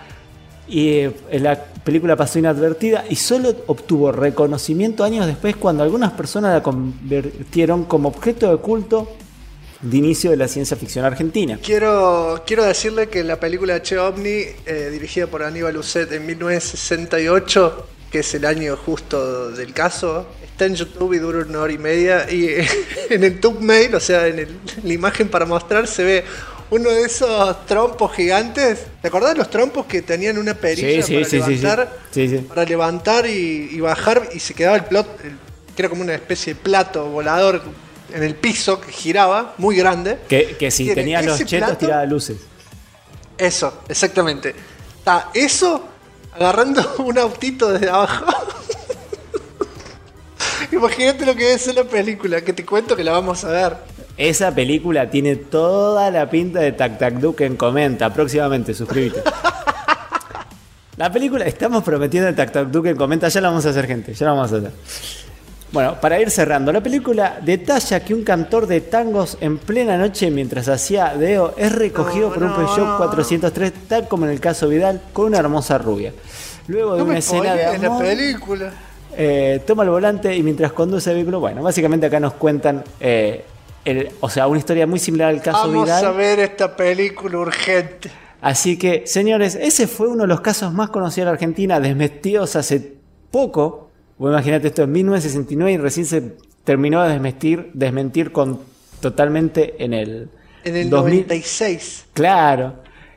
inadvertida y solo obtuvo reconocimiento años después, cuando algunas personas la convirtieron como objeto de culto de inicio de la ciencia ficción argentina. Quiero decirle que la película Che OVNI, dirigida por Aníbal Uset en 1968, que es el año justo del caso, está en YouTube y dura 1 hora y media, y en el thumbnail, o sea, en la imagen para mostrar, se ve uno de esos trompos gigantes. ¿Te acordás de los trompos que tenían una perilla para levantar y bajar, y se quedaba que era como una especie de plato volador en el piso que giraba, muy grande? Que si tenía los chetos plato, tiraba luces. Eso, exactamente. Está eso agarrando un autito desde abajo. Imagínate lo que debe ser la película, que te cuento que la vamos a ver. Esa película tiene toda la pinta de Tac Tac Duke en Comenta. Próximamente, suscríbete. La película, estamos prometiendo el Tac Tac Duke en Comenta. Ya la vamos a hacer, gente, ya la vamos a hacer. Bueno, para ir cerrando, la película detalla que un cantor de tangos en plena noche mientras hacía deo es recogido por un Peugeot 403, tal como en el caso Vidal, con una hermosa rubia. Luego de una escena de amor, la película. Toma el volante y mientras conduce el vehículo, bueno, básicamente acá nos cuentan una historia muy similar al caso Vidal. Vamos a ver esta película urgente. Así que, señores, ese fue uno de los casos más conocidos de la Argentina, desmentidos hace poco. Vos imagínate, esto en 1969 y recién se terminó de desmentir totalmente en el 96. Claro.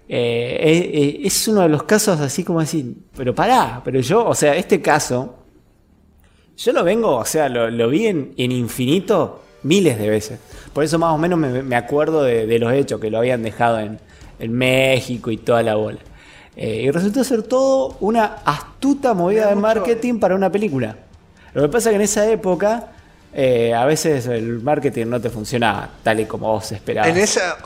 Es uno de los casos así como así, pero yo, o sea, este caso, yo lo vi en infinito miles de veces. Por eso más o menos me acuerdo de los hechos, que lo habían dejado en México y toda la bola. Y resultó ser todo una astuta movida de marketing para una película. Lo que pasa es que en esa época a veces el marketing no te funcionaba tal y como vos esperabas. En esa,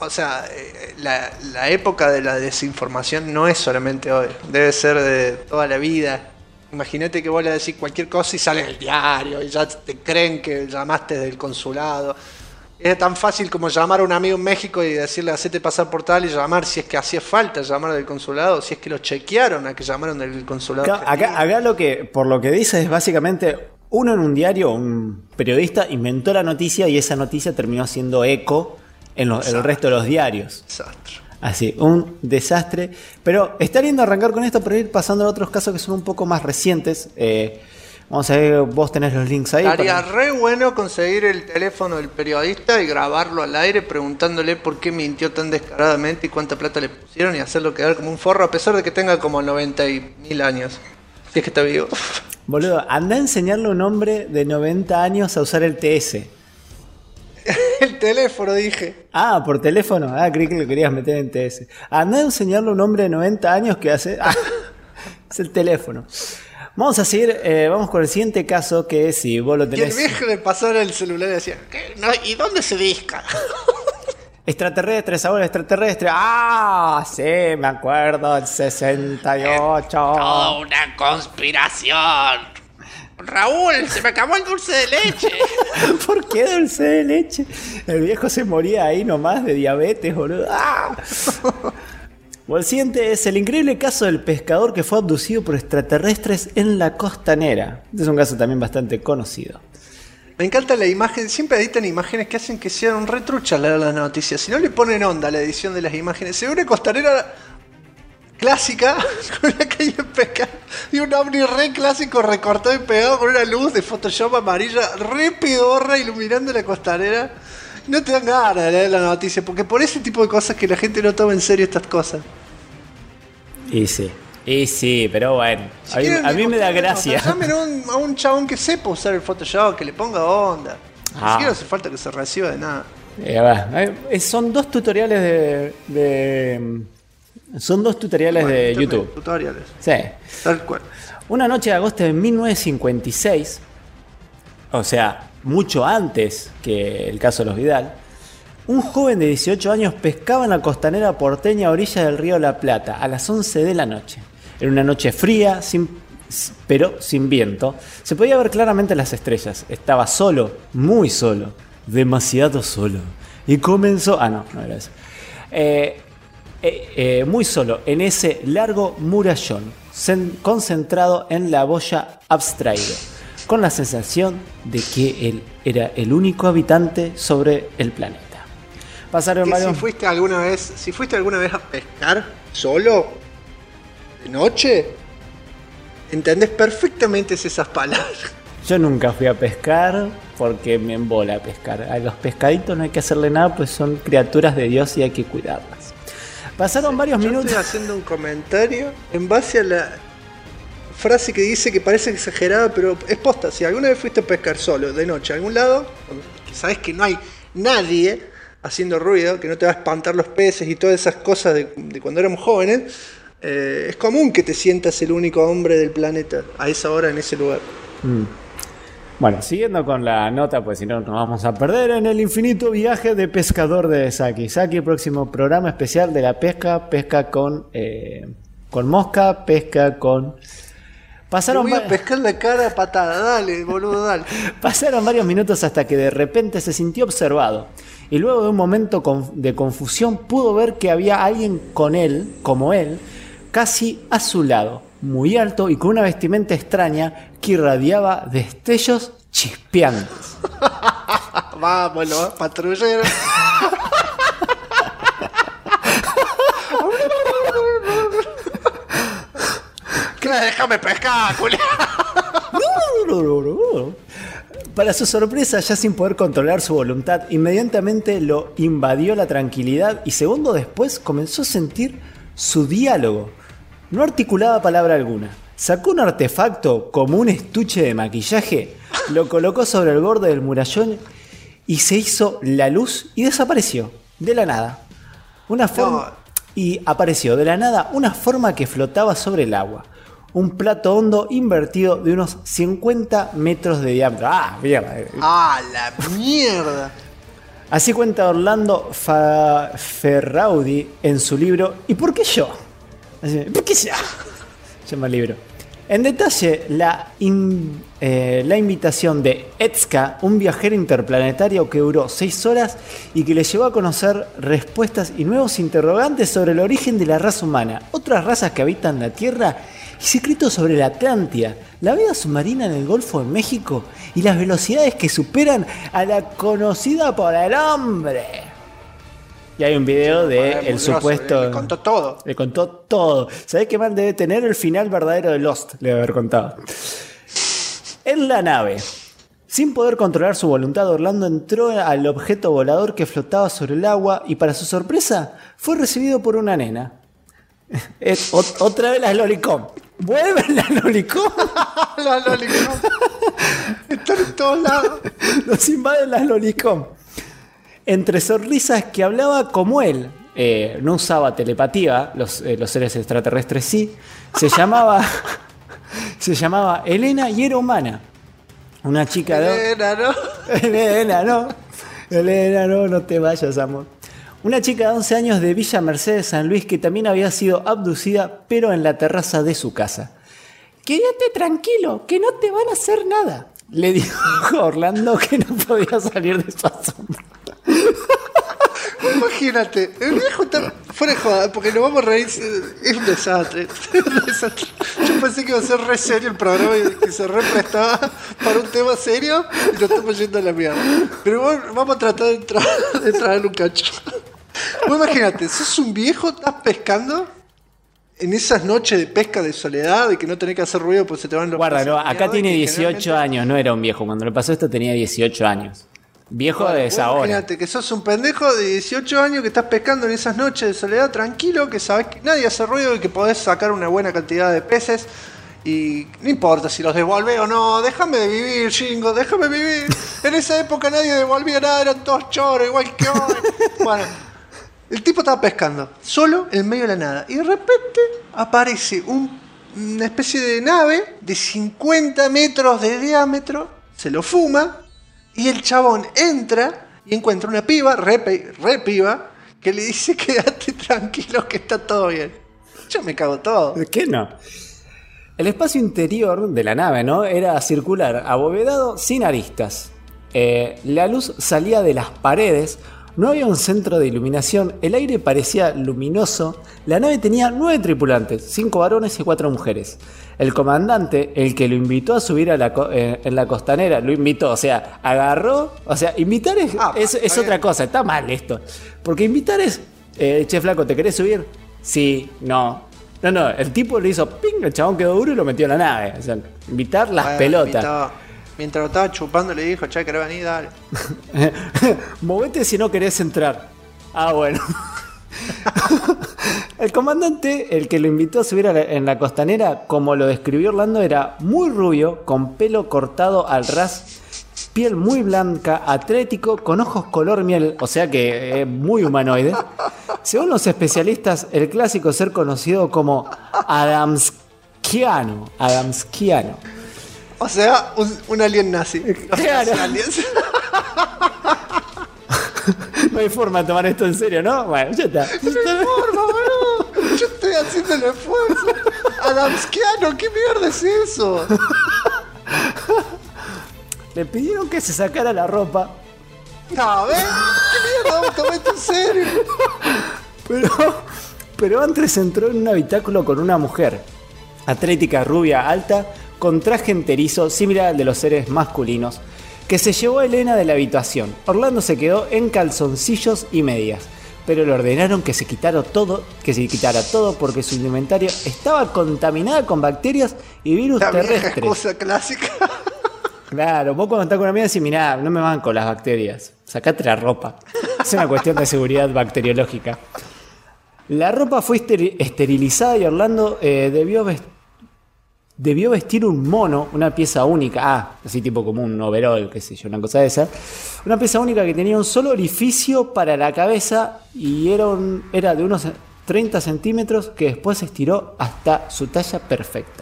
la época de la desinformación no es solamente hoy, debe ser de toda la vida. Imagínate que vos le decís cualquier cosa y sale en el diario y ya te creen que llamaste del consulado. Era tan fácil como llamar a un amigo en México y decirle hacete pasar por tal y llamar, si es que hacía falta llamar del consulado, si es que lo chequearon a que llamaron del consulado. Claro, acá por lo que dice es básicamente uno en un diario, un periodista inventó la noticia y esa noticia terminó haciendo eco en el resto de los diarios. Desastre. Así, un desastre. Pero está lindo arrancar con esto para ir pasando a otros casos que son un poco más recientes. Vamos a ver, vos tenés los links ahí. Estaría re bueno conseguir el teléfono del periodista y grabarlo al aire preguntándole por qué mintió tan descaradamente y cuánta plata le pusieron y hacerlo quedar como un forro a pesar de que tenga como 90.000 años. Si es que está vivo. Boludo, anda a enseñarle a un hombre de 90 años a usar el TS. El teléfono, dije. Ah, por teléfono. Ah, creí que lo querías meter en TS. Anda a enseñarle a un hombre de 90 años que hace... Ah, es el teléfono. Vamos a seguir, vamos con el siguiente caso, que si vos lo tenés... Y el viejo le pasara el celular y decía, no, ¿y dónde se disca? Extraterrestres, ahora extraterrestre. Ah, sí, me acuerdo, el 68. Toda una conspiración. Raúl, se me acabó el dulce de leche. ¿Por qué dulce de leche? El viejo se moría ahí nomás de diabetes, boludo. ¡Ah! Bueno, el siguiente es el increíble caso del pescador que fue abducido por extraterrestres en la costanera. Este es un caso también bastante conocido. Me encanta la imagen, siempre editan imágenes que hacen que sean un retrucha leer las noticias. Si no le ponen onda a la edición de las imágenes, se ve una costanera clásica con la calle de pescar y un ovni re clásico recortado y pegado con una luz de Photoshop amarilla re pedorra iluminando la costanera. No te dan ganas de leer la noticia porque por ese tipo de cosas que la gente no toma en serio estas cosas. Y sí, pero bueno, Si quieren, a mí me da gracia. Llamen a un chabón que sepa usar el Photoshop, que le ponga onda. Ni Ah. siquiera hace falta que se reciba de nada. Son dos tutoriales son dos tutoriales Bueno, de internet, YouTube. Tutoriales, Sí. tal cual. Una noche de agosto de 1956, o sea, mucho antes que el caso de los Vidal, un joven de 18 años pescaba en la costanera porteña a orilla del río La Plata a las 11 de la noche. Era una noche fría, pero sin viento. Se podía ver claramente las estrellas. Estaba solo, muy solo, demasiado solo. Y comenzó... no era eso. Muy solo, en ese largo murallón, concentrado en la boya abstraído, con la sensación de que él era el único habitante sobre el planeta. Pasaron Que varios... si fuiste alguna vez a pescar solo de noche, entendés perfectamente esas palabras. Yo nunca fui a pescar porque me embola pescar. A los pescaditos no hay que hacerle nada, pues son criaturas de Dios y hay que cuidarlas. Pasaron varios Yo minutos. estoy haciendo un comentario en base a la frase que dice que parece exagerada, pero es posta. Si alguna vez fuiste a pescar solo de noche a algún lado, que sabes que no hay nadie haciendo ruido, que no te va a espantar los peces y todas esas cosas de cuando éramos jóvenes, es común que te sientas el único hombre del planeta a esa hora en ese lugar. Bueno, siguiendo con la nota, pues si no nos vamos a perder en el infinito viaje de pescador de Saki. Saki, próximo programa especial de la pesca, pesca con mosca, pesca con... Te voy a pescar la cara a patada, dale, boludo, dale. Pasaron varios minutos hasta que de repente se sintió observado. Y luego de un momento de confusión pudo ver que había alguien con él, como él, casi a su lado, muy alto y con una vestimenta extraña que irradiaba destellos chispeantes. Vámonos, patrullero. Déjame pescar, culiao. Para su sorpresa, ya sin poder controlar su voluntad, inmediatamente lo invadió la tranquilidad y segundos después comenzó a sentir su diálogo. No articulaba palabra alguna. Sacó un artefacto como un estuche de maquillaje, lo colocó sobre el borde del murallón y se hizo la luz y desapareció de la nada. Y apareció de la nada una forma que flotaba sobre el agua. Un plato hondo invertido de unos 50 metros de diámetro. ¡Ah, mierda! ¡Ah, la mierda! Así cuenta Orlando Ferraudi en su libro ¿Y por qué yo? ¿Por qué yo? Llama el libro. En detalle, la invitación de Etzka, un viajero interplanetario que duró 6 horas y que le llevó a conocer respuestas y nuevos interrogantes sobre el origen de la raza humana, otras razas que habitan la Tierra y secretos sobre la Atlántida, la vida submarina en el Golfo de México y las velocidades que superan a la conocida por el hombre. Y hay un video de el supuesto... Le contó todo. Le contó todo. ¿Sabés qué mal debe tener? El final verdadero de Lost, le debe haber contado. En la nave, sin poder controlar su voluntad, Orlando entró al objeto volador que flotaba sobre el agua y para su sorpresa fue recibido por una nena. Otra vez las Lolicom. ¡Vuelven las Lolicom! Las Lolicom. Están en todos lados. Nos invaden las Lolicom. Entre sonrisas que hablaba como él. No usaba telepatía, los seres extraterrestres sí. Se llamaba Elena y era humana. Una chica de... Elena, no te vayas, amor. Una chica de 11 años de Villa Mercedes, San Luis, que también había sido abducida, pero en la terraza de su casa. Quédate tranquilo, que no te van a hacer nada, le dijo Orlando, que no podía salir de su asombro. Imagínate, el viejo está fuera de joda, porque nos vamos a reír. Es un desastre. Yo pensé que iba a ser re serio el programa y que se re prestaba para un tema serio y lo estamos yendo a la mierda. Pero bueno, vamos a tratar de entrar en un cacho. Vos imagínate, sos un viejo, estás pescando en esas noches de pesca de soledad, de que no tenés que hacer ruido porque se te van los Guarda, peces no, a la acá mierda, tiene que 18 años, no era un viejo. Cuando le pasó esto tenía 18 años. Viejo Bueno, es vos ahora. Imagínate que sos un pendejo de 18 años que estás pescando en esas noches de soledad tranquilo, que sabés que nadie hace ruido y que podés sacar una buena cantidad de peces. Y no importa si los devolvés o no, déjame de vivir, Jingo, déjame vivir. En esa época nadie devolvía nada, eran todos choros, igual que hoy. Bueno, el tipo estaba pescando, solo en medio de la nada. Y de repente aparece una especie de nave de 50 metros de diámetro, se lo fuma, y el chabón entra y encuentra una piba, re piba, que le dice: quédate tranquilo que está todo bien. Yo me cago todo. ¿Qué no? El espacio interior de la nave, ¿no? Era circular, abovedado, sin aristas. La luz salía de las paredes, no había un centro de iluminación, el aire parecía luminoso. La nave tenía 9 tripulantes, 5 varones y 4 mujeres. El comandante, el que lo invitó a subir en la costanera, lo invitó, o sea, agarró, o sea, invitar es otra cosa, está mal esto. Porque invitar es, che flaco, ¿te querés subir? Sí, no. No, el tipo le hizo ping, el chabón quedó duro y lo metió en la nave. O sea, invitar las pelotas. Mientras lo estaba chupando le dijo: che, ¿querés venir? Dale. Movete si no querés entrar. Ah, bueno. El comandante, el que lo invitó a subir en la costanera, como lo describió Orlando, era muy rubio, con pelo cortado al ras, piel muy blanca, atlético, con ojos color miel, o sea que muy humanoide. Según los especialistas, el clásico ser conocido como Adamskiano. O sea, un alien nazi. Claro. Aliens. No hay forma de tomar esto en serio, ¿no? Bueno, ya está. No hay forma, boludo. Yo estoy haciendo el esfuerzo. Adamskiano, ¿qué mierda es eso? Le pidieron que se sacara la ropa. No, ¿ves? ¿Qué mierda? Tomé esto en serio. Pero antes entró en un habitáculo con una mujer, atlética, rubia, alta, con traje enterizo, similar al de los seres masculinos, que se llevó a Elena de la habitación. Orlando se quedó en calzoncillos y medias, pero le ordenaron que se quitara todo porque su indumentaria estaba contaminada con bacterias y virus La vieja terrestres. excusa clásica. Claro, vos cuando estás con una amiga decís: mirá, no me van con las bacterias, sacate la ropa. Es una cuestión de seguridad bacteriológica. La ropa fue esterilizada y Orlando debió vestir un mono, una pieza única, así tipo como un overol, qué sé yo, una cosa de esa. Una pieza única que tenía un solo orificio para la cabeza y era de unos 30 centímetros que después se estiró hasta su talla perfecta.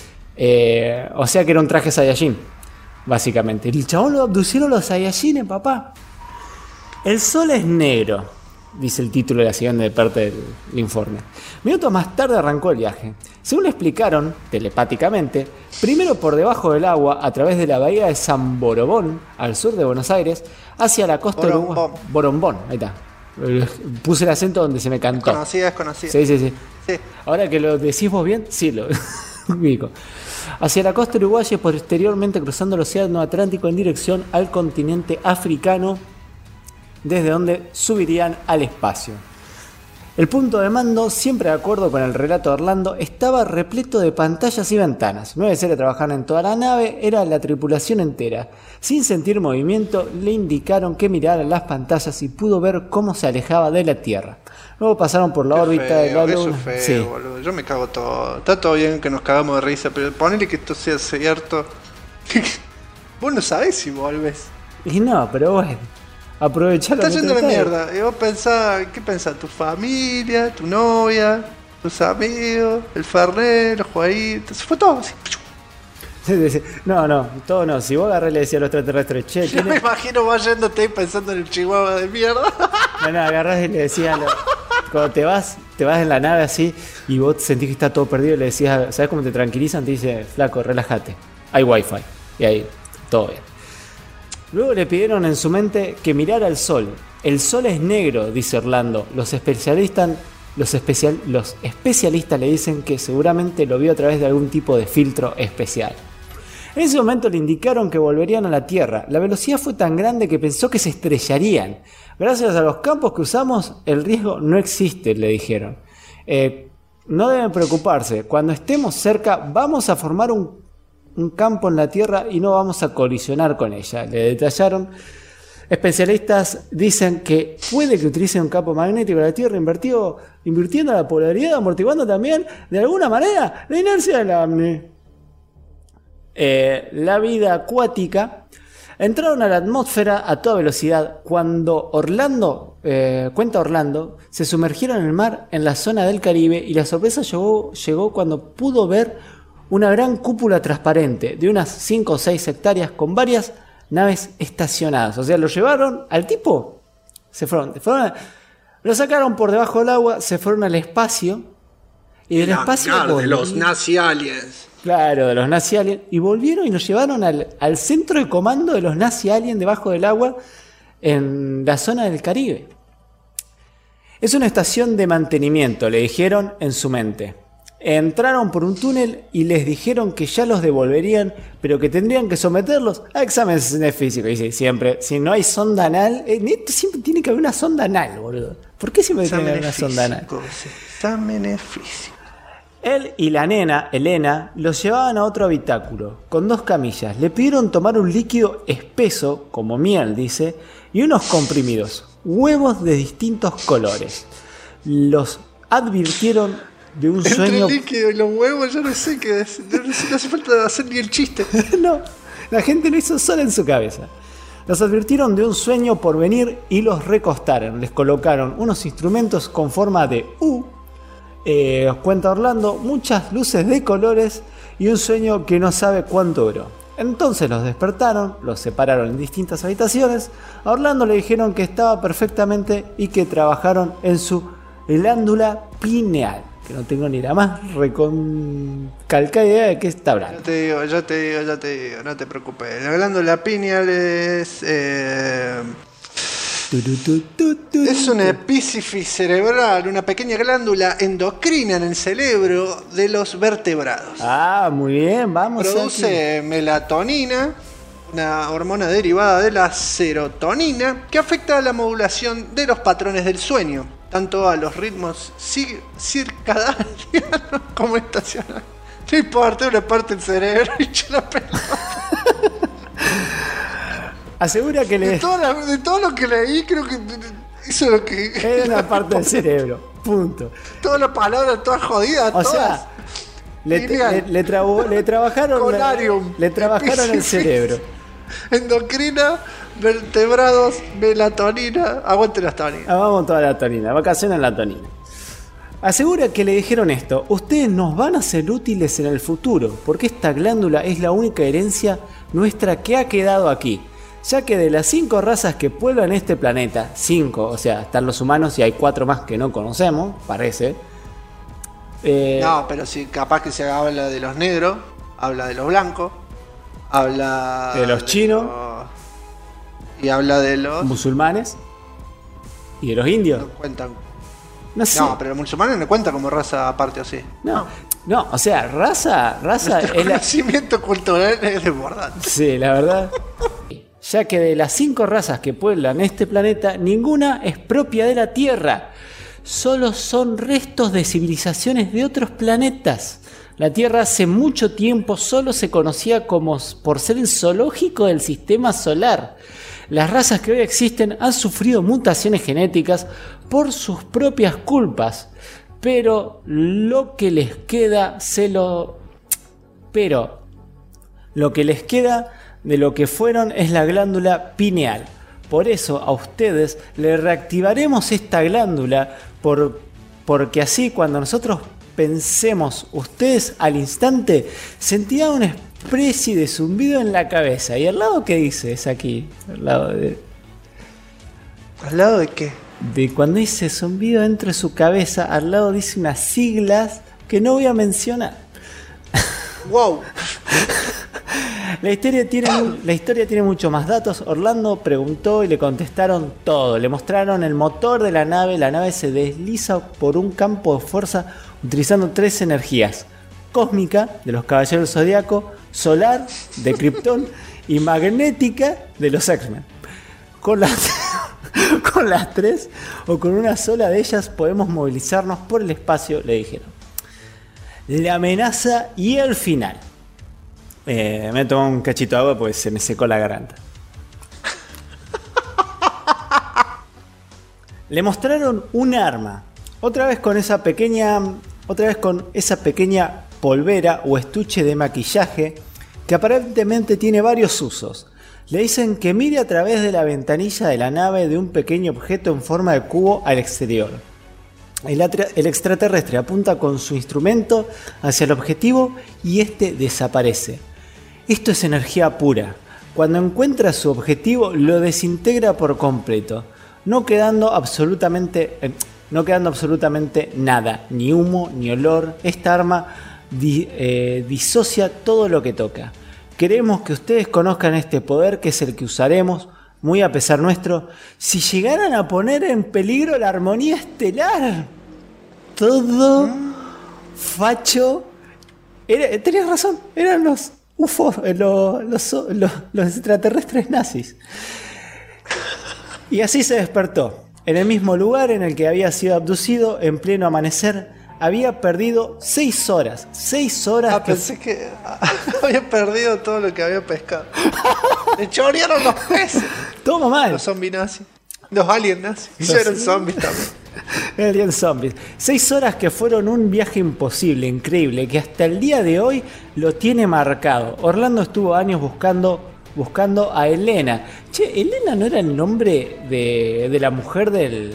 O sea que era un traje Saiyajin, básicamente. El chabón lo abducieron los Saiyajines, papá. El sol es negro, dice el título de la siguiente parte del informe. Minutos más tarde arrancó el viaje. Según le explicaron, telepáticamente, primero por debajo del agua, a través de la bahía de San Borobón, al sur de Buenos Aires, hacia la costa uruguaya. Borombón, ahí está. Puse el acento donde se me cantó. Es conocida. Sí. Ahora que lo decís vos bien, sí, lo ubico. Hacia la costa uruguaya y posteriormente cruzando el océano Atlántico en dirección al continente africano, desde donde subirían al espacio. El punto de mando, siempre de acuerdo con el relato de Orlando, estaba repleto de pantallas y ventanas. 9 seres trabajaban en toda la nave, era la tripulación entera. Sin sentir movimiento, le indicaron que mirara las pantallas y pudo ver cómo se alejaba de la Tierra. Luego pasaron por la órbita de la Luna. Eso es feo, boludo. Yo me cago todo. Está todo bien que nos cagamos de risa, pero ponele que esto sea cierto. Vos no sabés si volvés. Y no, pero bueno, aprovechalo. Estás yendo a la mierda. Y vos pensás, ¿qué pensás? ¿Tu familia? ¿Tu novia? ¿Tus amigos? ¿El Fernet? ¿Los jueguitos? Se fue todo así. No, todo no. Si vos agarrás y le decías a los extraterrestres, che, yo me imagino vos yéndote y pensando en el chihuahua de mierda. No, agarrás y le decías, cuando te vas en la nave así y vos sentís que está todo perdido, le decías, ¿sabes cómo te tranquilizan? Te dice: flaco, relájate, hay wifi. Y ahí, todo bien. Luego le pidieron en su mente que mirara el sol. El sol es negro, dice Orlando. Los especialistas le dicen que seguramente lo vio a través de algún tipo de filtro especial. En ese momento le indicaron que volverían a la Tierra. La velocidad fue tan grande que pensó que se estrellarían. Gracias a los campos que usamos, el riesgo no existe, le dijeron. no deben preocuparse. Cuando estemos cerca, vamos a formar un campo en la Tierra y no vamos a colisionar con ella. Le detallaron. Especialistas dicen que puede que utilicen un campo magnético de la Tierra invirtiendo la polaridad, amortiguando también de alguna manera la inercia del ovni. La vida acuática. Entraron a la atmósfera a toda velocidad. Cuando cuenta Orlando, se sumergieron en el mar en la zona del Caribe y la sorpresa llegó cuando pudo ver una gran cúpula transparente de unas 5 o 6 hectáreas con varias naves estacionadas. O sea, lo llevaron al tipo, lo sacaron por debajo del agua, se fueron al espacio y del espacio de los Nazi Aliens. Claro, de los Nazi Aliens. Y volvieron y nos llevaron al centro de comando de los Nazi Aliens debajo del agua en la zona del Caribe. Es una estación de mantenimiento, le dijeron en su mente. Entraron por un túnel y les dijeron que ya los devolverían, pero que tendrían que someterlos a exámenes físicos. Dice siempre, si no hay sonda anal, esto siempre tiene que haber una sonda anal, boludo. ¿Por qué siempre tiene que haber una sonda anal? Exámenes físicos. Él y la nena, Elena, los llevaban a otro habitáculo, con 2 camillas. Le pidieron tomar un líquido espeso, como miel, dice, y unos comprimidos, huevos de distintos colores. Los advirtieron de un sueño... Entre el líquido y los huevos, yo no sé qué es. No hace falta hacer ni el chiste. No, la gente lo hizo sola en su cabeza. Los advirtieron de un sueño por venir y los recostaron. Les colocaron unos instrumentos con forma de U. Cuenta Orlando, muchas luces de colores y un sueño que no sabe cuánto duró. Entonces los despertaron, los separaron en distintas habitaciones. A Orlando le dijeron que estaba perfectamente y que trabajaron en su glándula pineal, que no tengo ni la más calcada idea de qué está hablando. Yo te digo, no te preocupes. La glándula pineal es una epífisis cerebral, una pequeña glándula endocrina en el cerebro de los vertebrados. Ah, muy bien, vamos. Produce melatonina, una hormona derivada de la serotonina que afecta a la modulación de los patrones del sueño, tanto a los ritmos circadianos como estacionales. No importa, una parte del cerebro y yo la pelota. Asegura que de todo lo que leí, creo que eso es lo que... Es una parte del cerebro, punto. Todas las palabras, todas jodidas, o todas. Sea, le trabajaron el cerebro. Endocrina, vertebrados, melatonina. Aguante la tonina. Vamos toda la tonina, vacaciones en la tonina. Asegura que le dijeron esto: ustedes nos van a ser útiles en el futuro, porque esta glándula es la única herencia nuestra que ha quedado aquí. Ya que de las 5 razas que pueblan este planeta, 5, o sea, están los humanos y hay 4 más que no conocemos, parece. No, pero si capaz que se habla de los negros, habla de los blancos, habla de los chinos, y habla de los musulmanes y de los indios. No cuentan. No sé. No, pero los musulmanes no cuentan como raza aparte, ¿o sí? No, o sea, raza el conocimiento cultural es desbordante. Sí, la verdad. Ya que de las 5 razas que pueblan este planeta, ninguna es propia de la Tierra. Solo son restos de civilizaciones de otros planetas. La Tierra hace mucho tiempo solo se conocía por ser el zoológico del sistema solar. Las razas que hoy existen han sufrido mutaciones genéticas por sus propias culpas, pero lo que les queda de lo que fueron es la glándula pineal. Por eso a ustedes le reactivaremos esta glándula porque así cuando nosotros pensemos, ustedes al instante sentirán una especie de zumbido en la cabeza. ¿Y al lado qué dice? Es aquí. ¿Al lado de qué? De cuando dice zumbido dentro de su cabeza, al lado dice unas siglas que no voy a mencionar. ¡Wow! La historia tiene mucho más datos. Orlando preguntó y le contestaron todo. Le mostraron el motor de la nave. La nave se desliza por un campo de fuerza utilizando 3 energías: cósmica, de los Caballeros del Zodíaco; solar, de Krypton; y magnética, de los X-Men. Con las 3 o con una sola de ellas podemos movilizarnos por el espacio, le dijeron. la amenaza y el final. Me tomo un cachito de agua porque se me secó la garganta. Le mostraron un arma. Otra vez con esa pequeña polvera o estuche de maquillaje que aparentemente tiene varios usos. Le dicen que mire a través de la ventanilla de la nave de un pequeño objeto en forma de cubo al exterior. El extraterrestre apunta con su instrumento hacia el objetivo y este desaparece. Esto es energía pura. Cuando encuentra su objetivo lo desintegra por completo, no quedando absolutamente nada, ni humo, ni olor. Esta arma disocia todo lo que toca. Queremos que ustedes conozcan este poder, que es el que usaremos, muy a pesar nuestro, si llegaran a poner en peligro la armonía estelar. Todo facho. Tenías razón, eran los UFO, los extraterrestres nazis. Y así se despertó. En el mismo lugar en el que había sido abducido, en pleno amanecer, había perdido 6 horas. 6 horas. Pensé que había perdido todo lo que había pescado. Le chorearon los peces. Toma mal. Los zombies nazis. Los aliens nazis. Y eran zombies también. Alien zombies. 6 horas que fueron un viaje imposible, increíble, que hasta el día de hoy lo tiene marcado. Orlando estuvo años buscando a Elena. Che, Elena no era el nombre de la mujer del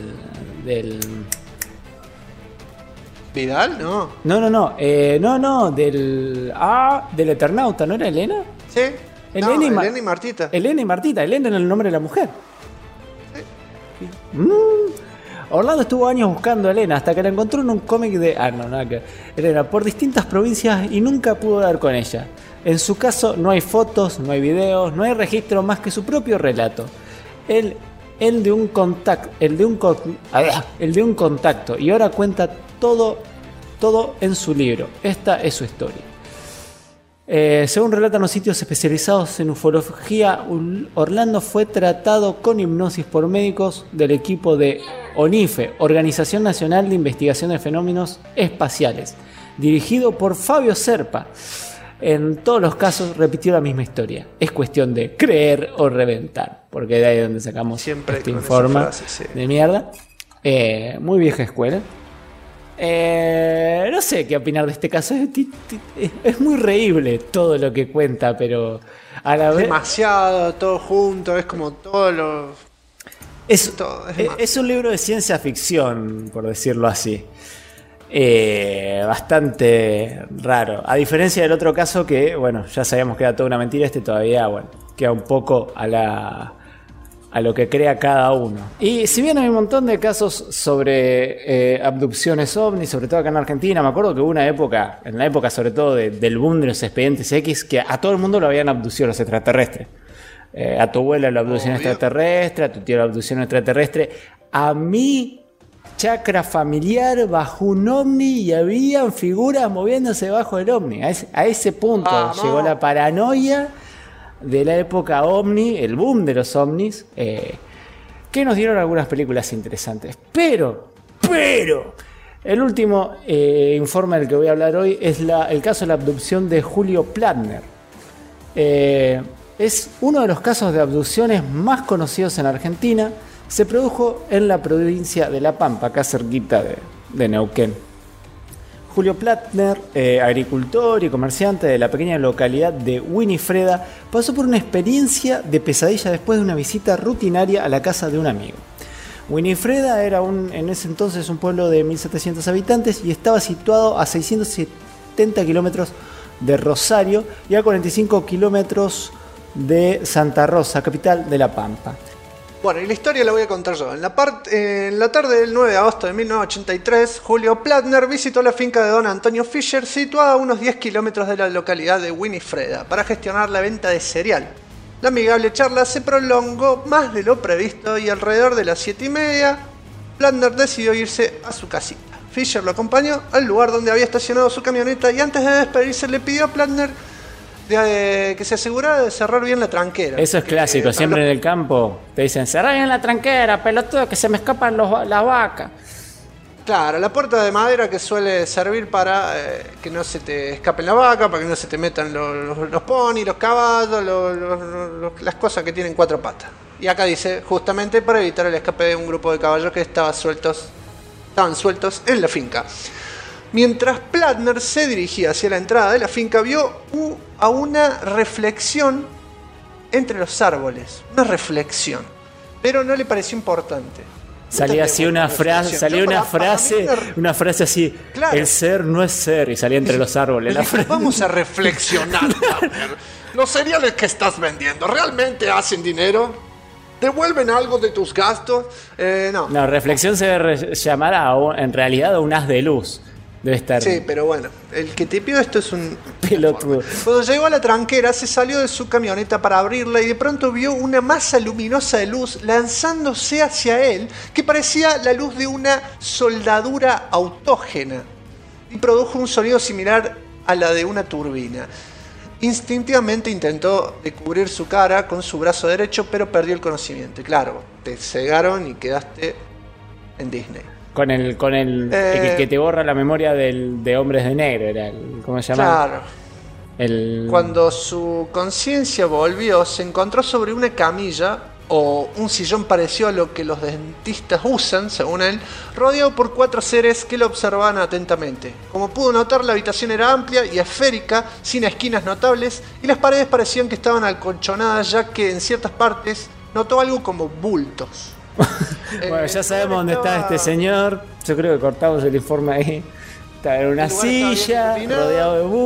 ¿Vidal? No. No, del Eternauta, ¿no era Elena? Sí. Elena y Martita. Elena y Martita, Elena era el nombre de la mujer. Sí. Orlando estuvo años buscando a Elena hasta que la encontró en un cómic de Elena por distintas provincias y nunca pudo dar con ella. En su caso no hay fotos, no hay videos, no hay registro más que su propio relato. El de un contacto y ahora cuenta todo en su libro. Esta es su historia. Según relatan los sitios especializados en ufología, Orlando fue tratado con hipnosis por médicos del equipo de ONIFE, Organización Nacional de Investigación de Fenómenos Espaciales, dirigido por Fabio Serpa. En todos los casos repitió la misma historia. Es cuestión de creer o reventar, porque de ahí es donde sacamos siempre este informe de mierda. Muy vieja escuela. No sé qué opinar de este caso. Es muy reíble todo lo que cuenta, pero a la vez demasiado, todo junto, es como todo lo... Es un libro de ciencia ficción, por decirlo así. Bastante raro. A diferencia del otro caso que, bueno, ya sabíamos que era toda una mentira, este todavía, bueno, queda un poco a lo que crea cada uno. Y si bien hay un montón de casos sobre abducciones ovnis, sobre todo acá en Argentina, me acuerdo que hubo una época, en la época sobre todo del boom de los expedientes X, que a todo el mundo lo habían abducido los extraterrestres. A tu abuela la abducción extraterrestre, a tu tío la abducción extraterrestre. A mi chacra familiar bajó un ovni y habían figuras moviéndose bajo el ovni. A ese punto llegó la paranoia de la época ovni, el boom de los ovnis, que nos dieron algunas películas interesantes. Pero, el último informe del que voy a hablar hoy es el caso de la abducción de Julio Plattner. Es uno de los casos de abducciones más conocidos en Argentina. Se produjo en la provincia de La Pampa, acá cerquita de Neuquén. Julio Plattner, agricultor y comerciante de la pequeña localidad de Winifreda, pasó por una experiencia de pesadilla después de una visita rutinaria a la casa de un amigo. Winifreda era en ese entonces un pueblo de 1.700 habitantes y estaba situado a 670 kilómetros de Rosario y a 45 kilómetros de Santa Rosa, capital de La Pampa. Bueno, y la historia la voy a contar yo. En la tarde del 9 de agosto de 1983, Julio Plattner visitó la finca de don Antonio Fischer, situada a unos 10 kilómetros de la localidad de Winifreda, para gestionar la venta de cereal. La amigable charla se prolongó más de lo previsto y alrededor de las 7:30, Plattner decidió irse a su casita. Fischer lo acompañó al lugar donde había estacionado su camioneta y antes de despedirse le pidió a Plattner que se asegurara de cerrar bien la tranquera. Eso es clásico, siempre en el campo te dicen cerrar bien la tranquera, pelotudo, que se me escapan las vacas. Claro, la puerta de madera que suele servir para que no se te escapen la vaca, para que no se te metan los ponis, los caballos, las cosas que tienen 4 patas. Y acá dice, justamente para evitar el escape de un grupo de caballos que estaban sueltos en la finca. Mientras Platner se dirigía hacia la entrada de la finca, vio a una reflexión entre los árboles. Una reflexión. Pero no le pareció importante. Salía así una frase, una frase así, claro. El ser no es ser, y salía entre los árboles. Vamos a reflexionar, Platner. ¿Los cereales que estás vendiendo realmente hacen dinero? ¿Devuelven algo de tus gastos? No. No, reflexión se debe llamar en realidad a un haz de luz. Debe estar. Sí, pero bueno, el que te pidió esto es un pelotudo. Cuando llegó a la tranquera, se salió de su camioneta para abrirla y de pronto vio una masa luminosa de luz lanzándose hacia él que parecía la luz de una soldadura autógena y produjo un sonido similar a la de una turbina. Instintivamente intentó cubrir su cara con su brazo derecho, pero perdió el conocimiento. Y claro, te cegaron y quedaste en Disney. Con el que te borra la memoria de Hombres de Negro, era ¿cómo se llama? Claro. Cuando su conciencia volvió, se encontró sobre una camilla o un sillón parecido a lo que los dentistas usan, según él, rodeado por 4 seres que lo observaban atentamente. Como pudo notar, la habitación era amplia y esférica, sin esquinas notables, y las paredes parecían que estaban acolchonadas, ya que en ciertas partes notó algo como bultos. Bueno, ya sabemos dónde está este señor. Yo creo que cortamos el informe ahí. Estaba en una silla, rodeado de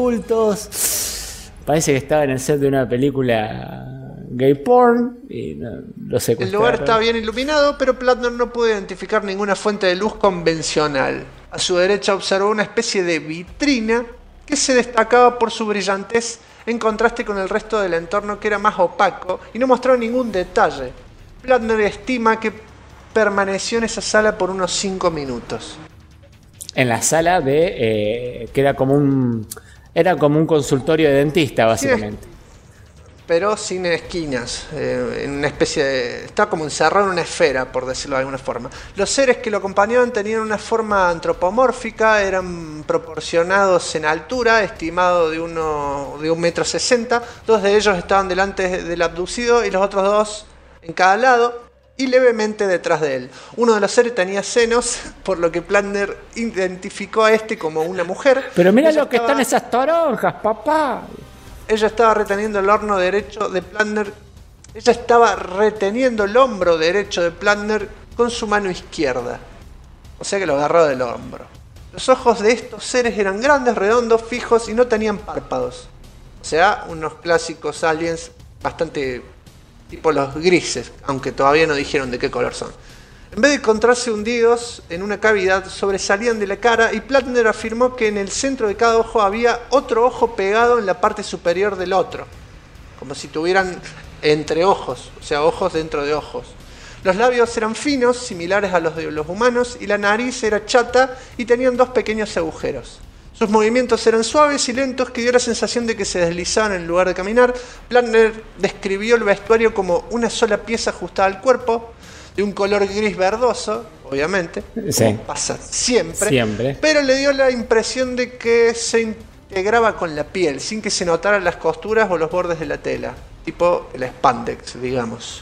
bultos. Parece que estaba en el set de una película gay porn y lo secuestraron. El lugar está bien iluminado, pero Platner no pudo identificar ninguna fuente de luz convencional. A su derecha observó una especie de vitrina que se destacaba por su brillantez en contraste con el resto del entorno, que era más opaco y no mostraba ningún detalle. Platner estima que permaneció en esa sala por unos 5 minutos. En la sala que era como un consultorio de dentista, básicamente. Sí, pero sin esquinas, en una especie de... Estaba como encerrado en una esfera, por decirlo de alguna forma. Los seres que lo acompañaban tenían una forma antropomórfica, eran proporcionados en altura, estimado de 1,60 metros. 2 de ellos estaban delante del abducido y los otros 2 en cada lado y levemente detrás de él. Uno de los seres tenía senos, por lo que Platner identificó a este como una mujer. Pero mira lo que están esas toronjas, papá. Ella estaba reteniendo el hombro derecho de Platner. Ella estaba reteniendo el hombro derecho de Platner con su mano izquierda. O sea que lo agarró del hombro. Los ojos de estos seres eran grandes, redondos, fijos y no tenían párpados. O sea, unos clásicos aliens bastante tipo los grises, aunque todavía no dijeron de qué color son. En vez de encontrarse hundidos en una cavidad, sobresalían de la cara y Platner afirmó que en el centro de cada ojo había otro ojo pegado en la parte superior del otro, como si tuvieran entre ojos, o sea, ojos dentro de ojos. Los labios eran finos, similares a los de los humanos, y la nariz era chata y tenían 2 pequeños agujeros. Sus movimientos eran suaves y lentos, que dio la sensación de que se deslizaban en lugar de caminar. Platner describió el vestuario como una sola pieza ajustada al cuerpo, de un color gris verdoso, obviamente, sí, como pasa siempre, pero le dio la impresión de que se integraba con la piel, sin que se notaran las costuras o los bordes de la tela, tipo el spandex, digamos.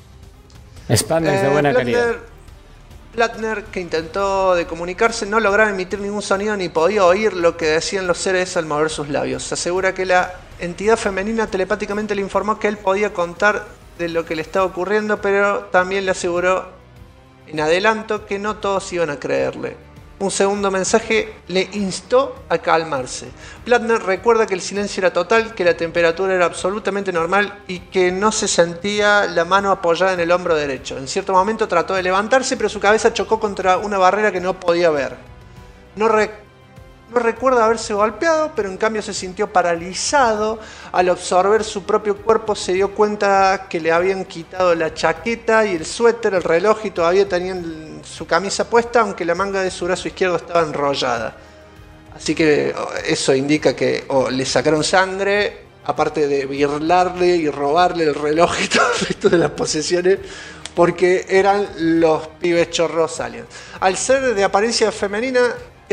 Spandex de buena calidad. Platner, que intentó de comunicarse, no lograba emitir ningún sonido ni podía oír lo que decían los seres al mover sus labios. Se asegura que la entidad femenina telepáticamente le informó que él podía contar de lo que le estaba ocurriendo, pero también le aseguró en adelanto que no todos iban a creerle. Un segundo mensaje le instó a calmarse. Platner recuerda que el silencio era total, que la temperatura era absolutamente normal y que no se sentía la mano apoyada en el hombro derecho. En cierto momento trató de levantarse, pero su cabeza chocó contra una barrera que no podía ver. No recuerda haberse golpeado, pero en cambio se sintió paralizado. Al absorber su propio cuerpo se dio cuenta que le habían quitado la chaqueta y el suéter, el reloj, y todavía tenían su camisa puesta, aunque la manga de su brazo izquierdo estaba enrollada. Así que eso indica que le sacaron sangre, aparte de birlarle y robarle el reloj y todo el resto de las posesiones, porque eran los pibes chorros aliens. El ser de apariencia femenina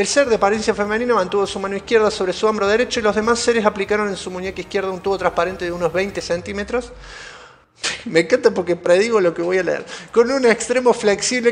mantuvo su mano izquierda sobre su hombro derecho y los demás seres aplicaron en su muñeca izquierda un tubo transparente de unos 20 centímetros. Me encanta porque predigo lo que voy a leer. Con un extremo flexible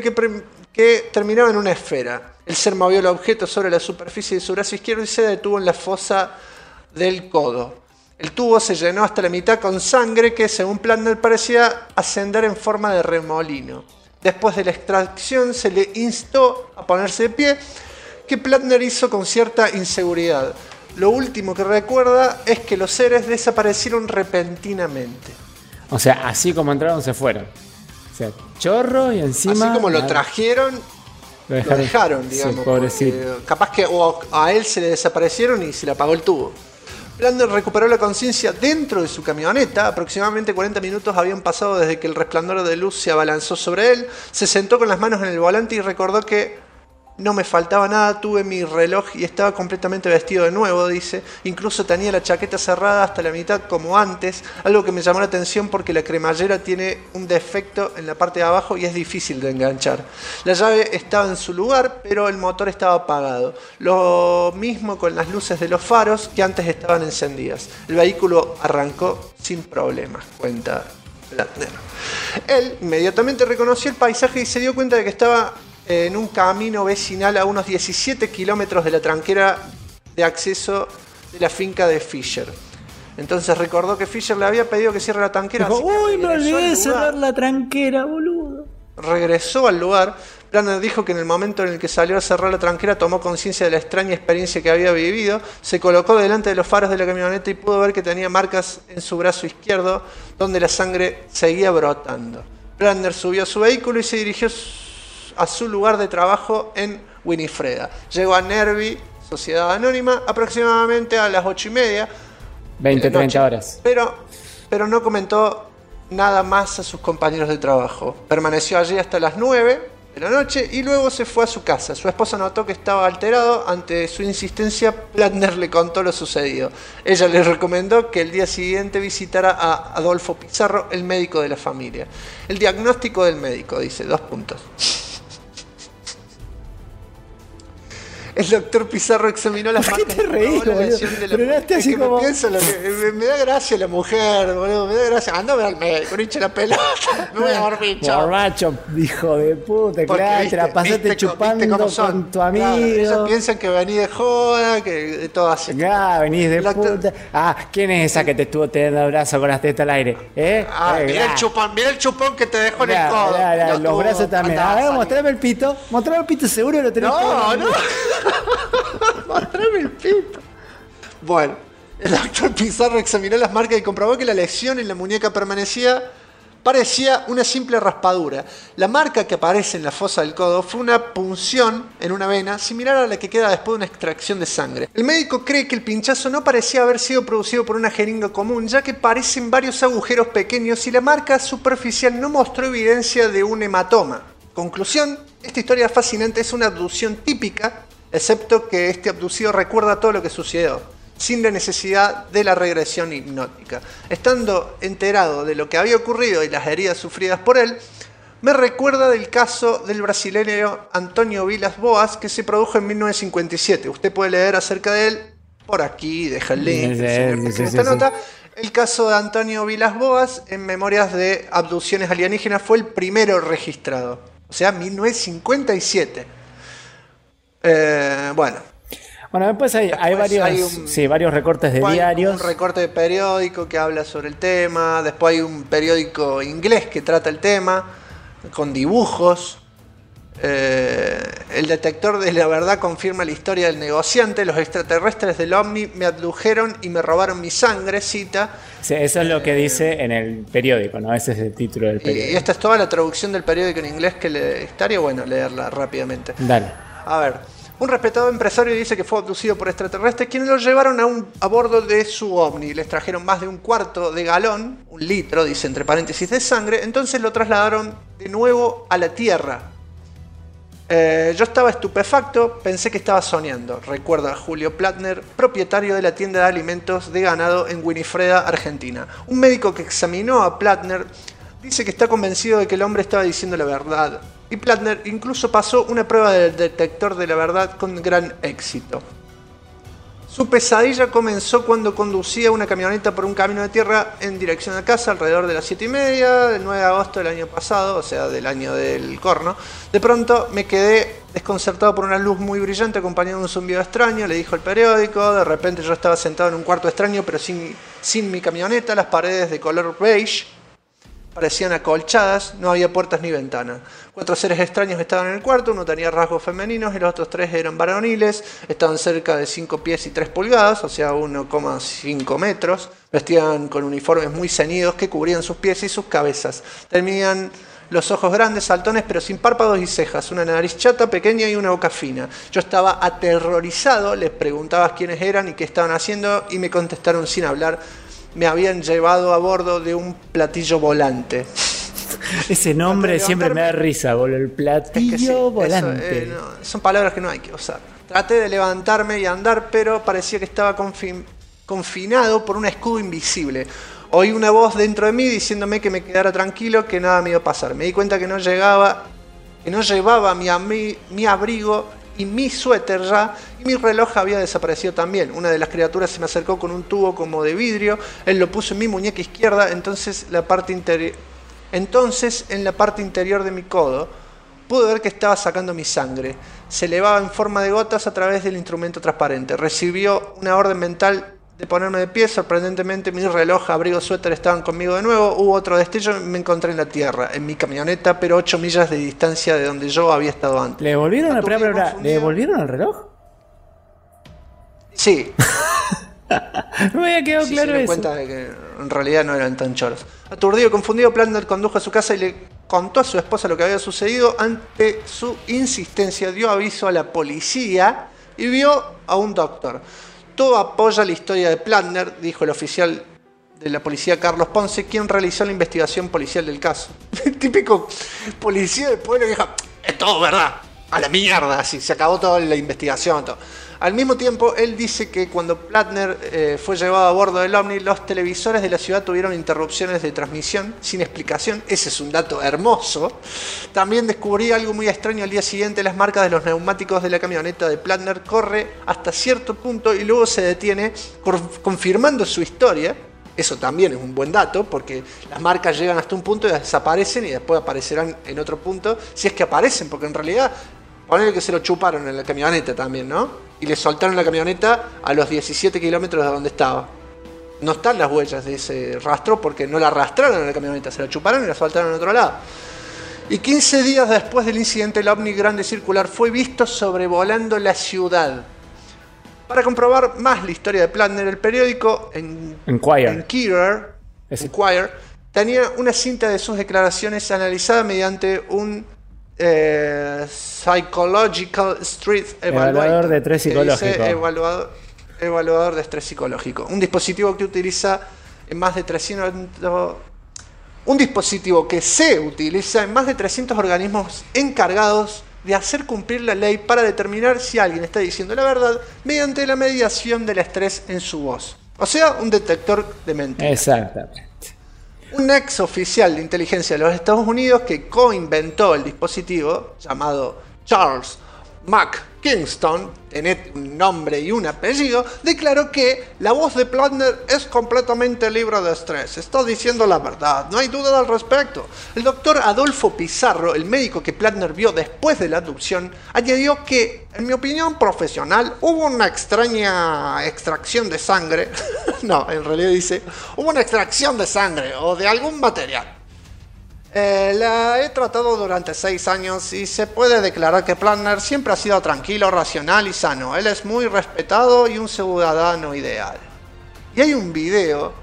que terminaba en una esfera. El ser movió el objeto sobre la superficie de su brazo izquierdo y se detuvo en la fosa del codo. El tubo se llenó hasta la mitad con sangre que, según Platner, parecía ascender en forma de remolino. Después de la extracción se le instó a ponerse de pie, que Platner hizo con cierta inseguridad. Lo último que recuerda es que los seres desaparecieron repentinamente. O sea, así como entraron se fueron. O sea, chorro y encima... Así como lo trajeron, lo dejaron, digamos. Sí, pobrecito. Capaz que o a él se le desaparecieron y se le apagó el tubo. Platner recuperó la conciencia dentro de su camioneta. Aproximadamente 40 minutos habían pasado desde que el resplandor de luz se abalanzó sobre él. Se sentó con las manos en el volante y recordó que no me faltaba nada, tuve mi reloj y estaba completamente vestido de nuevo, dice. Incluso tenía la chaqueta cerrada hasta la mitad como antes, algo que me llamó la atención porque la cremallera tiene un defecto en la parte de abajo y es difícil de enganchar. La llave estaba en su lugar, pero el motor estaba apagado. Lo mismo con las luces de los faros que antes estaban encendidas. El vehículo arrancó sin problemas, cuenta Platner. Él inmediatamente reconoció el paisaje y se dio cuenta de que estaba en un camino vecinal a unos 17 kilómetros de la tranquera de acceso de la finca de Fisher. Entonces recordó que Fisher le había pedido que cierre la tranquera. Dijo, uy, me olvidé de cerrar la tranquera, boludo. Regresó al lugar. Planner dijo que en el momento en el que salió a cerrar la tranquera tomó conciencia de la extraña experiencia que había vivido, se colocó delante de los faros de la camioneta y pudo ver que tenía marcas en su brazo izquierdo donde la sangre seguía brotando. Planner subió a su vehículo y se dirigió a su lugar de trabajo en Winifreda. Llegó a Nervi, Sociedad Anónima, aproximadamente a las 8:30. 20-30 horas. Pero no comentó nada más a sus compañeros de trabajo. Permaneció allí hasta las 9 de la noche y luego se fue a su casa. Su esposa notó que estaba alterado. Ante su insistencia, Platner le contó lo sucedido. Ella le recomendó que el día siguiente visitara a Adolfo Pizarro, el médico de la familia. El diagnóstico del médico, dice, 2 puntos. El doctor Pizarro examinó las marcas. ¿Qué te reís, boludo? Me da gracia la mujer, boludo. Me da gracia. Anda a ver al médico, no hinche la pelota. Me voy a dormir, chao. Borracho, hijo de puta, Porque, claro, te la pasaste chupando con tu amigo. Claro, ellos piensan que venís de joda, que de todo así. Ya, venís de puta. Ah, ¿quién es esa que te estuvo teniendo el brazo con las tetas al aire? Mira el chupón que te dejó en el codo. Los brazos también. A ver, mostrame el pito. Mostrame el pito, seguro lo tenés. No. Mostrame el pito. Bueno, el doctor Pizarro examinó las marcas y comprobó que la lesión en la muñeca parecía una simple raspadura. La marca que aparece en la fosa del codo fue una punción en una vena similar a la que queda después de una extracción de sangre. El médico cree que el pinchazo no parecía haber sido producido por una jeringa común, ya que parecen varios agujeros pequeños y la marca superficial no mostró evidencia de un hematoma. Conclusión, esta historia fascinante es una abducción típica, excepto que este abducido recuerda todo lo que sucedió, sin la necesidad de la regresión hipnótica. Estando enterado de lo que había ocurrido y las heridas sufridas por él, me recuerda del caso del brasileño Antonio Vilas Boas, que se produjo en 1957. Usted puede leer acerca de él por aquí, deja el link en esta nota. El caso de Antonio Vilas Boas, en Memorias de Abducciones Alienígenas, fue el primero registrado. O sea, 1957. Bueno, después hay varios recortes de diarios. Un recorte de periódico que habla sobre el tema. Después hay un periódico inglés que trata el tema con dibujos. El detector de la verdad confirma la historia del negociante. Los extraterrestres del OVNI me abdujeron y me robaron mi sangre, cita. Sí, eso es lo que dice en el periódico, ¿no? Ese es el título del periódico. Y esta es toda la traducción del periódico en inglés que estaría bueno leerla rápidamente. Dale. A ver, un respetado empresario dice que fue abducido por extraterrestres quienes lo llevaron a bordo de su OVNI. Les trajeron más de un cuarto de galón, 1 litro, dice entre paréntesis, de sangre. Entonces lo trasladaron de nuevo a la Tierra. Yo estaba estupefacto, pensé que estaba soñando, recuerda Julio Platner, propietario de la tienda de alimentos de ganado en Winifreda, Argentina. Un médico que examinó a Platner dice que está convencido de que el hombre estaba diciendo la verdad. Y Plattner incluso pasó una prueba del detector de la verdad con gran éxito. Su pesadilla comenzó cuando conducía una camioneta por un camino de tierra en dirección a casa alrededor de las 7:30 del 9 de agosto del año pasado, o sea, del año del corno. De pronto me quedé desconcertado por una luz muy brillante acompañada de un zumbido extraño, le dijo el periódico. De repente yo estaba sentado en un cuarto extraño, pero sin mi camioneta. Las paredes de color beige parecían acolchadas, no había puertas ni ventanas. 4 seres extraños estaban en el cuarto, uno tenía rasgos femeninos y los otros 3 eran varoniles, estaban cerca de 5 pies y 3 pulgadas, o sea 1,5 metros, vestían con uniformes muy ceñidos que cubrían sus pies y sus cabezas. Tenían los ojos grandes, saltones, pero sin párpados y cejas, una nariz chata, pequeña y una boca fina. Yo estaba aterrorizado, les preguntaba quiénes eran y qué estaban haciendo y me contestaron sin hablar. Me habían llevado a bordo de un platillo volante. Ese nombre siempre me da risa, boludo. El platillo sí, volante. Eso, no, son palabras que no hay que usar. Traté de levantarme y andar, pero parecía que estaba confinado por un escudo invisible. Oí una voz dentro de mí diciéndome que me quedara tranquilo, que nada me iba a pasar. Me di cuenta que no llevaba mi abrigo y mi suéter ya, y mi reloj había desaparecido también. Una de las criaturas se me acercó con un tubo como de vidrio, él lo puso en mi muñeca izquierda, entonces en la parte interior de mi codo pude ver que estaba sacando mi sangre. Se elevaba en forma de gotas a través del instrumento transparente. Recibió una orden mental de ponerme de pie. Sorprendentemente mi reloj, abrigo, suéter estaban conmigo de nuevo. Hubo otro destello y me encontré en la tierra, en mi camioneta, pero 8 millas de distancia de donde yo había estado antes. ¿Le devolvieron el reloj? Sí. No me había quedado claro se dio eso. cuenta de que en realidad no eran tan choros. Aturdido y confundido, Plattner condujo a su casa y le contó a su esposa lo que había sucedido. Ante su insistencia dio aviso a la policía y vio a un doctor. Todo apoya la historia de Plattner, dijo el oficial de la policía Carlos Ponce, quien realizó la investigación policial del caso. Típico policía del pueblo que dijo, es todo verdad, a la mierda, así, se acabó toda la investigación, todo. Al mismo tiempo, él dice que cuando Plattner fue llevado a bordo del Omni, los televisores de la ciudad tuvieron interrupciones de transmisión sin explicación. Ese es un dato hermoso. También descubrí algo muy extraño al día siguiente. Las marcas de los neumáticos de la camioneta de Plattner corre hasta cierto punto y luego se detiene, confirmando su historia. Eso también es un buen dato, porque las marcas llegan hasta un punto y desaparecen y después aparecerán en otro punto, si es que aparecen, porque en realidad, ponele que se lo chuparon en la camioneta también, ¿no? Y le soltaron la camioneta a los 17 kilómetros de donde estaba. No están las huellas de ese rastro porque no la arrastraron en la camioneta, se la chuparon y la soltaron en otro lado. Y 15 días después del incidente, el Omni grande circular fue visto sobrevolando la ciudad. Para comprobar más la historia de Plattner, el periódico Enquirer tenía una cinta de sus declaraciones analizada mediante un Psychological Street Evaluador de estrés psicológico. Evaluador de estrés psicológico. Un dispositivo que utiliza en más de 300... Un dispositivo que se utiliza en más de 300 organismos encargados de hacer cumplir la ley para determinar si alguien está diciendo la verdad mediante la mediación del estrés en su voz. O sea, un detector de mentiras. Exactamente. Un ex oficial de inteligencia de los Estados Unidos que coinventó el dispositivo, llamado Charles McKinston, tiene un nombre y un apellido, declaró que la voz de Plattner es completamente libre de estrés. Está diciendo la verdad, no hay duda al respecto. El doctor Adolfo Pizarro, el médico que Plattner vio después de la abducción, añadió que, en mi opinión profesional, hubo una extraña extracción de sangre. No, en realidad dice, hubo una extracción de sangre o de algún material. La he tratado durante 6 años y se puede declarar que Plattner siempre ha sido tranquilo, racional y sano. Él es muy respetado y un ciudadano ideal. Y hay un video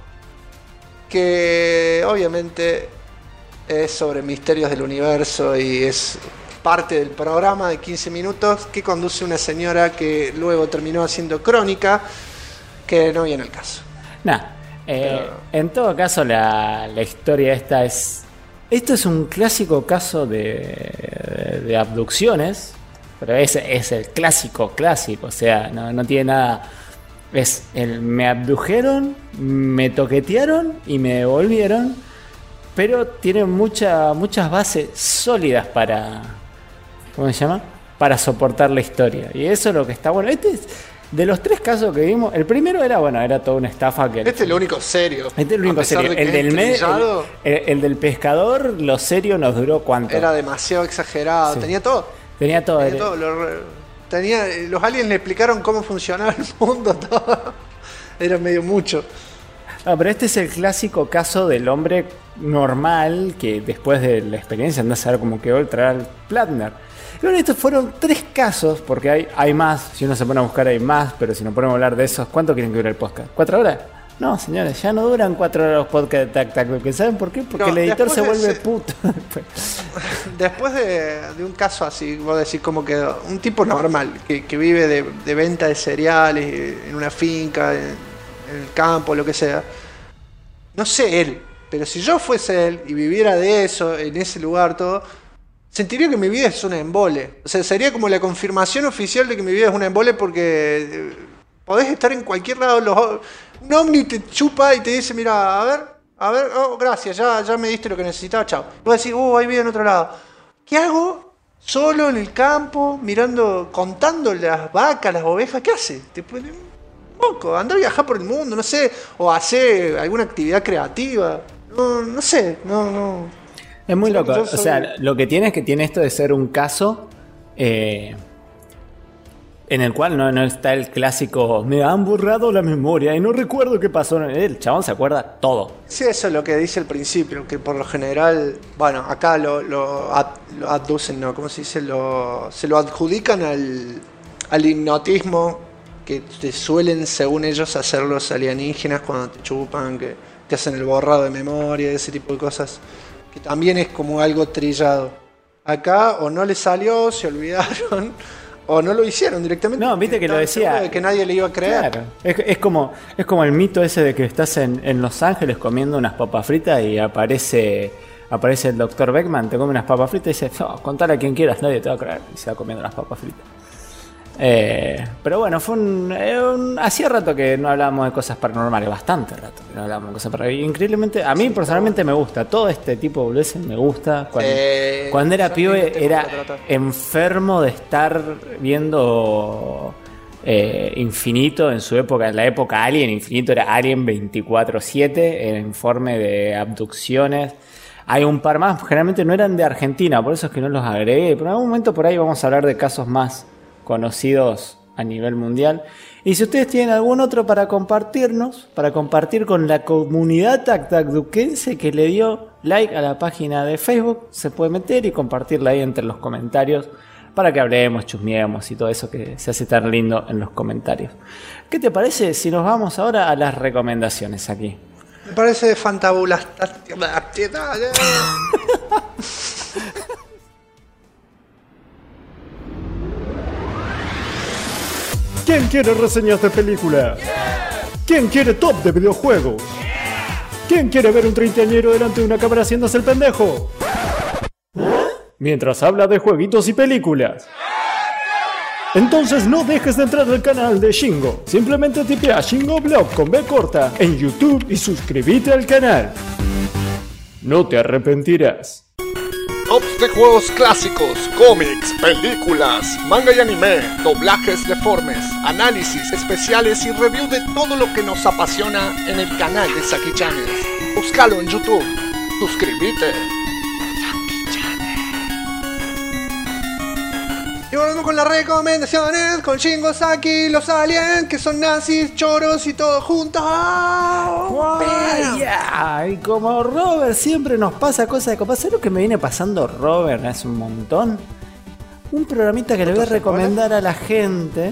que obviamente es sobre misterios del universo y es parte del programa de 15 minutos que conduce una señora que luego terminó haciendo Crónica, que no viene al caso. En todo caso la historia esta es... Esto es un clásico caso de abducciones, pero es el clásico, o sea, no tiene nada. Me abdujeron, me toquetearon y me devolvieron, pero tiene muchas bases sólidas para... ¿Cómo se llama? Para soportar la historia. Y eso es lo que está bueno. De los 3 casos que vimos, el primero era toda una estafa que... Este es lo único serio. Este es el único serio. El del pescador, lo serio nos duró ¿cuánto? Era demasiado exagerado. Sí. Tenía todo. Los aliens le explicaron cómo funcionaba el mundo, todo. Era medio mucho. No, pero este es el clásico caso del hombre normal que después de la experiencia anda a saber cómo quedó el traer Platner. Y bueno, estos fueron 3 casos, porque hay más. Si uno se pone a buscar hay más, pero si nos ponemos a hablar de esos, ¿cuánto quieren que dure el podcast? ¿4 horas? No, señores, ya no duran 4 horas los podcasts de Tac Tac. ¿Saben por qué? Porque el editor se vuelve puto. Después de un caso así, vos decís como que un tipo normal, que vive de venta de cereales en una finca, en el campo, lo que sea. No sé él, pero si yo fuese él y viviera de eso, en ese lugar, todo, sentiría que mi vida es una embole. O sea, sería como la confirmación oficial de que mi vida es una embole porque podés estar en cualquier lado. Un ovni te chupa y te dice, mira, a ver, oh, gracias, ya me diste lo que necesitaba, chao. Y vos decís, hay vida en otro lado. ¿Qué hago? Solo en el campo, mirando, contando las vacas, las ovejas. ¿Qué hace? Poco, andar a viajar por el mundo, no sé, o hacer alguna actividad creativa. No sé, no. Es muy loco. O sea, lo que tiene es que tiene esto de ser un caso en el cual no está el clásico me han borrado la memoria y no recuerdo qué pasó. El chabón se acuerda todo. Sí, eso es lo que dice al principio, que por lo general, bueno, acá lo aducen, ¿no? ¿Cómo se dice? Se lo adjudican al hipnotismo que te suelen, según ellos, hacer los alienígenas cuando te chupan, que te hacen el borrado de memoria, ese tipo de cosas, que también es como algo trillado. Acá o no le salió, se olvidaron, o no lo hicieron directamente. No, viste que lo decía. De que nadie le iba a creer. Claro. Es como el mito ese de que estás en Los Ángeles comiendo unas papas fritas y aparece el Dr. Beckman, te come unas papas fritas y dice, contale a quien quieras, nadie te va a creer. Y se va comiendo unas papas fritas. Pero bueno, fue hacía rato que no hablábamos de cosas paranormales, bastante rato que no hablábamos de cosas paranormales. Increíblemente, a mí personalmente me gusta, todo este tipo de boludeces me gusta. Cuando era pibe era enfermo de estar viendo Infinito en su época, en la época Alien. Infinito era Alien 24/7, en informe de abducciones. Hay un par más, generalmente no eran de Argentina, por eso es que no los agregué, pero en algún momento por ahí vamos a hablar de casos más conocidos a nivel mundial. Y si ustedes tienen algún otro para compartirnos, para compartir con la comunidad tactacduquense que le dio like a la página de Facebook, se puede meter y compartirla ahí entre los comentarios para que hablemos, chusmeemos y todo eso que se hace tan lindo en los comentarios. ¿Qué te parece si nos vamos ahora a las recomendaciones aquí? Me parece fantabulas. ¿Quién quiere reseñas de película? ¿Quién quiere top de videojuegos? ¿Quién quiere ver un treintañero delante de una cámara haciéndose el pendejo? Mientras habla de jueguitos y películas. Entonces no dejes de entrar al canal de Shingo. Simplemente tipea Shingo Blog con B corta en YouTube y suscríbete al canal. No te arrepentirás. Tops de juegos clásicos, cómics, películas, manga y anime, doblajes deformes, análisis especiales y review de todo lo que nos apasiona en el canal de Saki Channel. Búscalo en YouTube. Suscríbete. Y volvemos con las recomendaciones con Shingo, Saki, los aliens que son nazis, choros y todo juntos. Y como Robert siempre nos pasa cosas de copas. ¿Sabes lo que me viene pasando Robert hace un montón? Un programita que le voy a recomendar a la gente.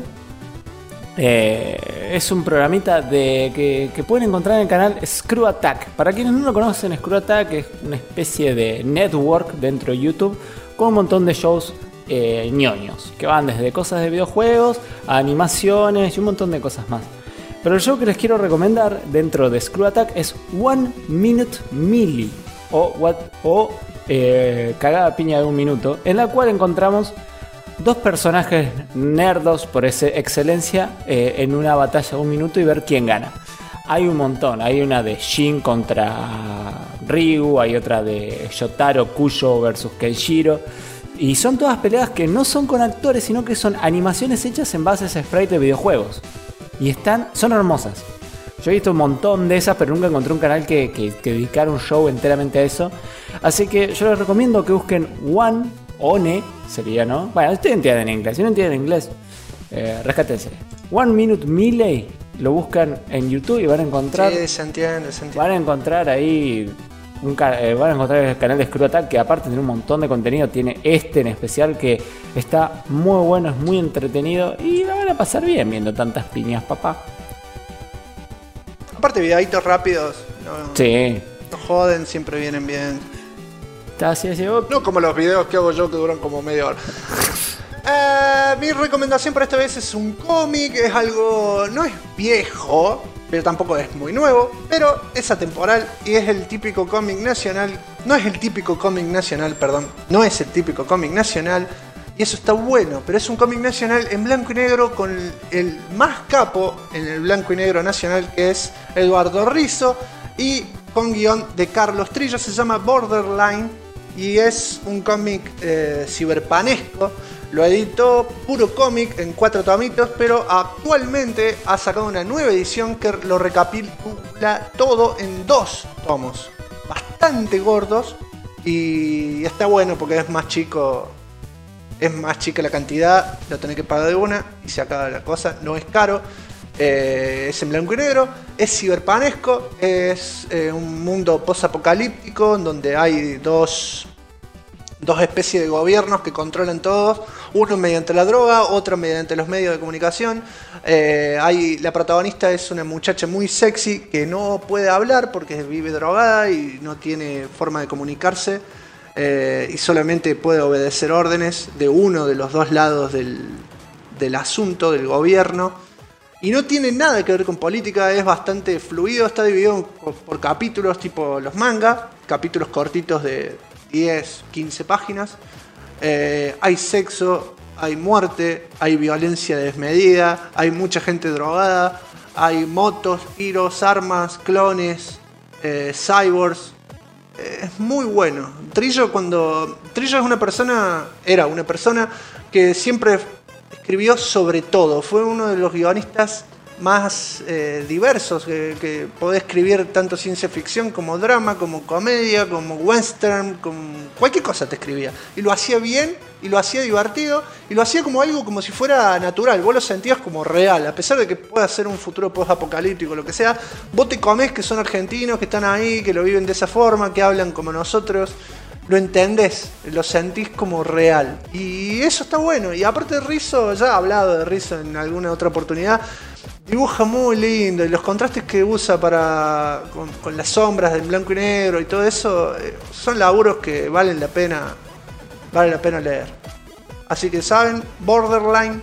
Es un programita que pueden encontrar en el canal Screw Attack. Para quienes no lo conocen, Screw Attack es una especie de network dentro de YouTube con un montón de shows ñoños, que van desde cosas de videojuegos a animaciones y un montón de cosas más. Pero el show que les quiero recomendar dentro de Screw Attack es One Minute Melee o Cagada Piña de un Minuto, en la cual encontramos dos personajes nerdos por esa excelencia en una batalla de un minuto y ver quién gana. Hay un montón, hay una de Shin contra Ryu, hay otra de Yotaro Kuyo versus Kenshiro. Y son todas peleas que no son con actores, sino que son animaciones hechas en bases a sprite de videojuegos. Y son hermosas. Yo he visto un montón de esas, pero nunca encontré un canal que dedicara un show enteramente a eso. Así que yo les recomiendo que busquen One sería, ¿no? Bueno, ustedes entienden inglés. Si no entienden inglés, rescátense. 1 Minute Melee, lo buscan en YouTube y van a encontrar. Sí, se entiende. Van a encontrar ahí. Van a encontrar el canal de Screw Attack, que aparte de un montón de contenido, tiene este en especial que está muy bueno, es muy entretenido y la van a pasar bien viendo tantas piñas, papá. Aparte, videitos rápidos. Sí. No joden, siempre vienen bien. Está así. No como los videos que hago yo que duran como media hora. Mi recomendación para esta vez es un cómic. Es algo... no es viejo, pero tampoco es muy nuevo, pero es atemporal y es el típico cómic nacional. No es el típico cómic nacional, y eso está bueno, pero es un cómic nacional en blanco y negro con el más capo en el blanco y negro nacional, que es Eduardo Rizzo, y con guión de Carlos Trillo. Se llama Borderline y es un cómic ciberpanesco. Lo editó Puro Cómic en 4 tomitos, pero actualmente ha sacado una nueva edición que lo recapitula todo en 2 tomos. Bastante gordos y está bueno porque es más chico. Es más chica la cantidad, lo tenés que pagar de una y se acaba la cosa. No es caro, es en blanco y negro, es ciberpanesco, es un mundo post-apocalíptico en donde hay dos especies de gobiernos que controlan todos, uno mediante la droga, otro mediante los medios de comunicación. La protagonista es una muchacha muy sexy que no puede hablar porque vive drogada y no tiene forma de comunicarse, y solamente puede obedecer órdenes de uno de los dos lados del asunto, del gobierno. Y no tiene nada que ver con política, es bastante fluido, está dividido por capítulos tipo los manga, capítulos cortitos de 10, 15 páginas. Hay sexo, hay muerte, hay violencia desmedida, hay mucha gente drogada, hay motos, tiros, armas, clones, cyborgs. Es muy bueno. Trillo es era una persona que siempre escribió sobre todo. Fue uno de los guionistas más diversos que podés escribir, tanto ciencia ficción como drama, como comedia, como western, como cualquier cosa te escribía. Y lo hacía bien, y lo hacía divertido, y lo hacía como algo como si fuera natural. Vos lo sentías como real, a pesar de que pueda ser un futuro post-apocalíptico, lo que sea. Vos te comés que son argentinos, que están ahí, que lo viven de esa forma, que hablan como nosotros. Lo entendés, lo sentís como real. Y eso está bueno. Y aparte Rizzo, ya he hablado de Rizzo en alguna otra oportunidad, dibuja muy lindo. Y los contrastes que usa con las sombras del blanco y negro y todo eso, son laburos que vale la pena leer. Así que saben, Borderline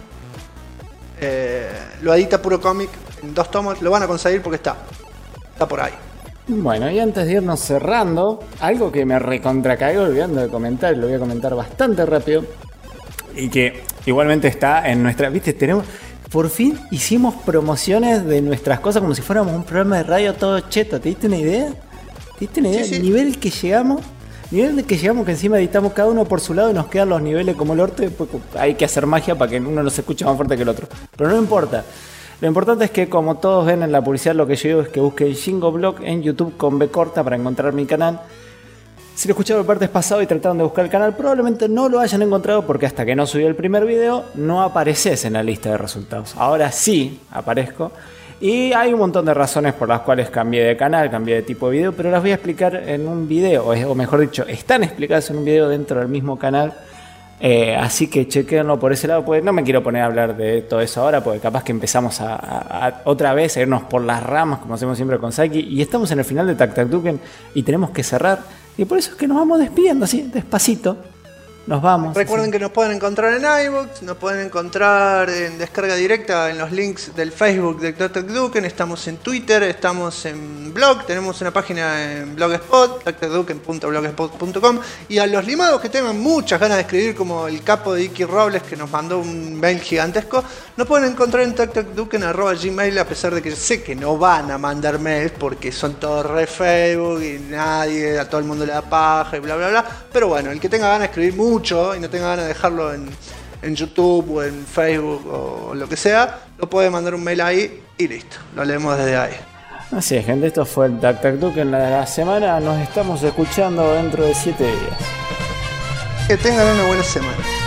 lo edita Puro Cómic en 2 tomos. Lo van a conseguir porque está por ahí. Bueno, y antes de irnos cerrando, algo que me recontracagué olvidando de comentar, y lo voy a comentar bastante rápido, y que igualmente está en nuestra... ¿Viste? Por fin hicimos promociones de nuestras cosas como si fuéramos un programa de radio todo cheto. ¿Te diste una idea? Sí. El nivel que llegamos, que encima editamos cada uno por su lado y nos quedan los niveles como el orto, y después hay que hacer magia para que uno no se escuche más fuerte que el otro. Pero no importa. Lo importante es que, como todos ven en la publicidad, lo que yo digo es que busquen Shingo Blog en YouTube con B corta para encontrar mi canal. Si lo escucharon en partes pasado y trataron de buscar el canal, probablemente no lo hayan encontrado porque hasta que no subí el primer video no apareces en la lista de resultados. Ahora sí aparezco. Y hay un montón de razones por las cuales cambié de canal, cambié de tipo de video, pero las voy a explicar en un video, o mejor dicho, están explicadas en un video dentro del mismo canal. Así que chequenlo por ese lado, pues no me quiero poner a hablar de todo eso ahora, porque capaz que empezamos a otra vez a irnos por las ramas, como hacemos siempre con Saiki, y estamos en el final de Tac Tac Tuken y tenemos que cerrar, y por eso es que nos vamos despidiendo así, despacito, Nos vamos. Recuerden que nos pueden encontrar en iVoox, nos pueden encontrar en descarga directa en los links del Facebook de DuckDuckDucken, estamos en Twitter, estamos en blog, tenemos una página en Blogspot, duckduckducken.blogspot.com, y a los limados que tengan muchas ganas de escribir, como el capo de Iki Robles que nos mandó un mail gigantesco, nos pueden encontrar en duckduckducken@gmail, a pesar de que sé que no van a mandar mails porque son todos re Facebook y nadie, a todo el mundo le da paja y bla bla bla, pero bueno, el que tenga ganas de escribir mucho y no tenga ganas de dejarlo en YouTube o en Facebook o lo que sea, lo puede mandar un mail ahí y listo, lo leemos desde ahí. Así es, gente, esto fue el DuckDuckDucken en la semana. Nos estamos escuchando dentro de 7 días. Que tengan una buena semana.